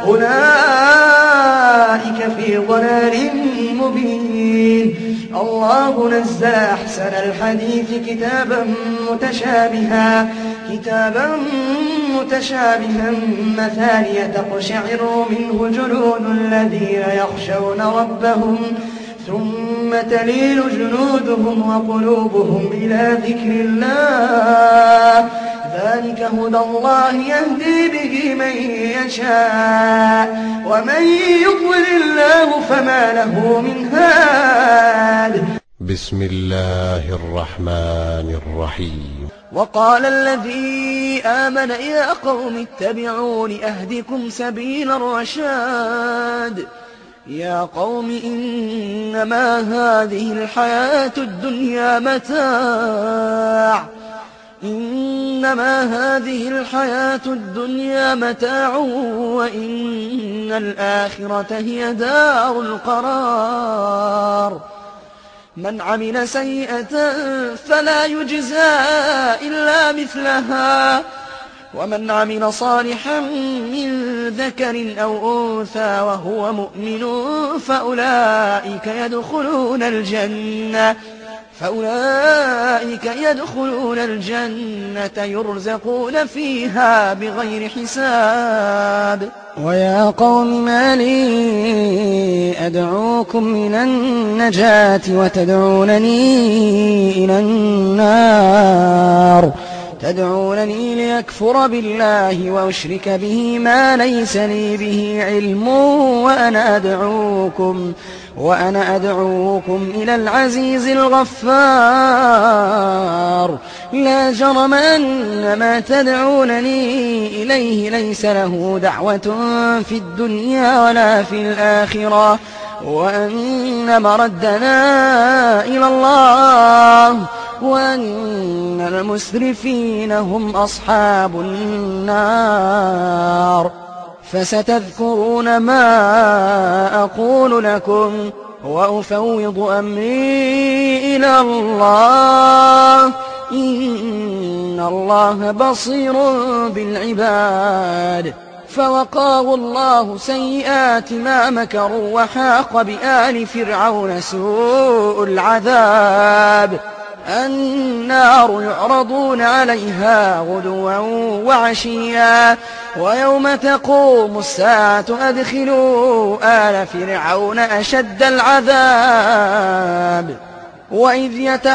أولئك في ضلال مبين. الله نزل أحسن الحديث كتابا متشابها كتابا متشابها مثانية تقشعر منه جلود الذين يخشون ربهم ثم تلين جلودهم وقلوبهم إلى ذكر الله ذلك هدى الله يهدي به من يشاء ومن يضلل الله فما له من هاد. بسم الله الرحمن الرحيم. وقال الذي آمن يا قوم اتبعون أهدكم سبيل الرشاد. يا قوم إنما هذه الحياة الدنيا متاع إنما هذه الحياة الدنيا متاع وإن الآخرة هي دار القرار. من عمل سيئة فلا يجزى إلا مثلها ومن عمل صالحا من ذكر أو أنثى وهو مؤمن فأولئك يدخلون الجنة فأولئك يدخلون الجنة يرزقون فيها بغير حساب. ويا قوم ما لي أدعوكم إلى النجاة وتدعونني إلى النار تدعونني ليكفر بالله وأشرك به ما ليس لي به علم وأنا أدعوكم وأنا أدعوكم إلى العزيز الغفار. لا جرم أن ما تدعونني إليه ليس له دعوة في الدنيا ولا في الآخرة وأن مردنا إلى الله وأن المسرفين هم أصحاب النار. فستذكرون ما أقول لكم وأفوض أمري إلى الله إن الله بصير بالعباد. فوقاه الله سيئات ما مكروا وحاق بآل فرعون سوء العذاب. النار يعرضون عليها غدوا وعشيا ويوم تقوم الساعة أدخلوا آل فرعون أشد العذاب. وإذ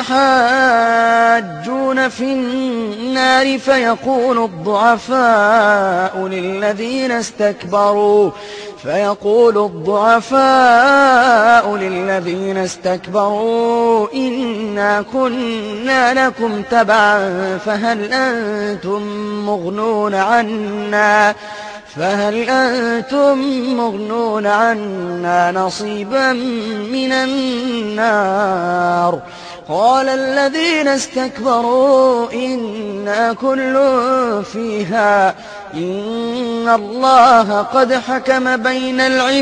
يتحاجون في النار فيقول الضعفاء للذين استكبروا فيقول الضعفاء للذين استكبروا إنا كنا لكم تبعا فهل أنتم مغنون عنا فهل أنتم مغنون عنا نصيبا من النار. قال الذين استكبروا إنا كل فيها إن الله قد حكم بين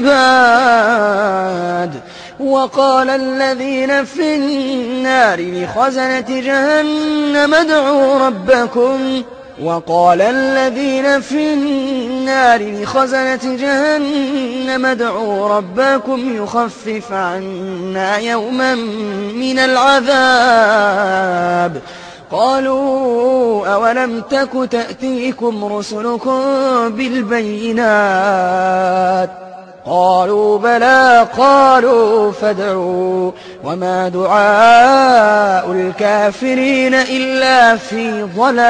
العباد. وقال الذين في النار لخزنة جهنم ادعوا ربكم وقال الذين في النار لخزنة جهنم ادعوا ربكم يخفف عنا يوما من العذاب. قالوا أولم تك تأتيكم رسلكم بالبينات قالوا بلى قالوا فادعوا وما دعاء الكافرين إلا في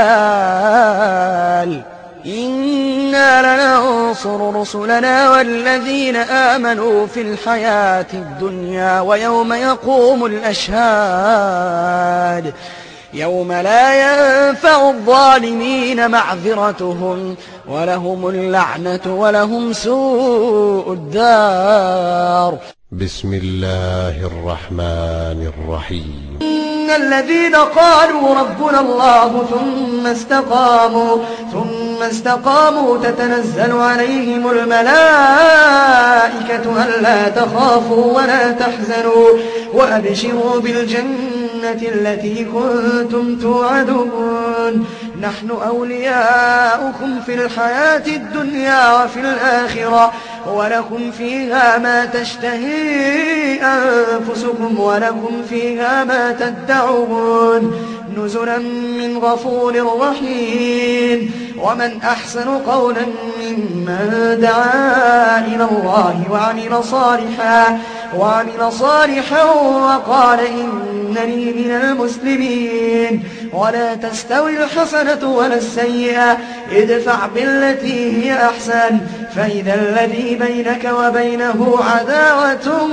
ضلال إنا لننصر رسلنا والذين آمنوا في الحياة الدنيا ويوم يقوم الأشهاد يوم لا ينفع الظالمين معذرتهم ولهم اللعنة ولهم سوء الدار. بسم الله الرحمن الرحيم. إن الذين قالوا ربنا الله ثم استقاموا ثم استقاموا تتنزل عليهم الملائكة ألا تخافوا ولا تحزنوا وأبشروا بالجنة التي كنتم توعدون نحن أولياؤكم في الحياة الدنيا وفي الآخرة ولكم فيها ما تشتهي أنفسكم ولكم فيها ما تدعون نزلا من غفور رحيم. ومن أحسن قولا ممن دعا إلى الله وعمل صالحا وعمل صالحا وقال إنني من المسلمين. ولا تستوي الحسنة ولا السيئة ادفع بالتي هي أحسن فإذا الذي بينك وبينه عداوة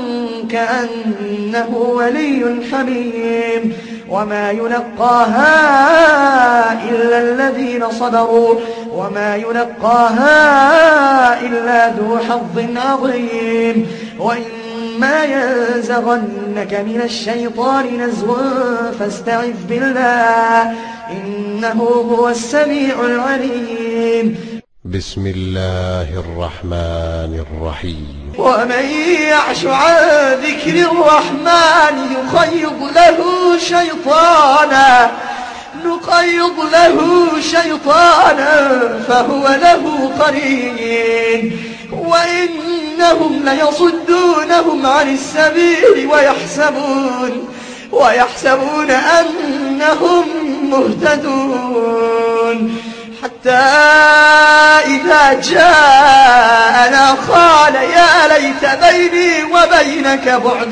كأنه ولي حميم. وما يلقاها إلا الذين صبروا وما يلقاها إلا ذو حظ عظيم. وإما ينزغنك من الشيطان نزغ فاستعذ بالله إنه هو السميع العليم. بسم الله الرحمن الرحيم. ومن يعش عن ذكر الرحمن يقيض له شيطانا نقيض له شيطانا فهو له قرين وإنهم ليصدونهم عن السبيل ويحسبون ويحسبون أنهم مهتدون حتى إذا جاءنا قال يا ليت بيني وبينك بعد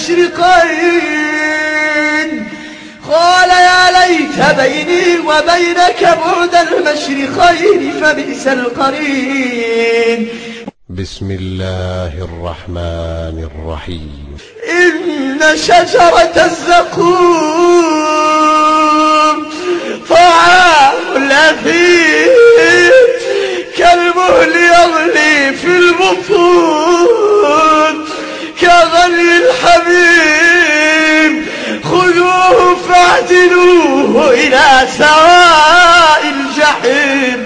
المشرقين قال يا ليت بيني وبينك بعد المشرقين فبئس القرين. بسم الله الرحمن الرحيم. إن شجرة الزقوم طعام الأثيم كالمهل يغلي في البطون كغلي الحميم خذوه فاعتلوه إلى سواء الجحيم.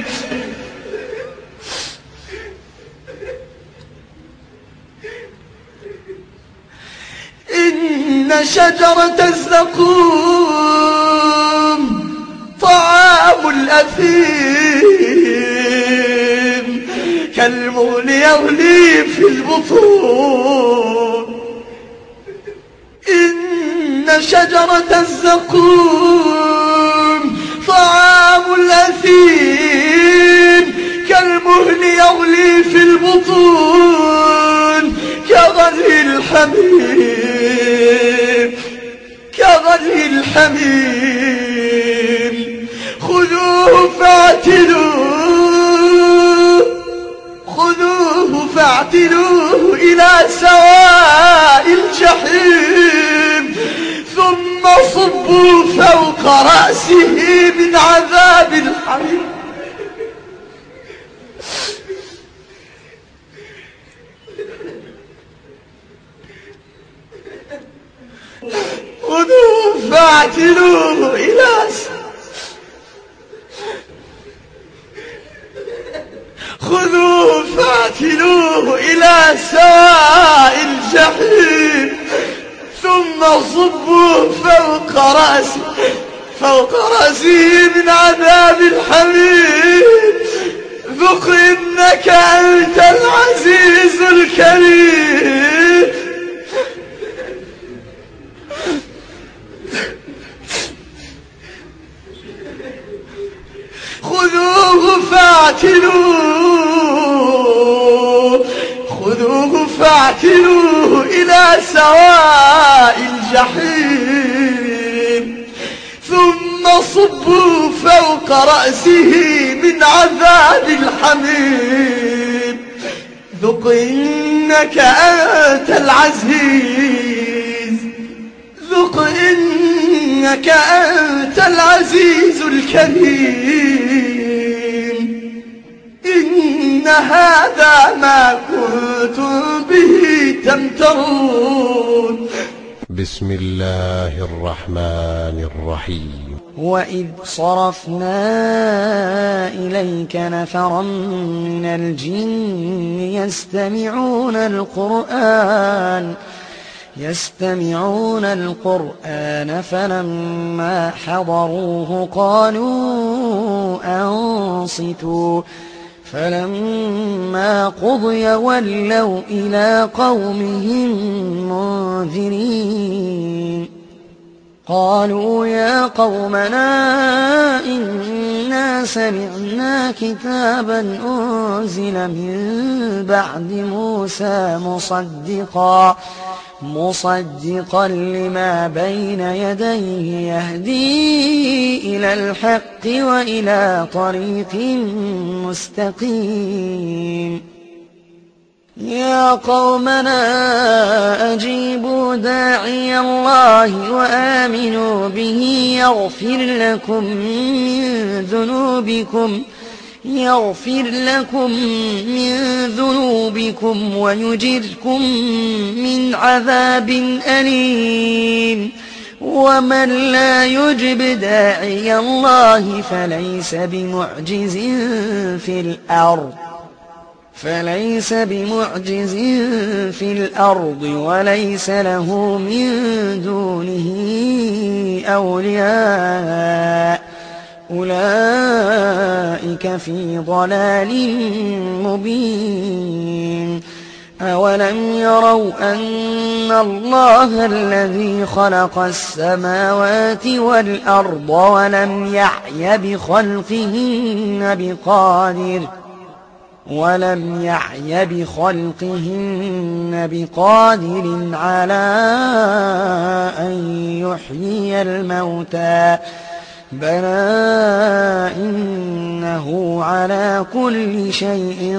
إن شجرة الزقوم طعام الأثيم كالمهل يغلي في البطون. إن شجرة الزقوم طعام الأثيم كالمهل يغلي في البطون كغلي الحميم كغلي الحميم خذوه فاعتلوه خذوه فاعتلوه إلى سواء الجحيم ثم صبوا فوق رأسه من عذاب الحميم. خذوه فاعتلوه إلى خذوه فاعتلوه إلى سواء الجحيم ثم صبوه فوق رأسه فوق رأسه من عذاب الحميم ذق إنك أنت العزيز الكريم. خذوه فاعتلوه فاعتلوه إلى سواء الجحيم ثم صبوا فوق رأسه من عذاب الحميم ذق إنك أنت العزيز ذق إنك أنت العزيز الكريم إن هذا ما كنتم به تمترون. بسم الله الرحمن الرحيم. وإذ صرفنا إليك نفرا من الجن يستمعون القرآن يستمعون القرآن فلما حضروه قالوا أنصتوا فلما قضي ولوا إلى قومهم منذرين قالوا يا قومنا إنا سمعنا كتابا أنزل من بعد موسى مصدقا مصدقا لما بين يديه يهدي إلى الحق وإلى طريق مستقيم يا قومنا أجيبوا داعي الله وآمنوا به يغفر لكم من ذنوبكم يغفر لكم من ذنوبكم ويجركم من عذاب أليم ومن لا يجب داعي الله فليس بمعجز في الأرض فليس بمعجز في الأرض وليس له من دونه أولياء أولئك في ضلال مبين أولم يروا أن الله الذي خلق السماوات والأرض ولم يعي بخلقهن بقادر ولم يعي بخلقهن بقادر على أن يحيي الموتى بلى إنه على كل شيء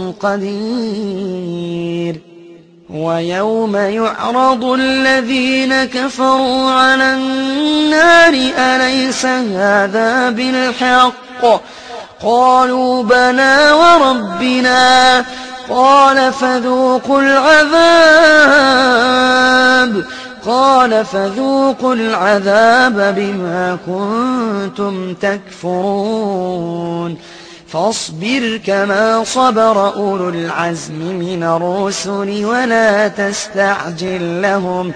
قدير ويوم يعرض الذين كفروا على النار أليس هذا بالحق قالوا بلى وربنا قال فذوقوا العذاب قال فذوقوا العذاب بما كنتم تكفرون فاصبر كما صبر أولو العزم من الرسل ولا تستعجل لهم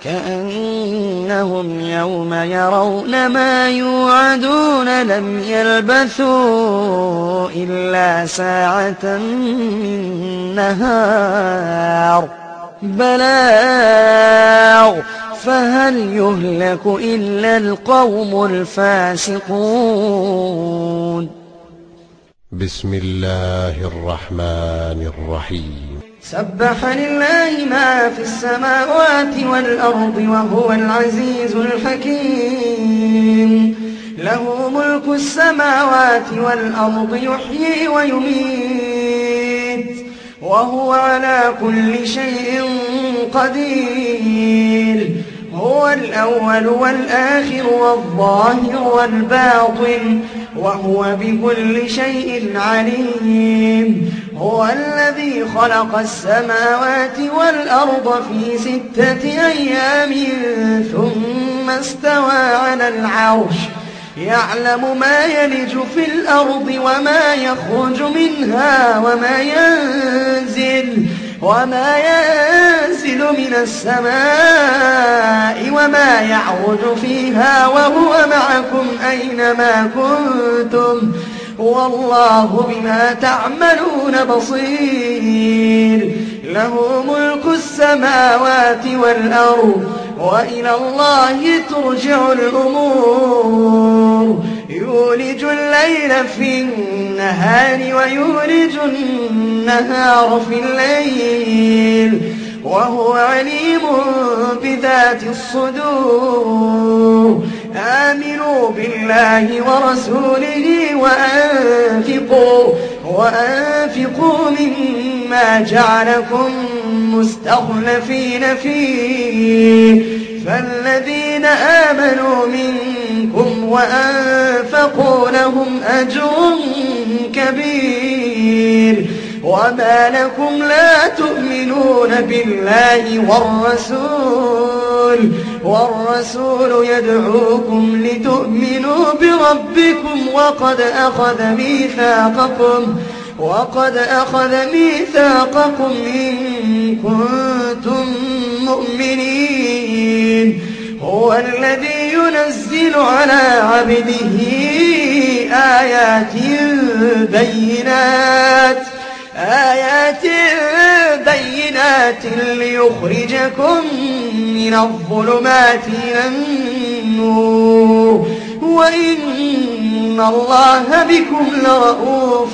كأنهم يوم يرون ما يوعدون لم يلبثوا إلا ساعة من نهار بلاغ فهل يهلك إلا القوم الفاسقون. بسم الله الرحمن الرحيم. سبح لله ما في السماوات والأرض وهو العزيز الحكيم له ملك السماوات والأرض يحيي ويميت وهو على كل شيء قدير هو الأول والآخر والظاهر والباطن وهو بكل شيء عليم هو الذي خلق السماوات والأرض في ستة أيام ثم استوى على العرش يعلم ما يلج في الأرض وما يخرج منها وما ينزل وما ينزل من السماء وما يعرج فيها وهو معكم أينما كنتم والله بما تعملون بصير له ملك السماوات والأرض وإلى الله ترجع الأمور يولج الليل في النهار ويولج النهار في الليل وهو عليم بذات الصدور آمنوا بالله ورسوله وأنفقوا وأنفقوا مما جعلكم مستخلفين فيه فالذين آمنوا منكم وأنفقوا لهم أجر كبير وما لكم لا تؤمنون بالله والرسول والرسول يدعوكم لتؤمنوا بربكم وقد أخذ ميثاقكم وقد أخذ ميثاقكم إن كنتم مؤمنين هو الذي ينزل على عبده آيات بينات آيات بينات ليخرجكم من الظلمات إلى النور وإن الله بكم لرؤوف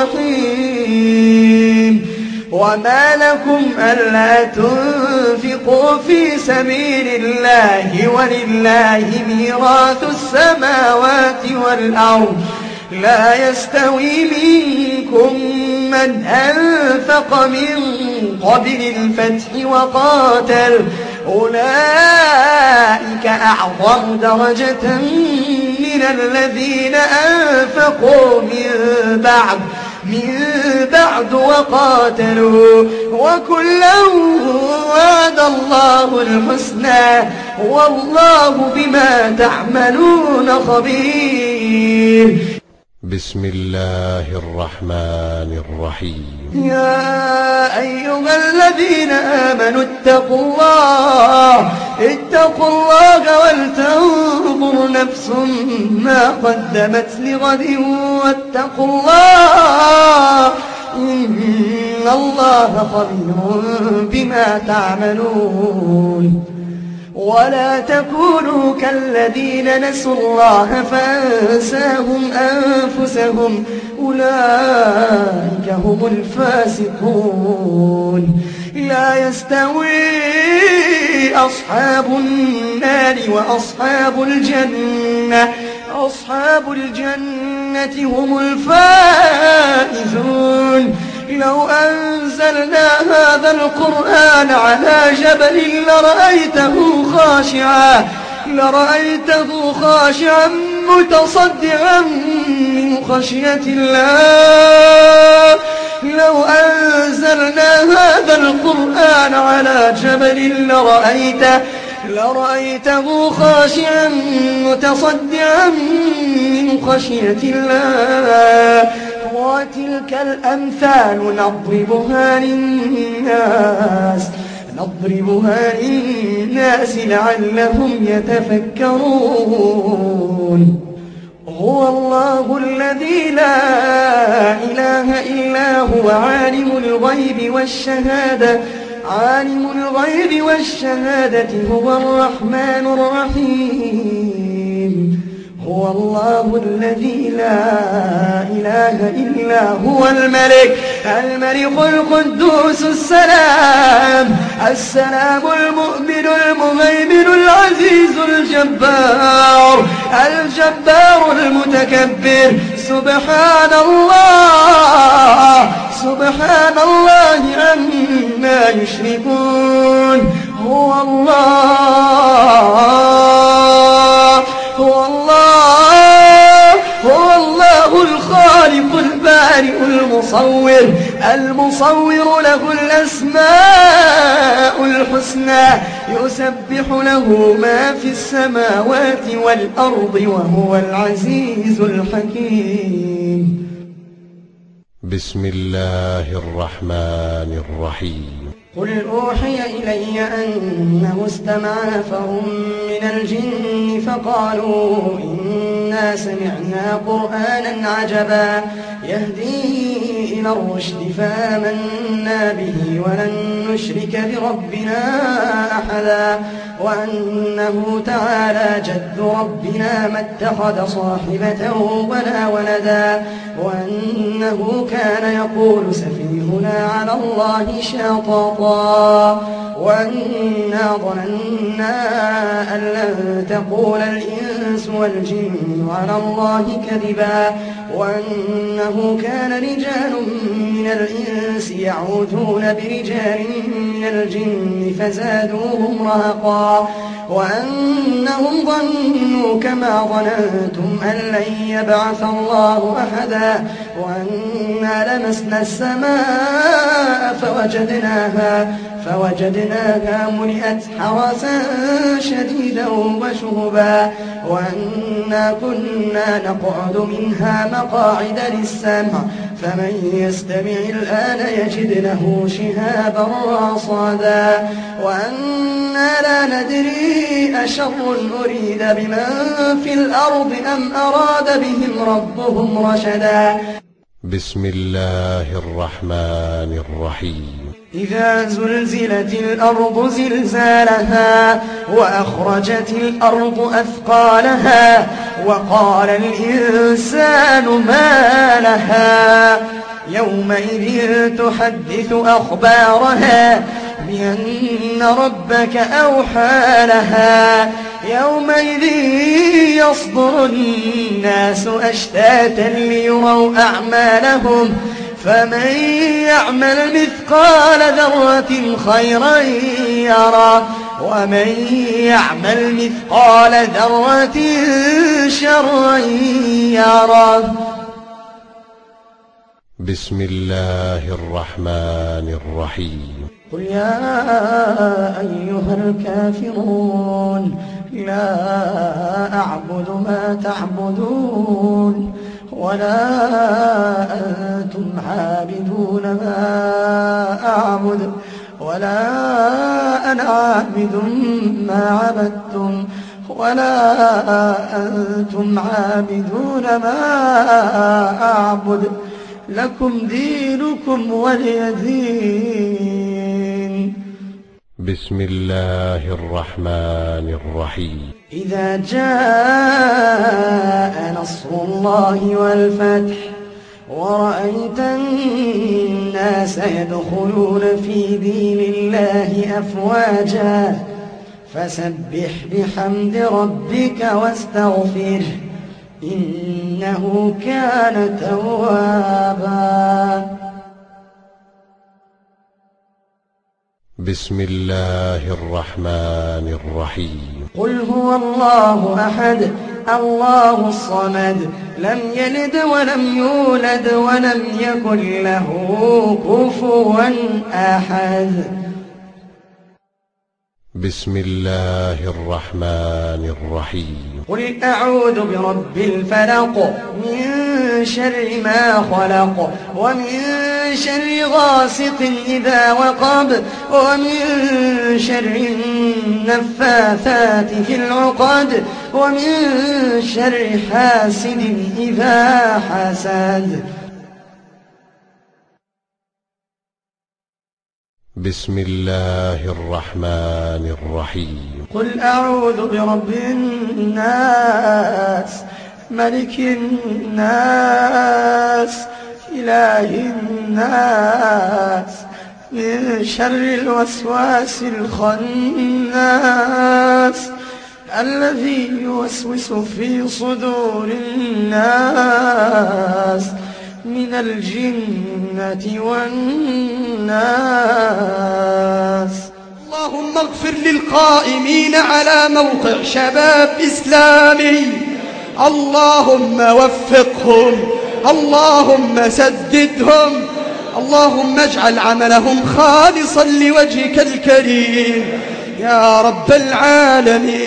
رحيم وما لكم ألا تنفقوا في سبيل الله ولله ميراث السماوات والأرض لا يستوي منكم من أنفق من قبل الفتح وقاتل أولئك أعظم درجة من الذين أنفقوا من بعد من بعد وقاتلوا وكلا وعد الله الحسنى والله بما تعملون خبير. بسم الله الرحمن الرحيم. يا أيها الذين آمنوا اتقوا الله اتقوا الله ولتنظر نفس ما قدمت لغد واتقوا الله إن الله خبير بما تعملون ولا تكونوا كالذين نسوا الله فأنساهم أنفسهم أولئك هم الفاسقون. لا يستوي أصحاب النار وأصحاب الجنة أصحاب الجنة هم الفائزون. لو أنزلنا هذا القرآن على جبل لرأيته خاشعا لرأيته خاشعا متصدعا من خشية الله. لو أنزلنا هذا القرآن على جبل لرأيته لرأيته خاشعا متصدعا من خشية الله. وتلك الأمثال نضربها للناس نضربها للناس لعلهم يتفكرون. هو الله الذي لا إله إلا هو عالم الغيب والشهادة عالم الغيب والشهادة هو الرحمن الرحيم. هو الله الذي لا إله إلا هو الملك الملك القدوس السلام السلام المؤمن المهيمن العزيز الجبار الجبار المتكبر. سبحان الله سبحان الله عما يشركون. هو الله هو الله هو الله الخالق البارئ المصور المصور له الأسماء الحسنى يسبح له ما في السماوات والأرض وهو العزيز الحكيم. بسم الله الرحمن الرحيم. قل أوحي إلي أنه استمع نفر من الجن فقالوا إنا سمعنا قرآنا عجبا يهدي إلى الرشد فآمنا به ولن نشرك بربنا أحدا وأنه تعالى جد ربنا ما اتخذ صاحبة ولا ولدا وأنه كان يقول سفيهنا على الله شططا وأنا ظننا أن لن تقول الإنس والجن على الله كذبا وأنه كان رجال من الإنس يعوذون برجال من الجن فزادوهم رهقا وأنهم ظنوا كما ظننتم أن لن يبعث الله أحدا وأنا لمسنا السماء فوجدناها فوجدناها ملئت حرسا شديدا وشهبا وأنا كنا نقعد منها مقاعد للسمع فمن يستمع الآن يجد له شهابا رصدا وأنا لا ندري أشر أريد بمن في الأرض أم أراد بهم ربهم رشدا. بسم الله الرحمن الرحيم. إذا زلزلت الأرض زلزالها وأخرجت الأرض أثقالها وقال الإنسان ما لها يومئذ تحدث أخبارها بأن ربك أوحى لها يومئذ يصدر الناس أشتاتا ليروا أعمالهم فمن يعمل مثقال ذرة خيرا يرى ومن يعمل مثقال ذرة شرا يرى. بسم الله الرحمن الرحيم. قل يا أيها الكافرون لا أعبد ما تعبدون ولا أنتم عابدون ما أعبد ولا أنا عابد ما عبدتم ولا أنتم عابدون ما أعبد لكم دينكم ولي دين. بسم الله الرحمن الرحيم. إذا جاء نصر الله والفتح ورأيت الناس يدخلون في دين الله أفواجا فسبح بحمد ربك واستغفره إنه كان توابا. بسم الله الرحمن الرحيم. قل هو الله أحد الله الصمد لم يلد ولم يولد ولم يكن له كفوا أحد. بسم الله الرحمن الرحيم. قل أعوذ برب الفلق من شر ما خلق ومن شر غاسق إذا وقب ومن شر النفاثات في العقد ومن شر حاسد إذا حسد. بسم الله الرحمن الرحيم. قل أعوذ برب الناس ملك الناس إله الناس من شر الوسواس الخناس الذي يوسوس في صدور الناس من الجنة والناس. اللهم اغفر للقائمين على موقع شباب إسلامي اللهم وفقهم اللهم سددهم اللهم اجعل عملهم خالصا لوجهك الكريم يا رب العالمين.